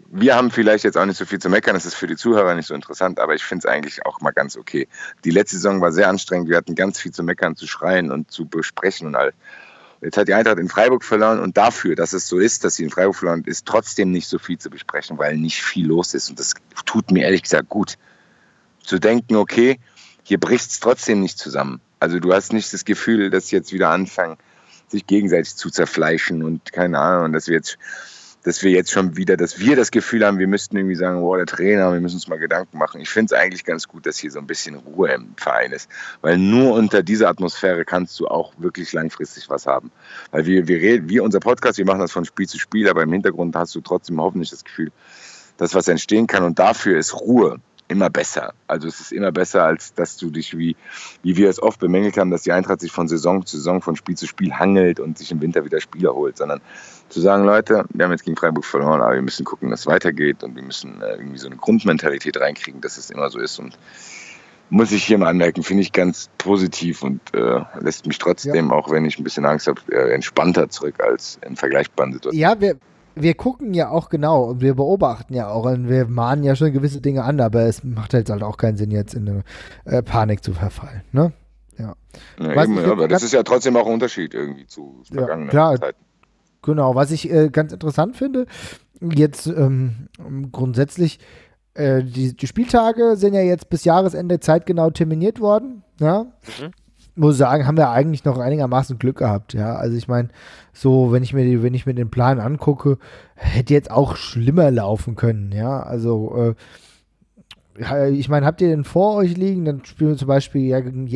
wir haben vielleicht jetzt auch nicht so viel zu meckern, das ist für die Zuhörer nicht so interessant, aber ich finde es eigentlich auch mal ganz okay. Die letzte Saison war sehr anstrengend, wir hatten ganz viel zu meckern, zu schreien und zu besprechen und all. Jetzt hat die Eintracht in Freiburg verloren und dafür, dass es so ist, dass sie in Freiburg verloren ist, trotzdem nicht so viel zu besprechen, weil nicht viel los ist und das tut mir ehrlich gesagt gut. Zu denken, okay, hier bricht es trotzdem nicht zusammen. Also du hast nicht das Gefühl, dass sie jetzt wieder anfangen, sich gegenseitig zu zerfleischen und keine Ahnung, dass wir jetzt schon wieder, dass wir das Gefühl haben, wir müssten irgendwie sagen, wow, der Trainer, wir müssen uns mal Gedanken machen. Ich finde es eigentlich ganz gut, dass hier so ein bisschen Ruhe im Verein ist, weil nur unter dieser Atmosphäre kannst du auch wirklich langfristig was haben. Weil wir unser Podcast, wir machen das von Spiel zu Spiel, aber im Hintergrund hast du trotzdem hoffentlich das Gefühl, dass was entstehen kann und dafür ist Ruhe immer besser. Also es ist immer besser, als dass du dich, wie wir es oft bemängelt haben, dass die Eintracht sich von Saison zu Saison, von Spiel zu Spiel hangelt und sich im Winter wieder Spieler holt, sondern zu sagen, Leute, wir haben jetzt gegen Freiburg verloren, aber wir müssen gucken, dass es weitergeht und wir müssen irgendwie so eine Grundmentalität reinkriegen, dass es immer so ist und muss ich hier mal anmerken, finde ich ganz positiv und lässt mich trotzdem, auch wenn ich ein bisschen Angst habe, entspannter zurück als in vergleichbaren Situationen. Ja, wir gucken ja auch genau und wir beobachten ja auch und wir mahnen ja schon gewisse Dinge an, aber es macht halt auch keinen Sinn, jetzt in eine Panik zu verfallen. Ne? Ja. Aber das ist ja trotzdem auch ein Unterschied irgendwie zu vergangenen Zeiten. Genau, was ich ganz interessant finde, jetzt grundsätzlich, die Spieltage sind ja jetzt bis Jahresende zeitgenau terminiert worden. Ja? Muss sagen, haben wir eigentlich noch einigermaßen Glück gehabt, ja. Also ich meine, so, wenn ich mir den Plan angucke, hätte jetzt auch schlimmer laufen können, ja. Also, ich meine, habt ihr den vor euch liegen? Dann spielen wir zum Beispiel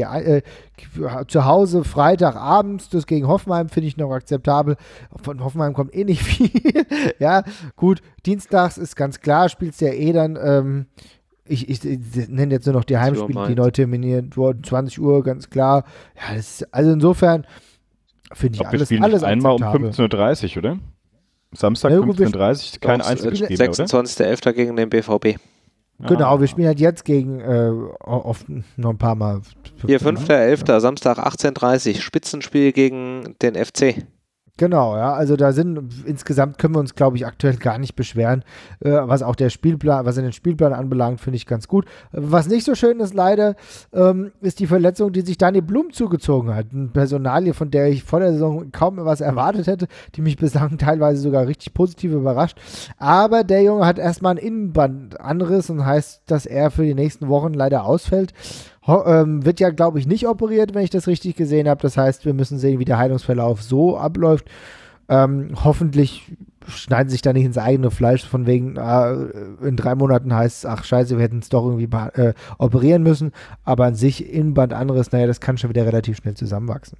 zu Hause Freitagabends, das gegen Hoffenheim finde ich noch akzeptabel. Von Hoffenheim kommt eh nicht viel. Ja, gut, dienstags ist ganz klar, spielst du ja eh dann, ich nenne jetzt nur noch die Heimspiele, die neu terminiert wurden, 20 Uhr, ganz klar. Ja, also insofern finde ich alles akzeptabel. Wir spielen einmal um 15.30 Uhr, oder? Samstag 15.30 Uhr, kein Einzelspiel mehr, oder? 26.11. gegen den BVB. Genau, wir spielen halt jetzt gegen oft noch ein paar Mal. Hier 5.11. Samstag 18.30 Uhr, Spitzenspiel gegen den FC. Genau, ja, also insgesamt können wir uns, glaube ich, aktuell gar nicht beschweren, was auch den Spielplan anbelangt, finde ich ganz gut. Was nicht so schön ist leider, ist die Verletzung, die sich Dani Blum zugezogen hat. Eine Personalie, von der ich vor der Saison kaum was erwartet hätte, die mich bislang teilweise sogar richtig positiv überrascht. Aber der Junge hat erstmal einen Innenbandanriss und heißt, dass er für die nächsten Wochen leider ausfällt. Wird ja, glaube ich, nicht operiert, wenn ich das richtig gesehen habe. Das heißt, wir müssen sehen, wie der Heilungsverlauf so abläuft. Hoffentlich schneiden sich da nicht ins eigene Fleisch, von wegen, in 3 Monaten heißt es, ach scheiße, wir hätten es doch irgendwie operieren müssen. Aber an sich, Innenbandanriss, naja, das kann schon wieder relativ schnell zusammenwachsen.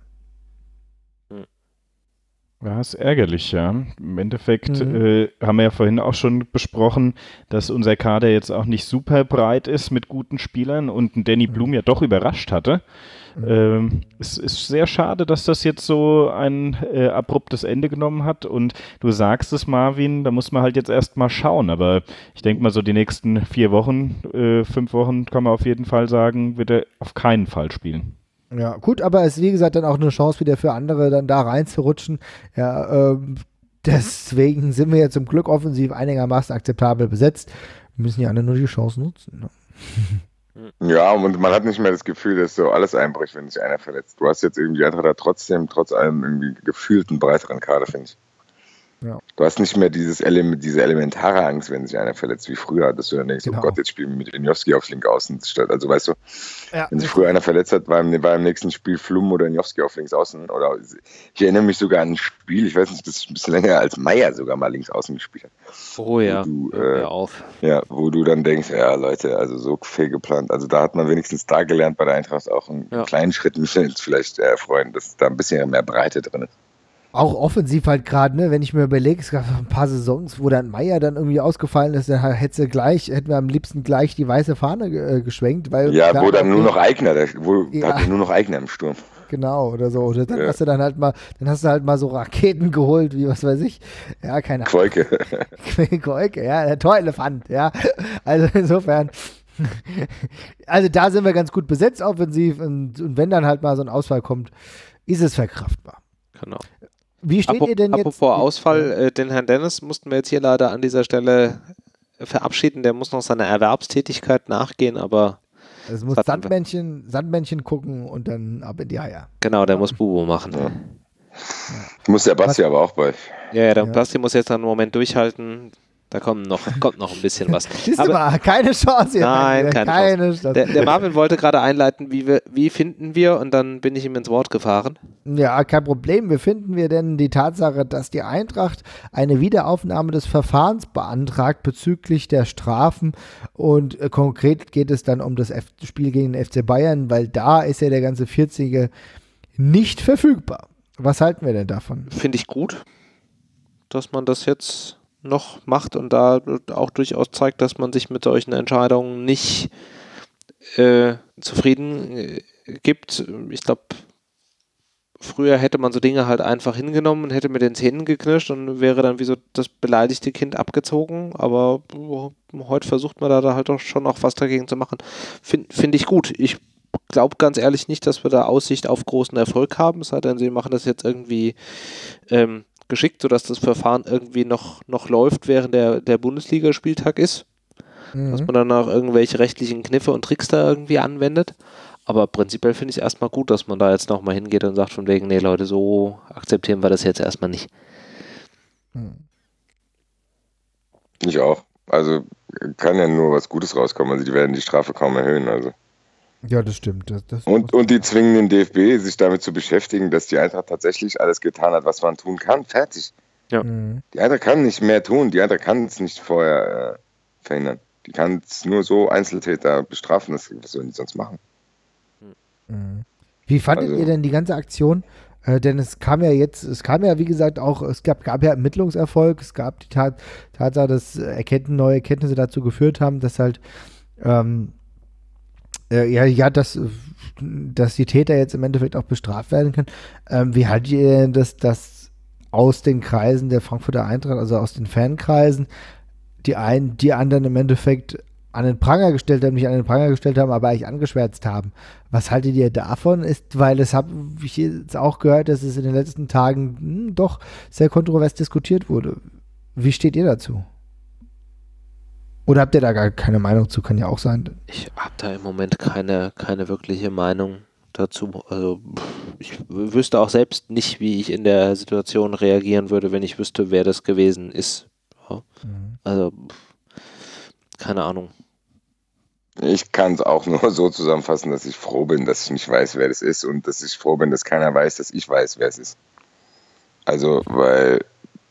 Ja, ist ärgerlich, ja. Im Endeffekt haben wir ja vorhin auch schon besprochen, dass unser Kader jetzt auch nicht super breit ist mit guten Spielern und Danny Blum ja doch überrascht hatte. Es ist sehr schade, dass das jetzt so ein abruptes Ende genommen hat und du sagst es, Marvin, da muss man halt jetzt erst mal schauen, aber ich denke mal so die nächsten 4 Wochen, 5 Wochen kann man auf jeden Fall sagen, wird er auf keinen Fall spielen. Ja, gut, aber es ist wie gesagt dann auch eine Chance wieder für andere, dann da reinzurutschen. Ja, deswegen sind wir ja zum Glück offensiv einigermaßen akzeptabel besetzt. Wir müssen ja alle nur die Chance nutzen. Ne? Ja, und man hat nicht mehr das Gefühl, dass so alles einbricht, wenn sich einer verletzt. Du hast jetzt irgendwie einfach da trotz allem irgendwie gefühlt einen breiteren Kader, finde ich. Ja. Du hast nicht mehr diese elementare Angst, wenn sich einer verletzt, wie früher, dass du dann denkst, oh Gott, jetzt spielen wir mit Njowski auf links außen statt. Also weißt du, wenn sich früher einer verletzt hat, war im nächsten Spiel Flum oder Njowski auf links außen. Oder ich erinnere mich sogar an ein Spiel, ich weiß nicht, das ist ein bisschen länger, als Meier sogar mal links außen gespielt hat. Oh ja, wo du dann denkst, ja Leute, also so fehlgeplant. Also da hat man wenigstens da gelernt bei der Eintracht auch einen kleinen Schritt, müssen wir uns vielleicht erfreuen, dass da ein bisschen mehr Breite drin ist. Auch offensiv halt gerade, ne, wenn ich mir überlege, es gab ein paar Saisons, wo dann Meier dann irgendwie ausgefallen ist, dann hätten wir am liebsten gleich die weiße Fahne geschwenkt. Weil ja, wo dann nur noch Eigner, da hatten nur noch Eigner im Sturm. Genau, oder so. Oder dann hast du dann halt mal so Raketen geholt, wie was weiß ich. Ja, keine Ahnung. Quoike, ja, der Torelefant, ja. Also insofern, also da sind wir ganz gut besetzt offensiv und wenn dann halt mal so ein Ausfall kommt, ist es verkraftbar. Genau. Wie steht ihr denn jetzt? Apropos Ausfall, den Herrn Dennis mussten wir jetzt hier leider an dieser Stelle verabschieden, der muss noch seiner Erwerbstätigkeit nachgehen, aber Es muss Sandmännchen gucken und dann ab in die Eier. genau, der muss Bubo machen. Ja. Muss der Basti aber auch bei. Ja, der Basti muss jetzt einen Moment durchhalten. Da kommt noch ein bisschen was. Siehst du mal, keine Chance hier. Nein, keine Chance. Der Marvin wollte gerade einleiten, wie finden wir, und dann bin ich ihm ins Wort gefahren. Ja, kein Problem. Wie finden wir denn die Tatsache, dass die Eintracht eine Wiederaufnahme des Verfahrens beantragt bezüglich der Strafen, und konkret geht es dann um das Spiel gegen den FC Bayern, weil da ist ja der ganze 40er nicht verfügbar. Was halten wir denn davon? Finde ich gut, dass man das jetzt noch macht und da auch durchaus zeigt, dass man sich mit solchen Entscheidungen nicht zufrieden gibt. Ich glaube, früher hätte man so Dinge halt einfach hingenommen und hätte mit den Zähnen geknirscht und wäre dann wie so das beleidigte Kind abgezogen, aber heute versucht man da halt doch schon noch was dagegen zu machen. Finde ich gut. Ich glaube ganz ehrlich nicht, dass wir da Aussicht auf großen Erfolg haben, es sei denn, sie machen das jetzt irgendwie geschickt, sodass das Verfahren irgendwie noch läuft, während der Bundesligaspieltag ist. Dass man dann auch irgendwelche rechtlichen Kniffe und Tricks da irgendwie anwendet. Aber prinzipiell finde ich es erstmal gut, dass man da jetzt nochmal hingeht und sagt von wegen, nee Leute, so akzeptieren wir das jetzt erstmal nicht. Ich auch. Also kann ja nur was Gutes rauskommen. Also die werden die Strafe kaum erhöhen. Also. Ja, das stimmt. Und die zwingen den DFB, sich damit zu beschäftigen, dass die Eintracht tatsächlich alles getan hat, was man tun kann. Fertig. Ja. Die Eintracht kann nicht mehr tun. Die Eintracht kann es nicht vorher verhindern. Die kann es nur so Einzeltäter bestrafen. Was sollen die sonst machen? Wie fandet ihr denn die ganze Aktion? Denn es kam ja, wie gesagt, auch, es gab ja Ermittlungserfolg. Es gab die Tatsache, dass neue Erkenntnisse dazu geführt haben, dass halt dass die Täter jetzt im Endeffekt auch bestraft werden können. Wie haltet ihr denn das aus den Kreisen der Frankfurter Eintracht, also aus den Fankreisen, die anderen im Endeffekt an den Pranger gestellt haben, aber eigentlich angeschwärzt haben? Was haltet ihr davon? Weil habe ich jetzt auch gehört, dass es in den letzten Tagen doch sehr kontrovers diskutiert wurde. Wie steht ihr dazu? Oder habt ihr da gar keine Meinung zu? Kann ja auch sein. Ich habe da im Moment keine wirkliche Meinung dazu. Also ich wüsste auch selbst nicht, wie ich in der Situation reagieren würde, wenn ich wüsste, wer das gewesen ist. Ja. Also keine Ahnung. Ich kann es auch nur so zusammenfassen, dass ich froh bin, dass ich nicht weiß, wer das ist, und dass ich froh bin, dass keiner weiß, dass ich weiß, wer es ist. Also, weil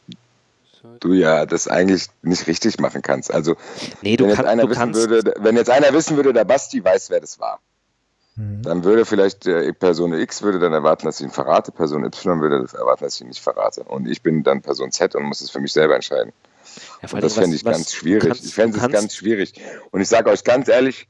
du ja das eigentlich nicht richtig machen kannst. Also, nee, wenn jetzt einer wissen würde, der Basti weiß, wer das war, dann würde vielleicht Person X würde dann erwarten, dass ich ihn verrate, Person Y würde erwarten, dass ich ihn nicht verrate. Und ich bin dann Person Z und muss es für mich selber entscheiden. Ja, und das fände ich ganz schwierig. Ich fände es ganz schwierig. Und ich sage euch ganz ehrlich,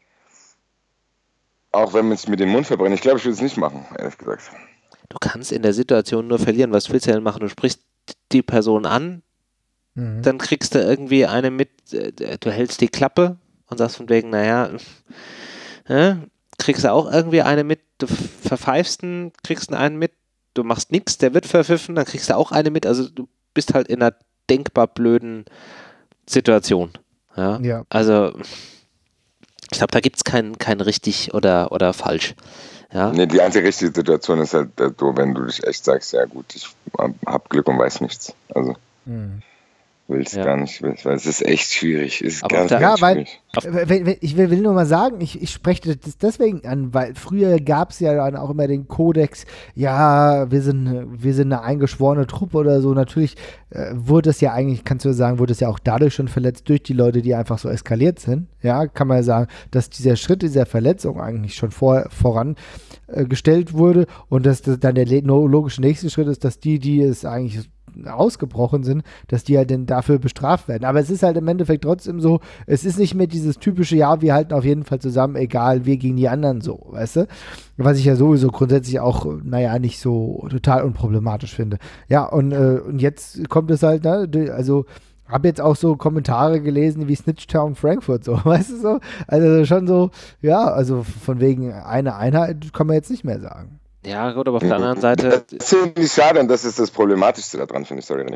auch wenn man es mit dem Mund verbrennt, ich glaube, ich würde es nicht machen, ehrlich gesagt. Du kannst in der Situation nur verlieren. Was willst du denn machen? Du sprichst die Person an, dann kriegst du irgendwie eine mit, du hältst die Klappe und sagst von wegen, naja, kriegst du auch irgendwie eine mit, du verpfeifst ihn, kriegst einen mit, du machst nichts, der wird verpfiffen, dann kriegst du auch eine mit, also du bist halt in einer denkbar blöden Situation. Ja. Also ich glaube, da gibt es kein richtig oder falsch. Ja? Nee, die einzige richtige Situation ist halt, wenn du dich echt sagst, ja gut, ich hab Glück und weiß nichts. Also will es gar nicht, weil es ist echt schwierig. Es ist ganz schwierig. Ich will nur mal sagen, ich spreche das deswegen an, weil früher gab es ja dann auch immer den Kodex, ja, wir sind eine eingeschworene Truppe oder so. Natürlich wurde es ja eigentlich, kannst du sagen, wurde es ja auch dadurch schon verletzt, durch die Leute, die einfach so eskaliert sind. Ja, kann man ja sagen, dass dieser Schritt dieser Verletzung eigentlich schon vorangestellt wurde, und dass das dann der logische nächste Schritt ist, dass die es eigentlich ausgebrochen sind, dass die halt dann dafür bestraft werden. Aber es ist halt im Endeffekt trotzdem so, es ist nicht mehr dieses typische, ja, wir halten auf jeden Fall zusammen, egal, wir gegen die anderen so, weißt du? Was ich ja sowieso grundsätzlich auch, nicht so total unproblematisch finde. Ja, und jetzt kommt es halt, ne, also habe jetzt auch so Kommentare gelesen wie Snitchtown Frankfurt, so, weißt du so? Also schon so, ja, also von wegen einer Einheit kann man jetzt nicht mehr sagen. Ja, gut, aber auf der anderen Seite. Das finde ich schade, und das ist das Problematischste daran, finde ich, sorry, René.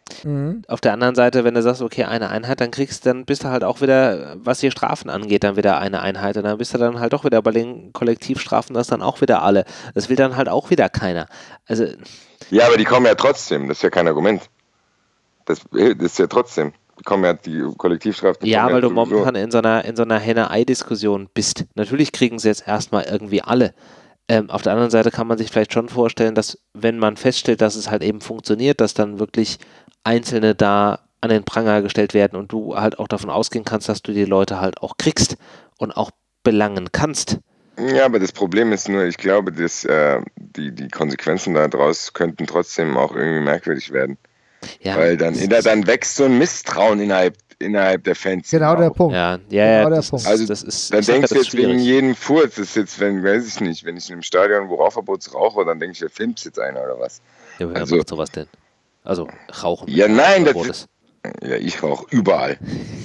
Auf der anderen Seite, wenn du sagst, okay, eine Einheit, dann bist du halt auch wieder, was die Strafen angeht, dann wieder eine Einheit. Und dann bist du dann halt doch wieder bei den Kollektivstrafen, das dann auch wieder alle. Das will dann halt auch wieder keiner. Also. Ja, aber die kommen ja trotzdem, das ist ja kein Argument. Das ist ja trotzdem. Die kommen ja, die Kollektivstrafen. Ja, weil du momentan in so einer Henne-Ei-Diskussion bist. Natürlich kriegen sie jetzt erstmal irgendwie alle. Auf der anderen Seite kann man sich vielleicht schon vorstellen, dass, wenn man feststellt, dass es halt eben funktioniert, dass dann wirklich Einzelne da an den Pranger gestellt werden und du halt auch davon ausgehen kannst, dass du die Leute halt auch kriegst und auch belangen kannst. Ja, aber das Problem ist nur, ich glaube, dass die Konsequenzen daraus könnten trotzdem auch irgendwie merkwürdig werden. Ja. Weil dann wächst so ein Misstrauen innerhalb der Fans. Genau der Punkt. Ja, genau der Punkt. Also dann denkst du jetzt wegen jedem Furz, das ist jetzt, weiß ich nicht, wenn ich in einem Stadion, wo Rauchverbot rauche, dann denke ich, der filmt jetzt einer oder was. Ja, wer macht sowas denn? Also Rauchen. Ja, nein, ich rauche überall.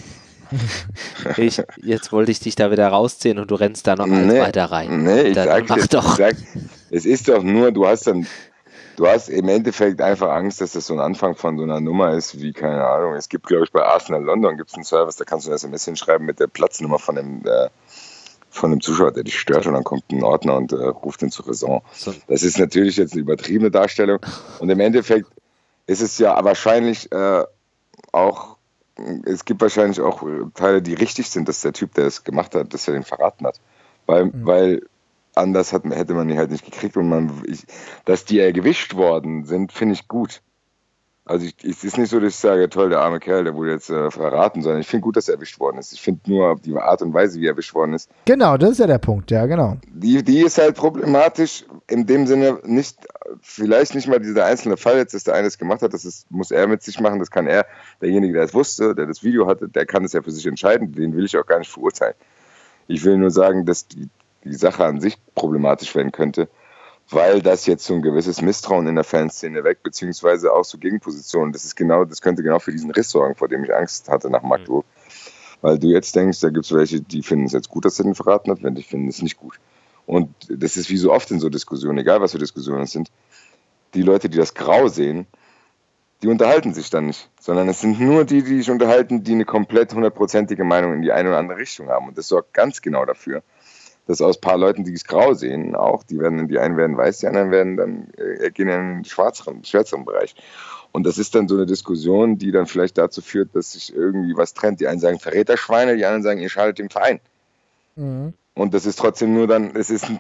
Jetzt wollte ich dich da wieder rausziehen und du rennst da noch weiter rein. Nee, ich sag, es ist doch nur, du hast im Endeffekt einfach Angst, dass das so ein Anfang von so einer Nummer ist, wie, keine Ahnung, es gibt, glaube ich, bei Arsenal London gibt es einen Service, da kannst du eine SMS hinschreiben mit der Platznummer von dem Zuschauer, der dich stört, und dann kommt ein Ordner und ruft ihn zur Raison. So. Das ist natürlich jetzt eine übertriebene Darstellung und im Endeffekt ist es ja wahrscheinlich auch, es gibt wahrscheinlich auch Teile, die richtig sind, dass der Typ, der es gemacht hat, dass er den verraten hat. Weil anders hätte man die halt nicht gekriegt und dass die erwischt worden sind, finde ich gut. Also es ist nicht so, dass ich sage, toll, der arme Kerl, der wurde jetzt verraten, sondern ich finde gut, dass er erwischt worden ist. Ich finde nur die Art und Weise, wie er erwischt worden ist. Genau, das ist ja der Punkt, ja, genau. Die ist halt problematisch, in dem Sinne vielleicht nicht mal dieser einzelne Fall jetzt, dass der eine es gemacht hat, muss er mit sich machen, das kann er, derjenige, der es wusste, der das Video hatte, der kann es ja für sich entscheiden, den will ich auch gar nicht verurteilen. Ich will nur sagen, dass die Sache an sich problematisch werden könnte, weil das jetzt so ein gewisses Misstrauen in der Fanszene weckt, beziehungsweise auch so Gegenpositionen. Das könnte genau für diesen Riss sorgen, vor dem ich Angst hatte nach Magdeburg. Weil du jetzt denkst, da gibt es welche, die finden es jetzt gut, dass er den verraten hat, wenn die finden es nicht gut. Und das ist wie so oft in so Diskussionen, egal was für Diskussionen es sind, die Leute, die das grau sehen, die unterhalten sich dann nicht, sondern es sind nur die sich unterhalten, die eine komplett 100%ige Meinung in die eine oder andere Richtung haben. Und das sorgt ganz genau dafür, dass aus ein paar Leuten, die es grau sehen, auch, die einen werden weiß, die anderen werden dann gehen in den schwärzeren Bereich. Und das ist dann so eine Diskussion, die dann vielleicht dazu führt, dass sich irgendwie was trennt. Die einen sagen Verräterschweine, die anderen sagen, ihr schadet dem Verein. Mhm. Und das ist trotzdem nur dann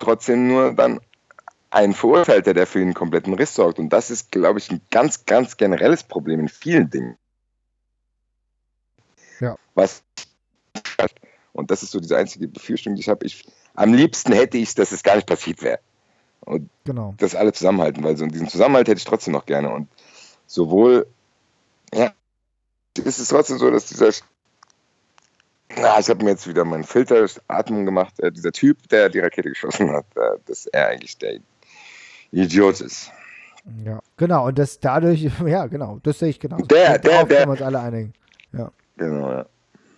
ein Verurteilter, der für den kompletten Riss sorgt. Und das ist, glaube ich, ein ganz, ganz generelles Problem in vielen Dingen. Ja. Und das ist so diese einzige Befürchtung, die ich habe. Am liebsten hätte ich es, dass es gar nicht passiert wäre. Und das alle zusammenhalten, weil so diesen Zusammenhalt hätte ich trotzdem noch gerne. Und sowohl, ja, ist es trotzdem so, dass ich habe mir jetzt wieder meinen Filter Atmung gemacht, dieser Typ, der die Rakete geschossen hat, dass er eigentlich der Idiot ist. Ja, genau, und das dadurch, ja, genau, das sehe ich genau. Darauf können wir uns alle einigen. Ja. Genau, ja.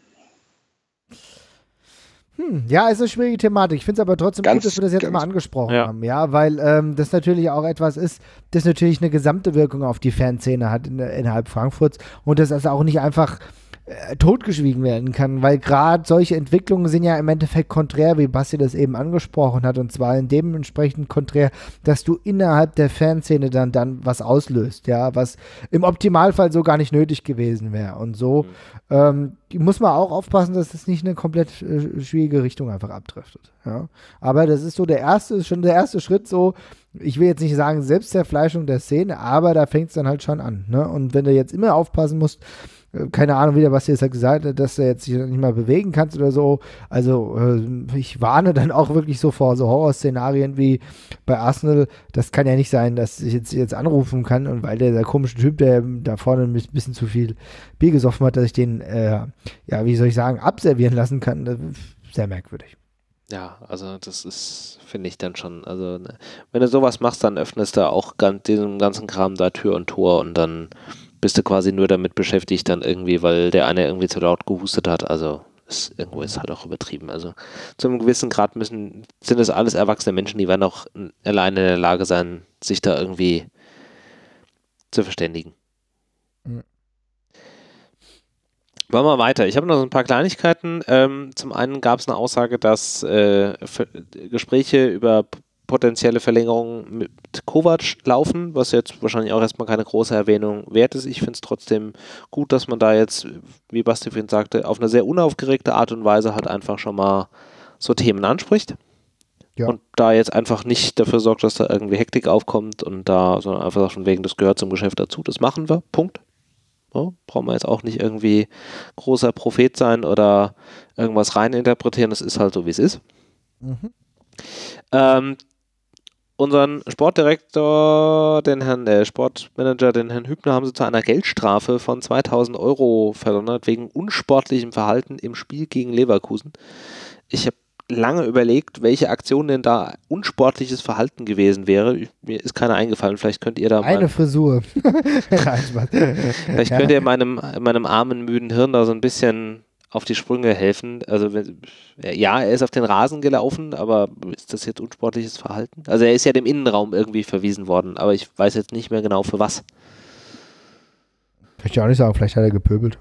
Ja, ist eine schwierige Thematik. Ich finde es aber trotzdem gut, dass wir das jetzt mal angesprochen haben. Ja, weil das natürlich auch etwas ist, das natürlich eine gesamte Wirkung auf die Fanszene hat innerhalb Frankfurts und das also auch nicht einfach totgeschwiegen werden kann, weil gerade solche Entwicklungen sind ja im Endeffekt konträr, wie Basti das eben angesprochen hat, und zwar in dem entsprechend konträr, dass du innerhalb der Fanszene dann was auslöst, ja, was im Optimalfall so gar nicht nötig gewesen wäre. Und so muss man auch aufpassen, dass es nicht eine komplett schwierige Richtung einfach abdriftet. Ja. Aber das ist so schon der erste Schritt so, ich will jetzt nicht sagen Selbstzerfleischung der Szene, aber da fängt es dann halt schon an. Ne? Und wenn du jetzt immer aufpassen musst, keine Ahnung wieder, was dir jetzt halt gesagt hat, dass du jetzt dich nicht mal bewegen kannst oder so. Also ich warne dann auch wirklich so vor so Horrorszenarien wie bei Arsenal. Das kann ja nicht sein, dass ich jetzt anrufen kann und weil der komische Typ, der da vorne ein bisschen zu viel Bier gesoffen hat, dass ich den, wie soll ich sagen, abservieren lassen kann. Das ist sehr merkwürdig. Ja, also das ist, finde ich dann schon, also wenn du sowas machst, dann öffnest du auch diesen ganzen Kram da Tür und Tor und dann bist du quasi nur damit beschäftigt dann irgendwie, weil der eine irgendwie zu laut gehustet hat, also irgendwo ist halt auch übertrieben, also zu einem gewissen Grad sind es alles erwachsene Menschen, die werden auch alleine in der Lage sein, sich da irgendwie zu verständigen. Machen wir weiter. Ich habe noch so ein paar Kleinigkeiten. Zum einen gab es eine Aussage, dass Gespräche über potenzielle Verlängerungen mit Kovac laufen, was jetzt wahrscheinlich auch erstmal keine große Erwähnung wert ist. Ich finde es trotzdem gut, dass man da jetzt, wie Basti vorhin sagte, auf eine sehr unaufgeregte Art und Weise halt einfach schon mal so Themen anspricht. Ja. Und da jetzt einfach nicht dafür sorgt, dass da irgendwie Hektik aufkommt und da, sondern einfach von wegen, das gehört zum Geschäft dazu, das machen wir, Punkt. Ja, brauchen wir jetzt auch nicht irgendwie großer Prophet sein oder irgendwas reininterpretieren, das ist halt so, wie es ist. Unseren Sportdirektor, den Herrn Sportmanager, den Herrn Hübner, haben sie zu einer Geldstrafe von 2.000 € verdonnert wegen unsportlichem Verhalten im Spiel gegen Leverkusen. Ich habe lange überlegt, welche Aktion denn da unsportliches Verhalten gewesen wäre. Mir ist keine eingefallen. Vielleicht könnt ihr da eine Frisur. Vielleicht könnt ihr meinem armen, müden Hirn da so ein bisschen auf die Sprünge helfen. Also ja, er ist auf den Rasen gelaufen, aber ist das jetzt unsportliches Verhalten? Also er ist ja dem Innenraum irgendwie verwiesen worden, aber ich weiß jetzt nicht mehr genau für was. Möchte ich auch nicht sagen, vielleicht hat er gepöbelt.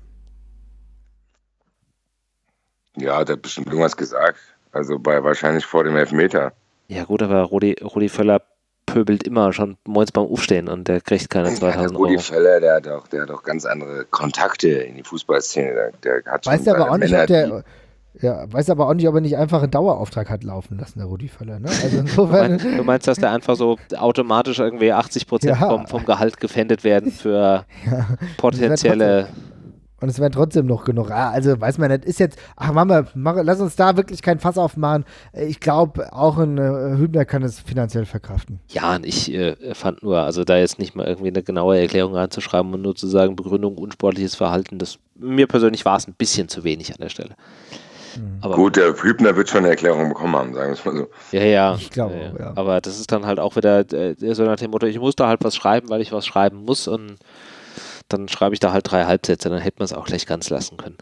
Ja, der hat bestimmt irgendwas gesagt. Also wahrscheinlich vor dem Elfmeter. Ja gut, aber Rudi Völler pöbelt immer schon morgens beim Aufstehen und der kriegt keine 2.000 €. Rudi Völler, der hat auch ganz andere Kontakte in die Fußballszene. Der hat schon weiß aber auch nicht, weiß aber auch nicht, ob er nicht einfach einen Dauerauftrag hat laufen lassen, der Rudi Völler. Ne? Also insofern du meinst, dass der einfach so automatisch irgendwie 80% vom Gehalt gefändet werden für potenzielle... Und es wären trotzdem noch genug. Also weiß man nicht, ist jetzt, lass uns da wirklich kein Fass aufmachen. Ich glaube, auch ein Hübner kann es finanziell verkraften. Ja, und ich fand nur, also da jetzt nicht mal irgendwie eine genaue Erklärung reinzuschreiben und nur zu sagen, Begründung unsportliches Verhalten, mir persönlich war es ein bisschen zu wenig an der Stelle. Aber gut, der Hübner wird schon eine Erklärung bekommen haben, sagen wir es mal so. Ja. Ich glaube, ja. Aber das ist dann halt auch wieder so nach dem Motto, ich muss da halt was schreiben, weil ich was schreiben muss und dann schreibe ich da halt 3 Halbsätze, dann hätte man es auch gleich ganz lassen können.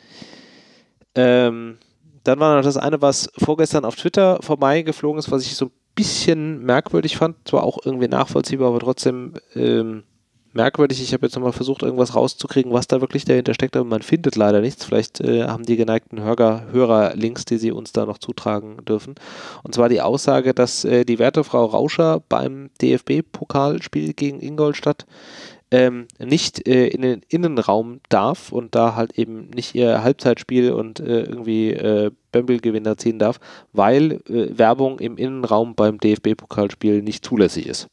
Dann war noch das eine, was vorgestern auf Twitter vorbeigeflogen ist, was ich so ein bisschen merkwürdig fand, zwar auch irgendwie nachvollziehbar, aber trotzdem merkwürdig. Ich habe jetzt nochmal versucht, irgendwas rauszukriegen, was da wirklich dahinter steckt, aber man findet leider nichts. Vielleicht haben die geneigten Hörer Links, die sie uns da noch zutragen dürfen. Und zwar die Aussage, dass die werte Frau Rauscher beim DFB-Pokalspiel gegen Ingolstadt nicht in den Innenraum darf und da halt eben nicht ihr Halbzeitspiel und irgendwie Bämbelgewinner ziehen darf, weil Werbung im Innenraum beim DFB-Pokalspiel nicht zulässig ist.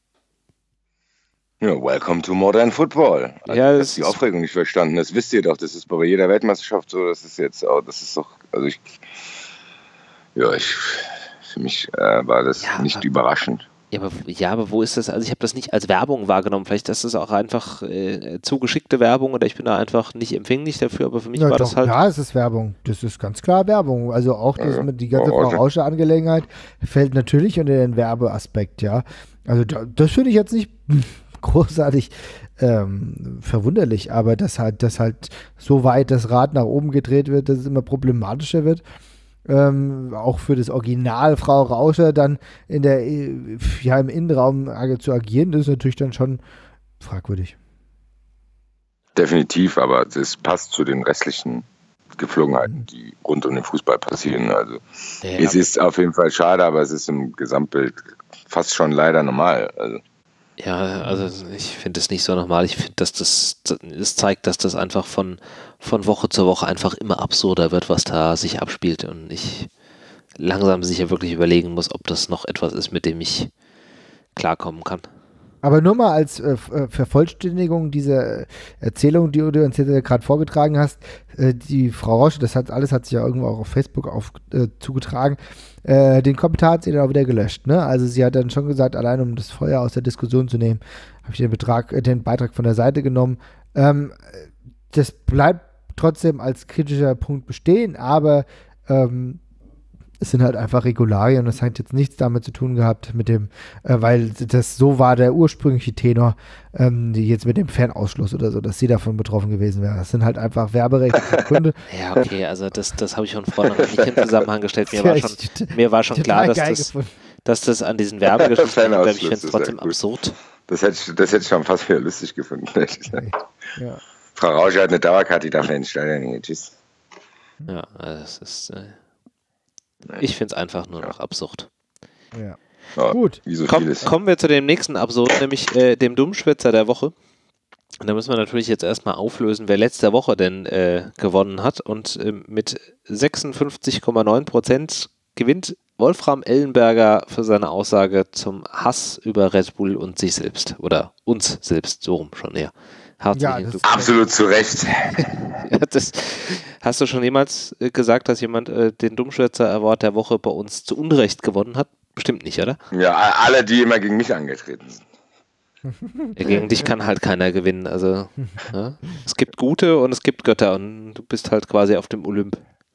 Ja, welcome to modern football. Also, ja, ich habe die Aufregung nicht verstanden. Das wisst ihr doch. Das ist bei jeder Weltmeisterschaft so. Das ist jetzt auch, das ist doch, also für mich war das nicht überraschend. Ja, aber wo ist das? Also ich habe das nicht als Werbung wahrgenommen. Vielleicht ist das auch einfach zu geschickte Werbung oder ich bin da einfach nicht empfänglich dafür, aber für mich war das halt... Ja, es ist Werbung. Das ist ganz klar Werbung. Also auch die ganze Frau Rauscher-Angelegenheit fällt natürlich unter den Werbeaspekt, ja. Also das finde ich jetzt nicht großartig verwunderlich, aber dass halt so weit das Rad nach oben gedreht wird, dass es immer problematischer wird. Auch für das Original Frau Rauscher dann im Innenraum zu agieren, das ist natürlich dann schon fragwürdig. Definitiv, aber das passt zu den restlichen Geflogenheiten, die rund um den Fußball passieren. Also es ist auf jeden Fall schade, aber es ist im Gesamtbild fast schon leider normal. Ja, also ich finde es nicht so normal. Ich finde, dass das zeigt, dass das einfach von Woche zu Woche einfach immer absurder wird, was da sich abspielt und ich langsam sicher wirklich überlegen muss, ob das noch etwas ist, mit dem ich klarkommen kann. Aber nur mal als Vervollständigung dieser Erzählung, die du uns jetzt gerade vorgetragen hast, die Frau Rauscher, alles hat sich ja irgendwo auch auf Facebook zugetragen, den Kommentar hat sie dann auch wieder gelöscht, ne? Also sie hat dann schon gesagt, allein um das Feuer aus der Diskussion zu nehmen, habe ich den Beitrag von der Seite genommen. Das bleibt trotzdem als kritischer Punkt bestehen, aber es sind halt einfach Regularien und das hat jetzt nichts damit zu tun gehabt mit dem, weil das so war der ursprüngliche Tenor, die jetzt mit dem Fanausschluss oder so, dass sie davon betroffen gewesen wäre. Das sind halt einfach werberechtliche Gründe. Ja, okay, also das habe ich von vorne noch nicht in Zusammenhang gestellt. Mir war schon klar, dass das an diesen Werbegeschichten, aber ich finde es trotzdem absurd. Das hätte ich schon fast wieder lustig gefunden. Ja. Frau Rauscher hat eine Dauerkarte, die darf ja ins Stadion gehen. Tschüss. Ja, das ist. Ich finde es einfach nur noch absurd. Ja. Ja, Gut. wie so vieles. Kommen wir zu dem nächsten Absurd, nämlich dem Dummschwätzer der Woche. Und da müssen wir natürlich jetzt erstmal auflösen, wer letzte Woche denn gewonnen hat. Und mit 56,9% gewinnt Wolfram Ellenberger für seine Aussage zum Hass über Red Bull und sich selbst. Oder uns selbst, so rum schon eher. Herzlichen Glückwunsch. Absolut zu Recht. Ja, hast du schon jemals gesagt, dass jemand den Dummschwätzer Award der Woche bei uns zu Unrecht gewonnen hat? Bestimmt nicht, oder? Ja, alle, die immer gegen mich angetreten sind. Ja, gegen dich kann halt keiner gewinnen. Also, ja. Es gibt Gute und es gibt Götter und du bist halt quasi auf dem Olymp.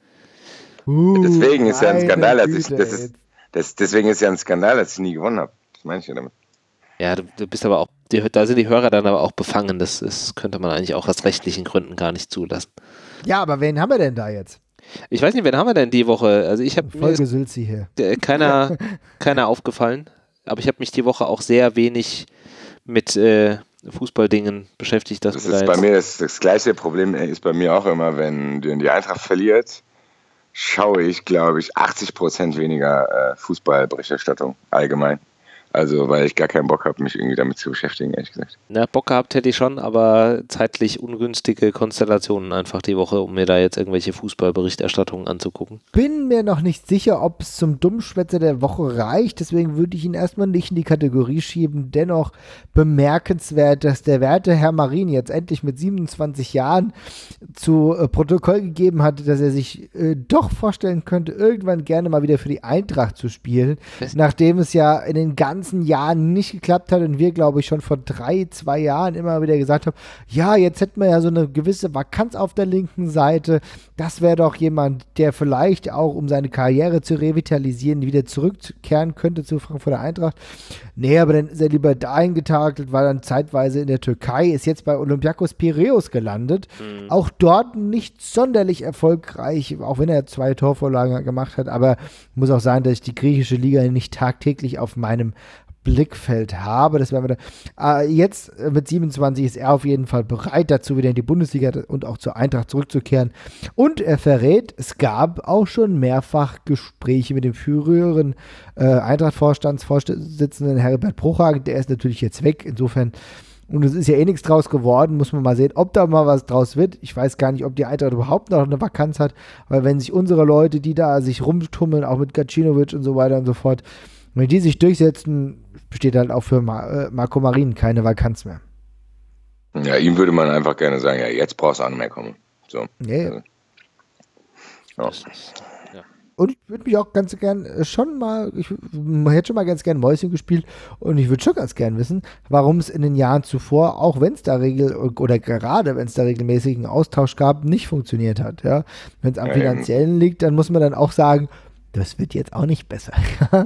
Deswegen ist ja ein Skandal, Güte, deswegen ist ja ein Skandal, dass ich nie gewonnen habe. Das meine ich ja damit. Ja, du bist aber auch, da sind die Hörer dann aber auch befangen. Das könnte man eigentlich auch aus rechtlichen Gründen gar nicht zulassen. Ja, aber wen haben wir denn da jetzt? Ich weiß nicht, wen haben wir denn die Woche? Also ich habe Folge Sülzi hier. Keiner aufgefallen, aber ich habe mich die Woche auch sehr wenig mit Fußballdingen beschäftigt. Das ist bei mir das gleiche Problem ist bei mir auch immer, wenn die Eintracht verliert, schaue ich, glaube ich, 80% weniger Fußballberichterstattung allgemein. Also, weil ich gar keinen Bock habe, mich irgendwie damit zu beschäftigen, ehrlich gesagt. Na, Bock gehabt hätte ich schon, aber zeitlich ungünstige Konstellationen einfach die Woche, um mir da jetzt irgendwelche Fußballberichterstattungen anzugucken. Bin mir noch nicht sicher, ob es zum Dummschwätzer der Woche reicht, deswegen würde ich ihn erstmal nicht in die Kategorie schieben. Dennoch bemerkenswert, dass der werte Herr Marin jetzt endlich mit 27 Jahren zu Protokoll gegeben hat, dass er sich doch vorstellen könnte, irgendwann gerne mal wieder für die Eintracht zu spielen, nachdem es ja in den ganzen Jahren nicht geklappt hat und wir, glaube ich, schon vor 2 Jahren immer wieder gesagt haben, ja, jetzt hätten wir ja so eine gewisse Vakanz auf der linken Seite, das wäre doch jemand, der vielleicht auch, um seine Karriere zu revitalisieren, wieder zurückkehren könnte zu Frankfurter Eintracht. Nee, aber dann ist er lieber dahin getakelt, war dann zeitweise in der Türkei, ist jetzt bei Olympiakos Piräus gelandet, auch dort nicht sonderlich erfolgreich, auch wenn er 2 Torvorlagen gemacht hat, aber muss auch sagen, dass ich die griechische Liga nicht tagtäglich auf meinem Blickfeld habe. Das werden wir da. Jetzt mit 27 ist er auf jeden Fall bereit dazu, wieder in die Bundesliga und auch zur Eintracht zurückzukehren. Und er verrät, es gab auch schon mehrfach Gespräche mit dem früheren Eintracht-Vorstandsvorsitzenden Herbert Bruchhagen. Der ist natürlich jetzt weg. Insofern, und es ist ja eh nichts draus geworden, muss man mal sehen, ob da mal was draus wird. Ich weiß gar nicht, ob die Eintracht überhaupt noch eine Vakanz hat, weil wenn sich unsere Leute, die da sich rumtummeln, auch mit Gacinovic und so weiter und so fort, wenn die sich durchsetzen, besteht halt auch für Marco Marin keine Vakanz mehr. Ja, ihm würde man einfach gerne sagen, ja, jetzt brauchst du auch nicht mehr kommen. So. Ja. Also, Ja. Und ich würde mich auch ganz gern ich hätte schon mal ganz gern Mäuschen gespielt und ich würde schon ganz gern wissen, warum es in den Jahren zuvor, auch wenn es da gerade wenn es da regelmäßigen Austausch gab, nicht funktioniert hat. Ja? Wenn es am Finanziellen liegt, dann muss man dann auch sagen, das wird jetzt auch nicht besser.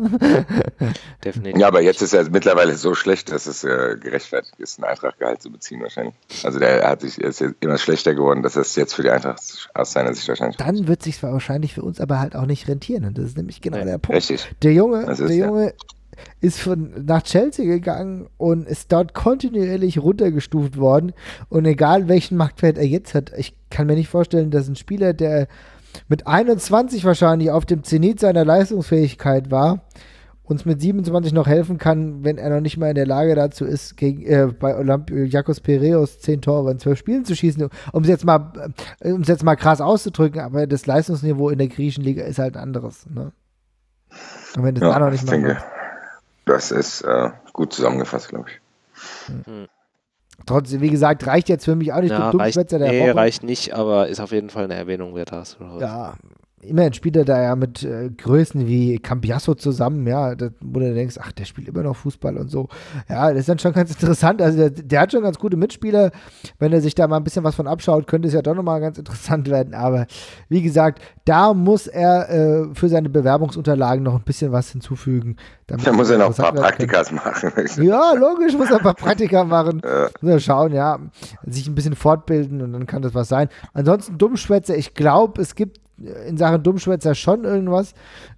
Definitiv. Ja, aber jetzt ist er mittlerweile so schlecht, dass es gerechtfertigt ist, ein Eintracht-Gehalt zu beziehen wahrscheinlich. Also er ist jetzt immer schlechter geworden, dass es jetzt für die Eintracht aus seiner Sicht wahrscheinlich. Dann wird es sich wahrscheinlich für uns aber halt auch nicht rentieren. Und das ist nämlich genau der Punkt. Richtig. Der Junge ist nach Chelsea gegangen und ist dort kontinuierlich runtergestuft worden. Und egal welchen Marktwert er jetzt hat, ich kann mir nicht vorstellen, dass ein Spieler, der mit 21 wahrscheinlich auf dem Zenit seiner Leistungsfähigkeit war, uns mit 27 noch helfen kann, wenn er noch nicht mal in der Lage dazu ist, bei Olympiakos Piräus 10 Tore in 12 Spielen zu schießen, um es jetzt mal krass auszudrücken, aber das Leistungsniveau in der griechischen Liga ist halt ein anderes. Ne? Und wenn das da noch nicht mal denke, das ist gut zusammengefasst, glaube ich. Trotzdem, wie gesagt, reicht jetzt für mich auch nicht. Ja, reicht nicht, aber ist auf jeden Fall eine Erwähnung wert. Ja, immerhin spielt er da ja mit Größen wie Cambiasso zusammen, ja, wo du denkst, ach, der spielt immer noch Fußball und so. Ja, das ist dann schon ganz interessant. Also der hat schon ganz gute Mitspieler. Wenn er sich da mal ein bisschen was von abschaut, könnte es ja doch nochmal ganz interessant werden. Aber wie gesagt, da muss er für seine Bewerbungsunterlagen noch ein bisschen was hinzufügen. Da muss er noch ein paar Praktikas machen. Ja, logisch, muss er ein paar Praktika machen. Muss er schauen, ja, sich ein bisschen fortbilden und dann kann das was sein. Ansonsten Dummschwätzer, ich glaube, es gibt in Sachen Dummschwätzer schon irgendwas.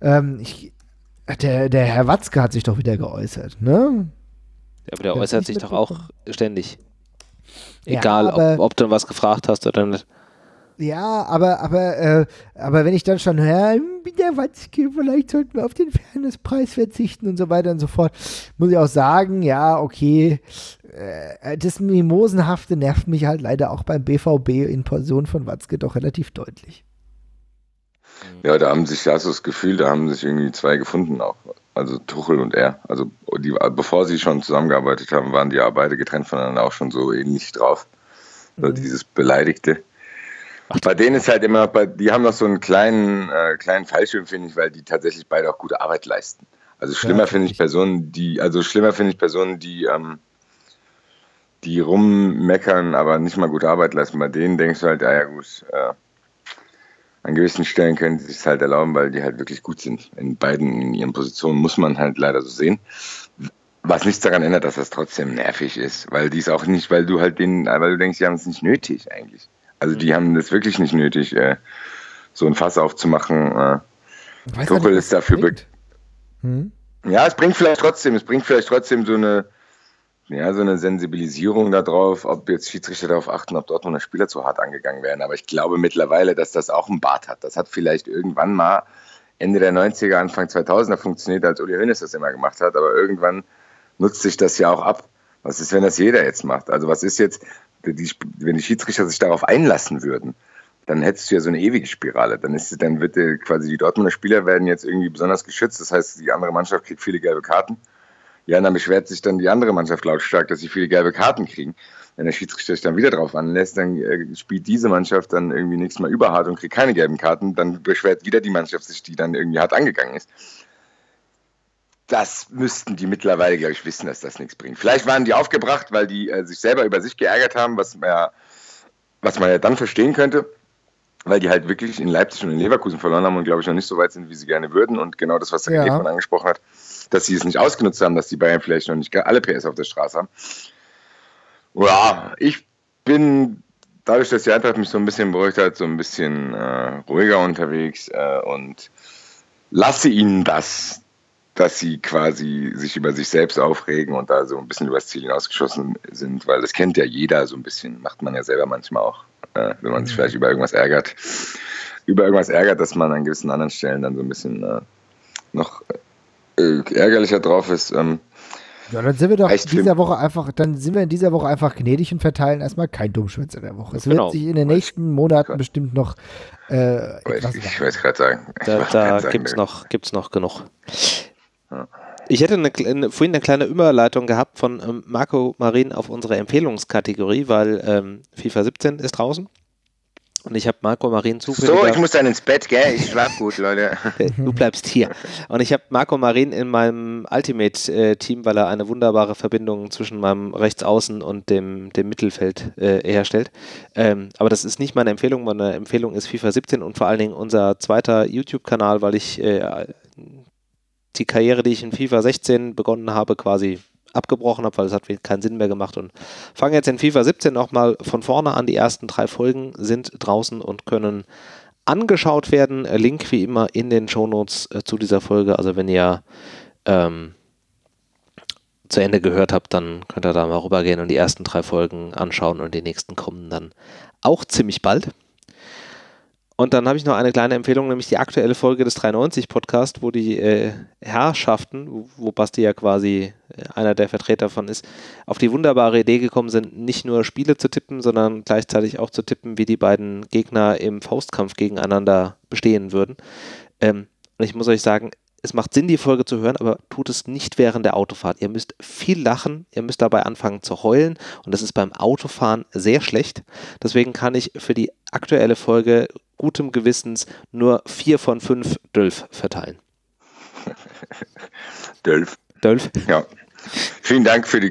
Der Herr Watzke hat sich doch wieder geäußert, ne? Ja, aber der äußert sich doch auch ständig. Egal, ja, ob du was gefragt hast oder nicht. Ja, aber wenn ich dann schon höre, der Watzke, vielleicht sollten wir auf den Fairnesspreis verzichten und so weiter und so fort, muss ich auch sagen, ja, okay, das Mimosenhafte nervt mich halt leider auch beim BVB in Person von Watzke doch relativ deutlich. Ja, da haben sich, hast du das Gefühl, da haben sich irgendwie zwei gefunden auch. Also Tuchel und er. Also bevor sie schon zusammengearbeitet haben, waren die ja beide getrennt voneinander auch schon so ähnlich drauf. So dieses Beleidigte. Bei denen ist halt immer, die haben noch so einen kleinen Fallschirm, finde ich, weil die tatsächlich beide auch gute Arbeit leisten. Also schlimmer finde ich Personen, die rummeckern, aber nicht mal gute Arbeit leisten. Bei denen denkst du halt, ja gut, an gewissen Stellen können sie es halt erlauben, weil die halt wirklich gut sind. In beiden in ihren Positionen muss man halt leider so sehen. Was nichts daran ändert, dass das trotzdem nervig ist, weil die es auch nicht, weil du denkst, die haben es nicht nötig eigentlich. Also die haben das wirklich nicht nötig, so ein Fass aufzumachen. Tuchel ist dafür Ja, es bringt vielleicht trotzdem so eine Sensibilisierung darauf, ob jetzt Schiedsrichter darauf achten, ob Dortmunder Spieler zu hart angegangen werden. Aber ich glaube mittlerweile, dass das auch einen Bart hat. Das hat vielleicht irgendwann mal Ende der 90er, Anfang 2000er funktioniert, als Uli Hoeneß das immer gemacht hat. Aber irgendwann nutzt sich das ja auch ab. Was ist, wenn das jeder jetzt macht? Also was ist jetzt, wenn die Schiedsrichter sich darauf einlassen würden, dann hättest du ja so eine ewige Spirale. Dann wird quasi die Dortmunder Spieler werden jetzt irgendwie besonders geschützt. Das heißt, die andere Mannschaft kriegt viele gelbe Karten. Ja, und dann beschwert sich dann die andere Mannschaft lautstark, dass sie viele gelbe Karten kriegen. Wenn der Schiedsrichter sich dann wieder drauf anlässt, dann spielt diese Mannschaft dann irgendwie nächstes Mal überhart und kriegt keine gelben Karten. Dann beschwert wieder die Mannschaft sich, die dann irgendwie hart angegangen ist. Das müssten die mittlerweile, glaube ich, wissen, dass das nichts bringt. Vielleicht waren die aufgebracht, weil die sich selber über sich geärgert haben, was man ja dann verstehen könnte, weil die halt wirklich in Leipzig und in Leverkusen verloren haben und, glaube ich, noch nicht so weit sind, wie sie gerne würden. Und genau das, was der Refmann angesprochen hat, dass sie es nicht ausgenutzt haben, dass die Bayern vielleicht noch nicht alle PS auf der Straße haben. Ja, ich bin, dadurch, dass die Eintracht mich so ein bisschen beruhigt hat, so ein bisschen ruhiger unterwegs und lasse ihnen das, dass sie quasi sich über sich selbst aufregen und da so ein bisschen übers Ziel hinausgeschossen sind, weil das kennt ja jeder so ein bisschen, macht man ja selber manchmal auch, wenn man sich vielleicht über irgendwas ärgert, dass man an gewissen anderen Stellen dann so ein bisschen noch ärgerlicher drauf ist. Ja, dann sind wir doch in dieser Woche einfach gnädig und verteilen erstmal kein Dummschwätzer der Woche. Es wird sich in den nächsten Monaten bestimmt noch ich weiß gerade sagen. Da gibt's noch genug. Ja. Ich hätte vorhin eine kleine Überleitung gehabt von Marco Marin auf unsere Empfehlungskategorie, weil FIFA 17 ist draußen. Und ich habe Marco Marin zufällig. So, ich muss dann ins Bett, gell? Ich schlaf gut, Leute. Du bleibst hier. Und ich habe Marco Marin in meinem Ultimate-Team, weil er eine wunderbare Verbindung zwischen meinem Rechtsaußen und dem Mittelfeld herstellt. Aber das ist nicht meine Empfehlung. Meine Empfehlung ist FIFA 17 und vor allen Dingen unser zweiter YouTube-Kanal, weil ich die Karriere, die ich in FIFA 16 begonnen habe, quasi abgebrochen habe, weil es hat keinen Sinn mehr gemacht und fange jetzt in FIFA 17 nochmal von vorne an. Die ersten 3 Folgen sind draußen und können angeschaut werden. Link wie immer in den Shownotes zu dieser Folge. Also wenn ihr zu Ende gehört habt, dann könnt ihr da mal rübergehen und die ersten 3 Folgen anschauen und die nächsten kommen dann auch ziemlich bald. Und dann habe ich noch eine kleine Empfehlung, nämlich die aktuelle Folge des 93-Podcast, wo die Herrschaften, wo Basti ja quasi einer der Vertreter von ist, auf die wunderbare Idee gekommen sind, nicht nur Spiele zu tippen, sondern gleichzeitig auch zu tippen, wie die beiden Gegner im Faustkampf gegeneinander bestehen würden. Und ich muss euch sagen, es macht Sinn, die Folge zu hören, aber tut es nicht während der Autofahrt. Ihr müsst viel lachen, ihr müsst dabei anfangen zu heulen und das ist beim Autofahren sehr schlecht. Deswegen kann ich für die aktuelle Folge gutem Gewissens nur 4 von 5 Dölf verteilen. Dölf? Ja. Vielen Dank für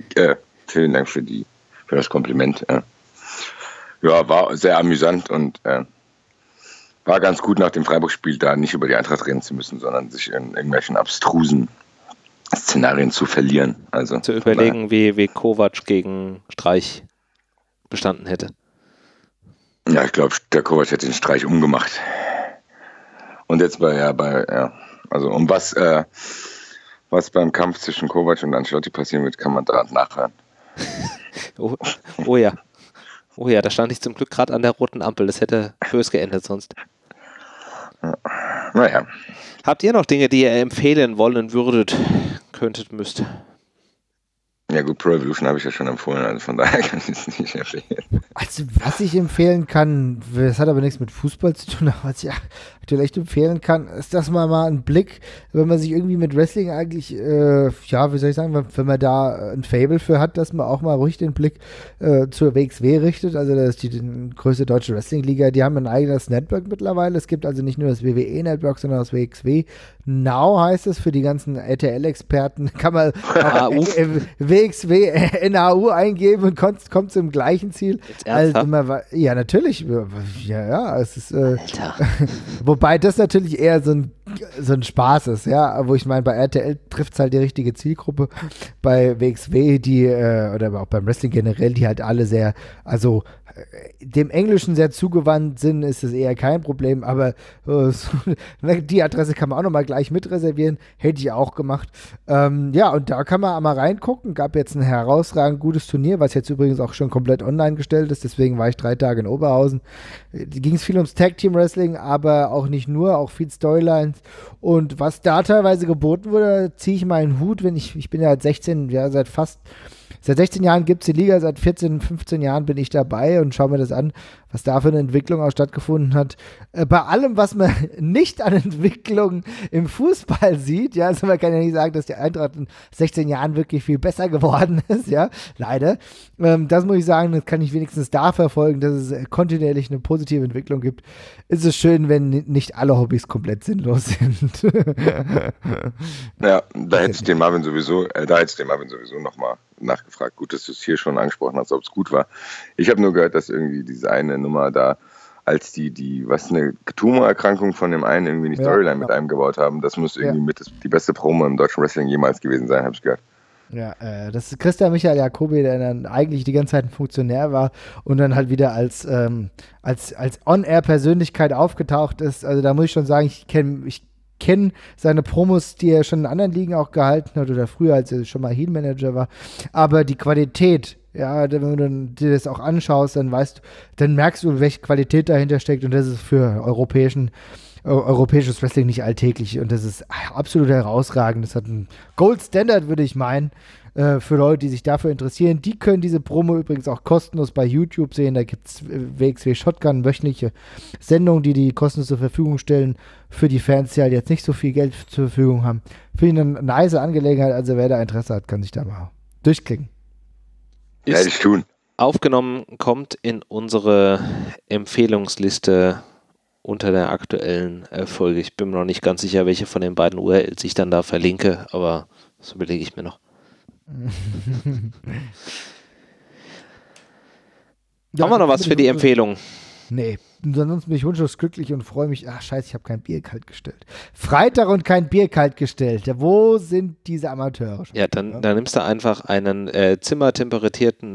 das Kompliment. Ja, war sehr amüsant und war ganz gut nach dem Freiburg-Spiel da nicht über die Eintracht reden zu müssen, sondern sich in irgendwelchen abstrusen Szenarien zu verlieren. Also zu überlegen, wie Kovac gegen Streich bestanden hätte. Ja, ich glaube, der Kovac hätte den Streich umgemacht. Und jetzt also was beim Kampf zwischen Kovac und Ancelotti passieren wird, kann man da nachhören. Oh ja. Oh ja, da stand ich zum Glück gerade an der roten Ampel. Das hätte bös geendet sonst. Naja. Habt ihr noch Dinge, die ihr empfehlen wollen würdet, könntet, müsst? Ja gut, Pro Evolution habe ich ja schon empfohlen, also von daher kann ich es nicht empfehlen. Also, was ich empfehlen kann, das hat aber nichts mit Fußball zu tun, aber was ich aktuell echt empfehlen kann, ist, dass man mal einen Blick, wenn man sich irgendwie mit Wrestling eigentlich, ja, wie soll ich sagen, wenn man da ein Faible für hat, dass man auch mal ruhig den Blick zur WXW richtet. Also, das ist die größte deutsche Wrestling-Liga. Die haben ein eigenes Network mittlerweile. Es gibt also nicht nur das WWE-Network, sondern das WXW. Now heißt es für die ganzen RTL-Experten, kann man WXW NAU eingeben und kommt zum gleichen Ziel. Also ja, natürlich. Ja, es ist. Wobei das natürlich eher so ein Spaß ist, ja. Wo ich meine, bei RTL trifft es halt die richtige Zielgruppe. Bei WXW, oder auch beim Wrestling generell, die halt alle sehr, also dem Englischen sehr zugewandt sind, ist es eher kein Problem, aber die Adresse kann man auch nochmal gleich mitreservieren, hätte ich auch gemacht. Ja, und da kann man mal reingucken, gab jetzt ein herausragend gutes Turnier, was jetzt übrigens auch schon komplett online gestellt ist, deswegen war ich 3 Tage in Oberhausen. Ging es viel ums Tag-Team-Wrestling, aber auch nicht nur, auch viel Storylines, und was da teilweise geboten wurde, ziehe ich meinen Hut, wenn ich bin ja seit 16 Jahren gibt es die Liga, seit 14, 15 Jahren bin ich dabei und schaue mir das an, was da für eine Entwicklung auch stattgefunden hat. Bei allem, was man nicht an Entwicklung im Fußball sieht, ja, also man kann ja nicht sagen, dass die Eintracht in 16 Jahren wirklich viel besser geworden ist, ja, leider. Das muss ich sagen, das kann ich wenigstens da verfolgen, dass es kontinuierlich eine positive Entwicklung gibt. Ist es schön, wenn nicht alle Hobbys komplett sinnlos sind. Ja, da hätte ich den Marvin sowieso nochmal nachgefragt. Gut, dass du es hier schon angesprochen hast, ob es gut war. Ich habe nur gehört, dass irgendwie diese eine Nummer da, als eine Tumorerkrankung von dem einen irgendwie eine Storyline mit eingebaut haben, das muss irgendwie die beste Promo im deutschen Wrestling jemals gewesen sein, habe ich gehört. Ja, das ist Christian Michael Jacobi, der dann eigentlich die ganze Zeit ein Funktionär war und dann halt wieder als On-Air-Persönlichkeit aufgetaucht ist. Also da muss ich schon sagen, ich kenne seine Promos, die er schon in anderen Ligen auch gehalten hat oder früher, als er schon mal Heel-Manager war. Aber die Qualität, ja, wenn du dir das auch anschaust, dann merkst du, welche Qualität dahinter steckt, und das ist für europäisches Wrestling nicht alltäglich, und das ist absolut herausragend. Das hat einen Gold Standard, würde ich meinen, für Leute, die sich dafür interessieren. Die können diese Promo übrigens auch kostenlos bei YouTube sehen. Da gibt es WXW Shotgun, wöchentliche Sendungen, die kostenlos zur Verfügung stellen für die Fans, die halt jetzt nicht so viel Geld zur Verfügung haben. Finde ich eine nice Angelegenheit. Also wer da Interesse hat, kann sich da mal durchklicken. Werde ich tun. Aufgenommen, kommt in unsere Empfehlungsliste unter der aktuellen Folge. Ich bin mir noch nicht ganz sicher, welche von den beiden URLs ich dann da verlinke, aber das überlege ich mir noch. Ja, haben wir noch was für die Empfehlung? Nee, sonst bin ich wunschlos glücklich und freue mich. Ach scheiße, ich habe kein Bier kalt gestellt. Freitag und kein Bier kalt gestellt. Ja, wo sind diese Amateure? Ja, dann nimmst du einfach einen zimmertemperatierten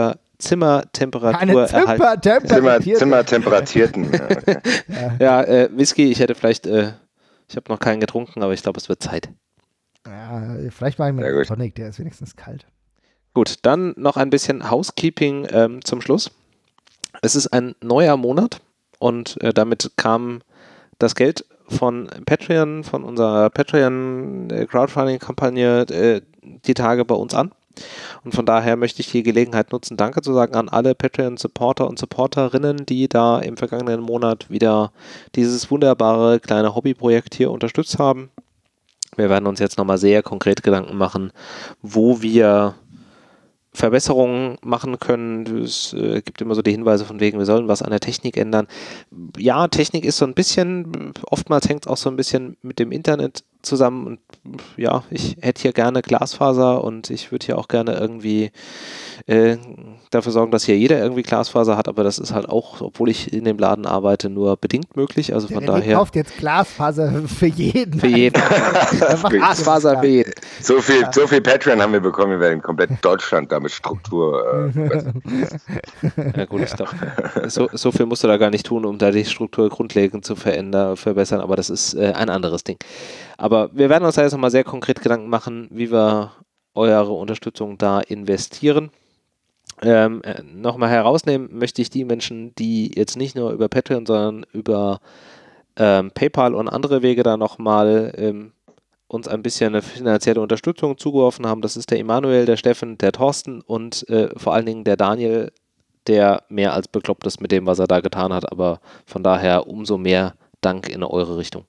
Zimmertemperatierten. Ja, Whisky, ich habe noch keinen getrunken, aber ich glaube, es wird Zeit. Ja, vielleicht mache ich mal einen Tonic, der ist wenigstens kalt. Gut, dann noch ein bisschen Housekeeping zum Schluss. Es ist ein neuer Monat und damit kam das Geld von Patreon, von unserer Patreon-Crowdfunding-Kampagne die Tage bei uns an. Und von daher möchte ich die Gelegenheit nutzen, Danke zu sagen an alle Patreon-Supporter und Supporterinnen, die da im vergangenen Monat wieder dieses wunderbare kleine Hobbyprojekt hier unterstützt haben. Wir werden uns jetzt nochmal sehr konkret Gedanken machen, wo wir Verbesserungen machen können. Es gibt immer so die Hinweise von wegen, wir sollen was an der Technik ändern. Ja, Technik ist so ein bisschen, oftmals hängt es auch so ein bisschen mit dem Internet zusammen, und ja, ich hätte hier gerne Glasfaser und ich würde hier auch gerne irgendwie dafür sorgen, dass hier jeder irgendwie Glasfaser hat, aber das ist halt auch, obwohl ich in dem Laden arbeite, nur bedingt möglich. Also von daher. Kauft jetzt Glasfaser für jeden. Für jeden. Glasfaser für jeden. So viel Patreon haben wir bekommen, wir werden komplett Deutschland damit Struktur. Ja gut, ich glaube, so viel musst du da gar nicht tun, um da die Struktur grundlegend zu verbessern, aber das ist ein anderes Ding. Aber wir werden uns da jetzt nochmal sehr konkret Gedanken machen, wie wir eure Unterstützung da investieren. nochmal herausnehmen möchte ich die Menschen, die jetzt nicht nur über Patreon, sondern über PayPal und andere Wege da nochmal uns ein bisschen eine finanzielle Unterstützung zugeworfen haben. Das ist der Emanuel, der Steffen, der Thorsten und vor allen Dingen der Daniel, der mehr als bekloppt ist mit dem, was er da getan hat. Aber von daher umso mehr Dank in eure Richtung.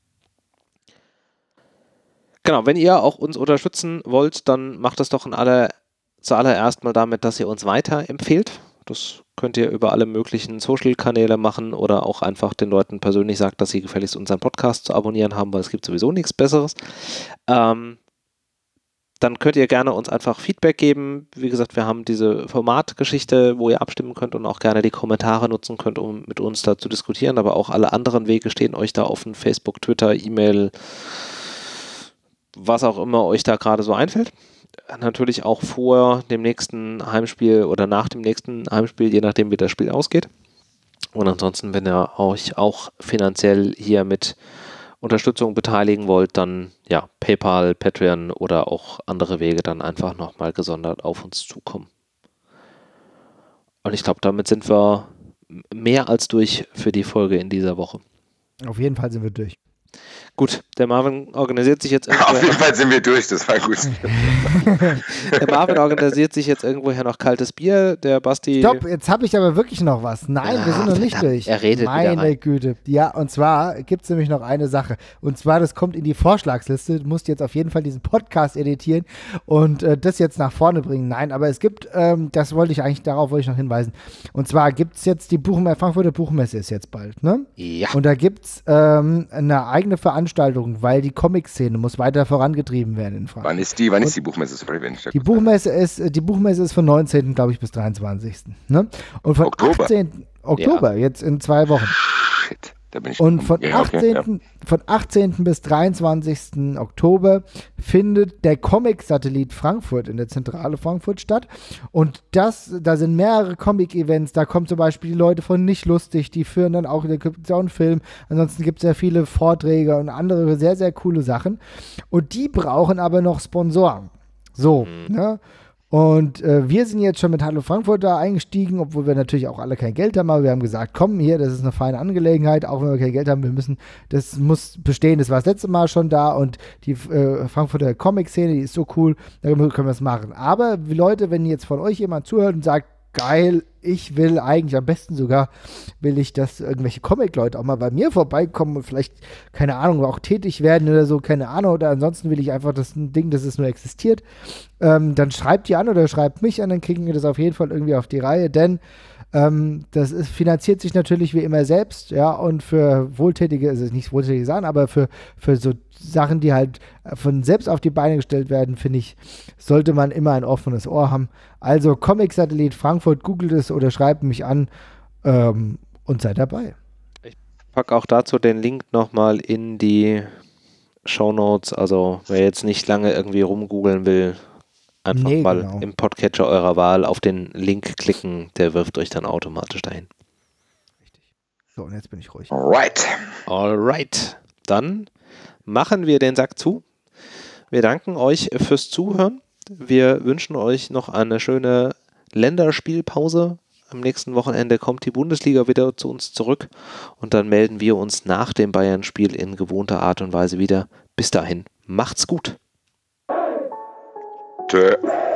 Genau, wenn ihr auch uns unterstützen wollt, dann macht das doch zuallererst mal damit, dass ihr uns weiterempfehlt. Das könnt ihr über alle möglichen Social-Kanäle machen oder auch einfach den Leuten persönlich sagt, dass sie gefälligst unseren Podcast zu abonnieren haben, weil es gibt sowieso nichts Besseres. Dann könnt ihr gerne uns einfach Feedback geben. Wie gesagt, wir haben diese Formatgeschichte, wo ihr abstimmen könnt und auch gerne die Kommentare nutzen könnt, um mit uns da zu diskutieren. Aber auch alle anderen Wege stehen euch da offen. Facebook, Twitter, E-Mail, was auch immer euch da gerade so einfällt. Natürlich auch vor dem nächsten Heimspiel oder nach dem nächsten Heimspiel, je nachdem wie das Spiel ausgeht. Und ansonsten, wenn ihr euch auch finanziell hier mit Unterstützung beteiligen wollt, dann ja, PayPal, Patreon oder auch andere Wege dann einfach nochmal gesondert auf uns zukommen. Und ich glaube, damit sind wir mehr als durch für die Folge in dieser Woche. Auf jeden Fall sind wir durch. Gut, der Marvin organisiert sich jetzt Auf jeden Fall sind wir durch, das war gut. Der Marvin organisiert sich jetzt irgendwoher noch kaltes Bier, der Basti... Stopp, jetzt habe ich aber wirklich noch was. Nein, wir sind noch nicht durch. Er redet Meine wieder rein. Güte. Ja, und zwar gibt es nämlich noch eine Sache. Und zwar, das kommt in die Vorschlagsliste. Du musst jetzt auf jeden Fall diesen Podcast editieren und das jetzt nach vorne bringen. Nein, aber es gibt, darauf wollte ich noch hinweisen. Und zwar gibt es jetzt die Frankfurter Buchmesse ist jetzt bald, ne? Ja. Und da gibt es eine eigene Veranstaltung, weil die Comic-Szene muss weiter vorangetrieben werden in Frankfurt. Wann ist die Buchmesse? Sorry, wenn ich Die Buchmesse ist von 19. glaube ich bis 23. Ne? Und von Oktober. 18. Oktober, jetzt in 2 Wochen. Shit, da bin ich Und von, ja, okay, 18. Von 18. bis 23. Oktober findet der Comic-Satellit Frankfurt in der Zentrale Frankfurt statt. Und da sind mehrere Comic-Events. Da kommen zum Beispiel die Leute von Nicht Lustig, die führen dann auch, da gibt es auch einen Film. Ansonsten gibt es sehr viele Vorträge und andere sehr, sehr coole Sachen. Und die brauchen aber noch Sponsoren. So, ne? Und wir sind jetzt schon mit Hallo Frankfurt da eingestiegen, obwohl wir natürlich auch alle kein Geld haben, aber wir haben gesagt, komm hier, das ist eine feine Angelegenheit, auch wenn wir kein Geld haben, das muss bestehen, das war das letzte Mal schon da und die Frankfurter Comic-Szene, die ist so cool, da können wir es machen. Aber Leute, wenn jetzt von euch jemand zuhört und sagt, geil, ich will eigentlich am besten sogar, dass irgendwelche Comic-Leute auch mal bei mir vorbeikommen und vielleicht, keine Ahnung, auch tätig werden oder so, keine Ahnung, oder ansonsten will ich einfach das Ding, dass es nur existiert, dann schreibt ihr an oder schreibt mich an, dann kriegen wir das auf jeden Fall irgendwie auf die Reihe, denn finanziert sich natürlich wie immer selbst, ja, und für wohltätige, also nicht wohltätige Sachen, aber für so Sachen, die halt von selbst auf die Beine gestellt werden, finde ich, sollte man immer ein offenes Ohr haben. Also Comic-Satellit Frankfurt, googelt es oder schreibt mich an und seid dabei. Ich packe auch dazu den Link nochmal in die Shownotes, also wer jetzt nicht lange irgendwie rumgoogeln will, einfach mal im Podcatcher eurer Wahl auf den Link klicken, der wirft euch dann automatisch dahin. Richtig. So, und jetzt bin ich ruhig. Alright. Dann machen wir den Sack zu. Wir danken euch fürs Zuhören. Wir wünschen euch noch eine schöne Länderspielpause. Am nächsten Wochenende kommt die Bundesliga wieder zu uns zurück und dann melden wir uns nach dem Bayern-Spiel in gewohnter Art und Weise wieder. Bis dahin, macht's gut. Tschö.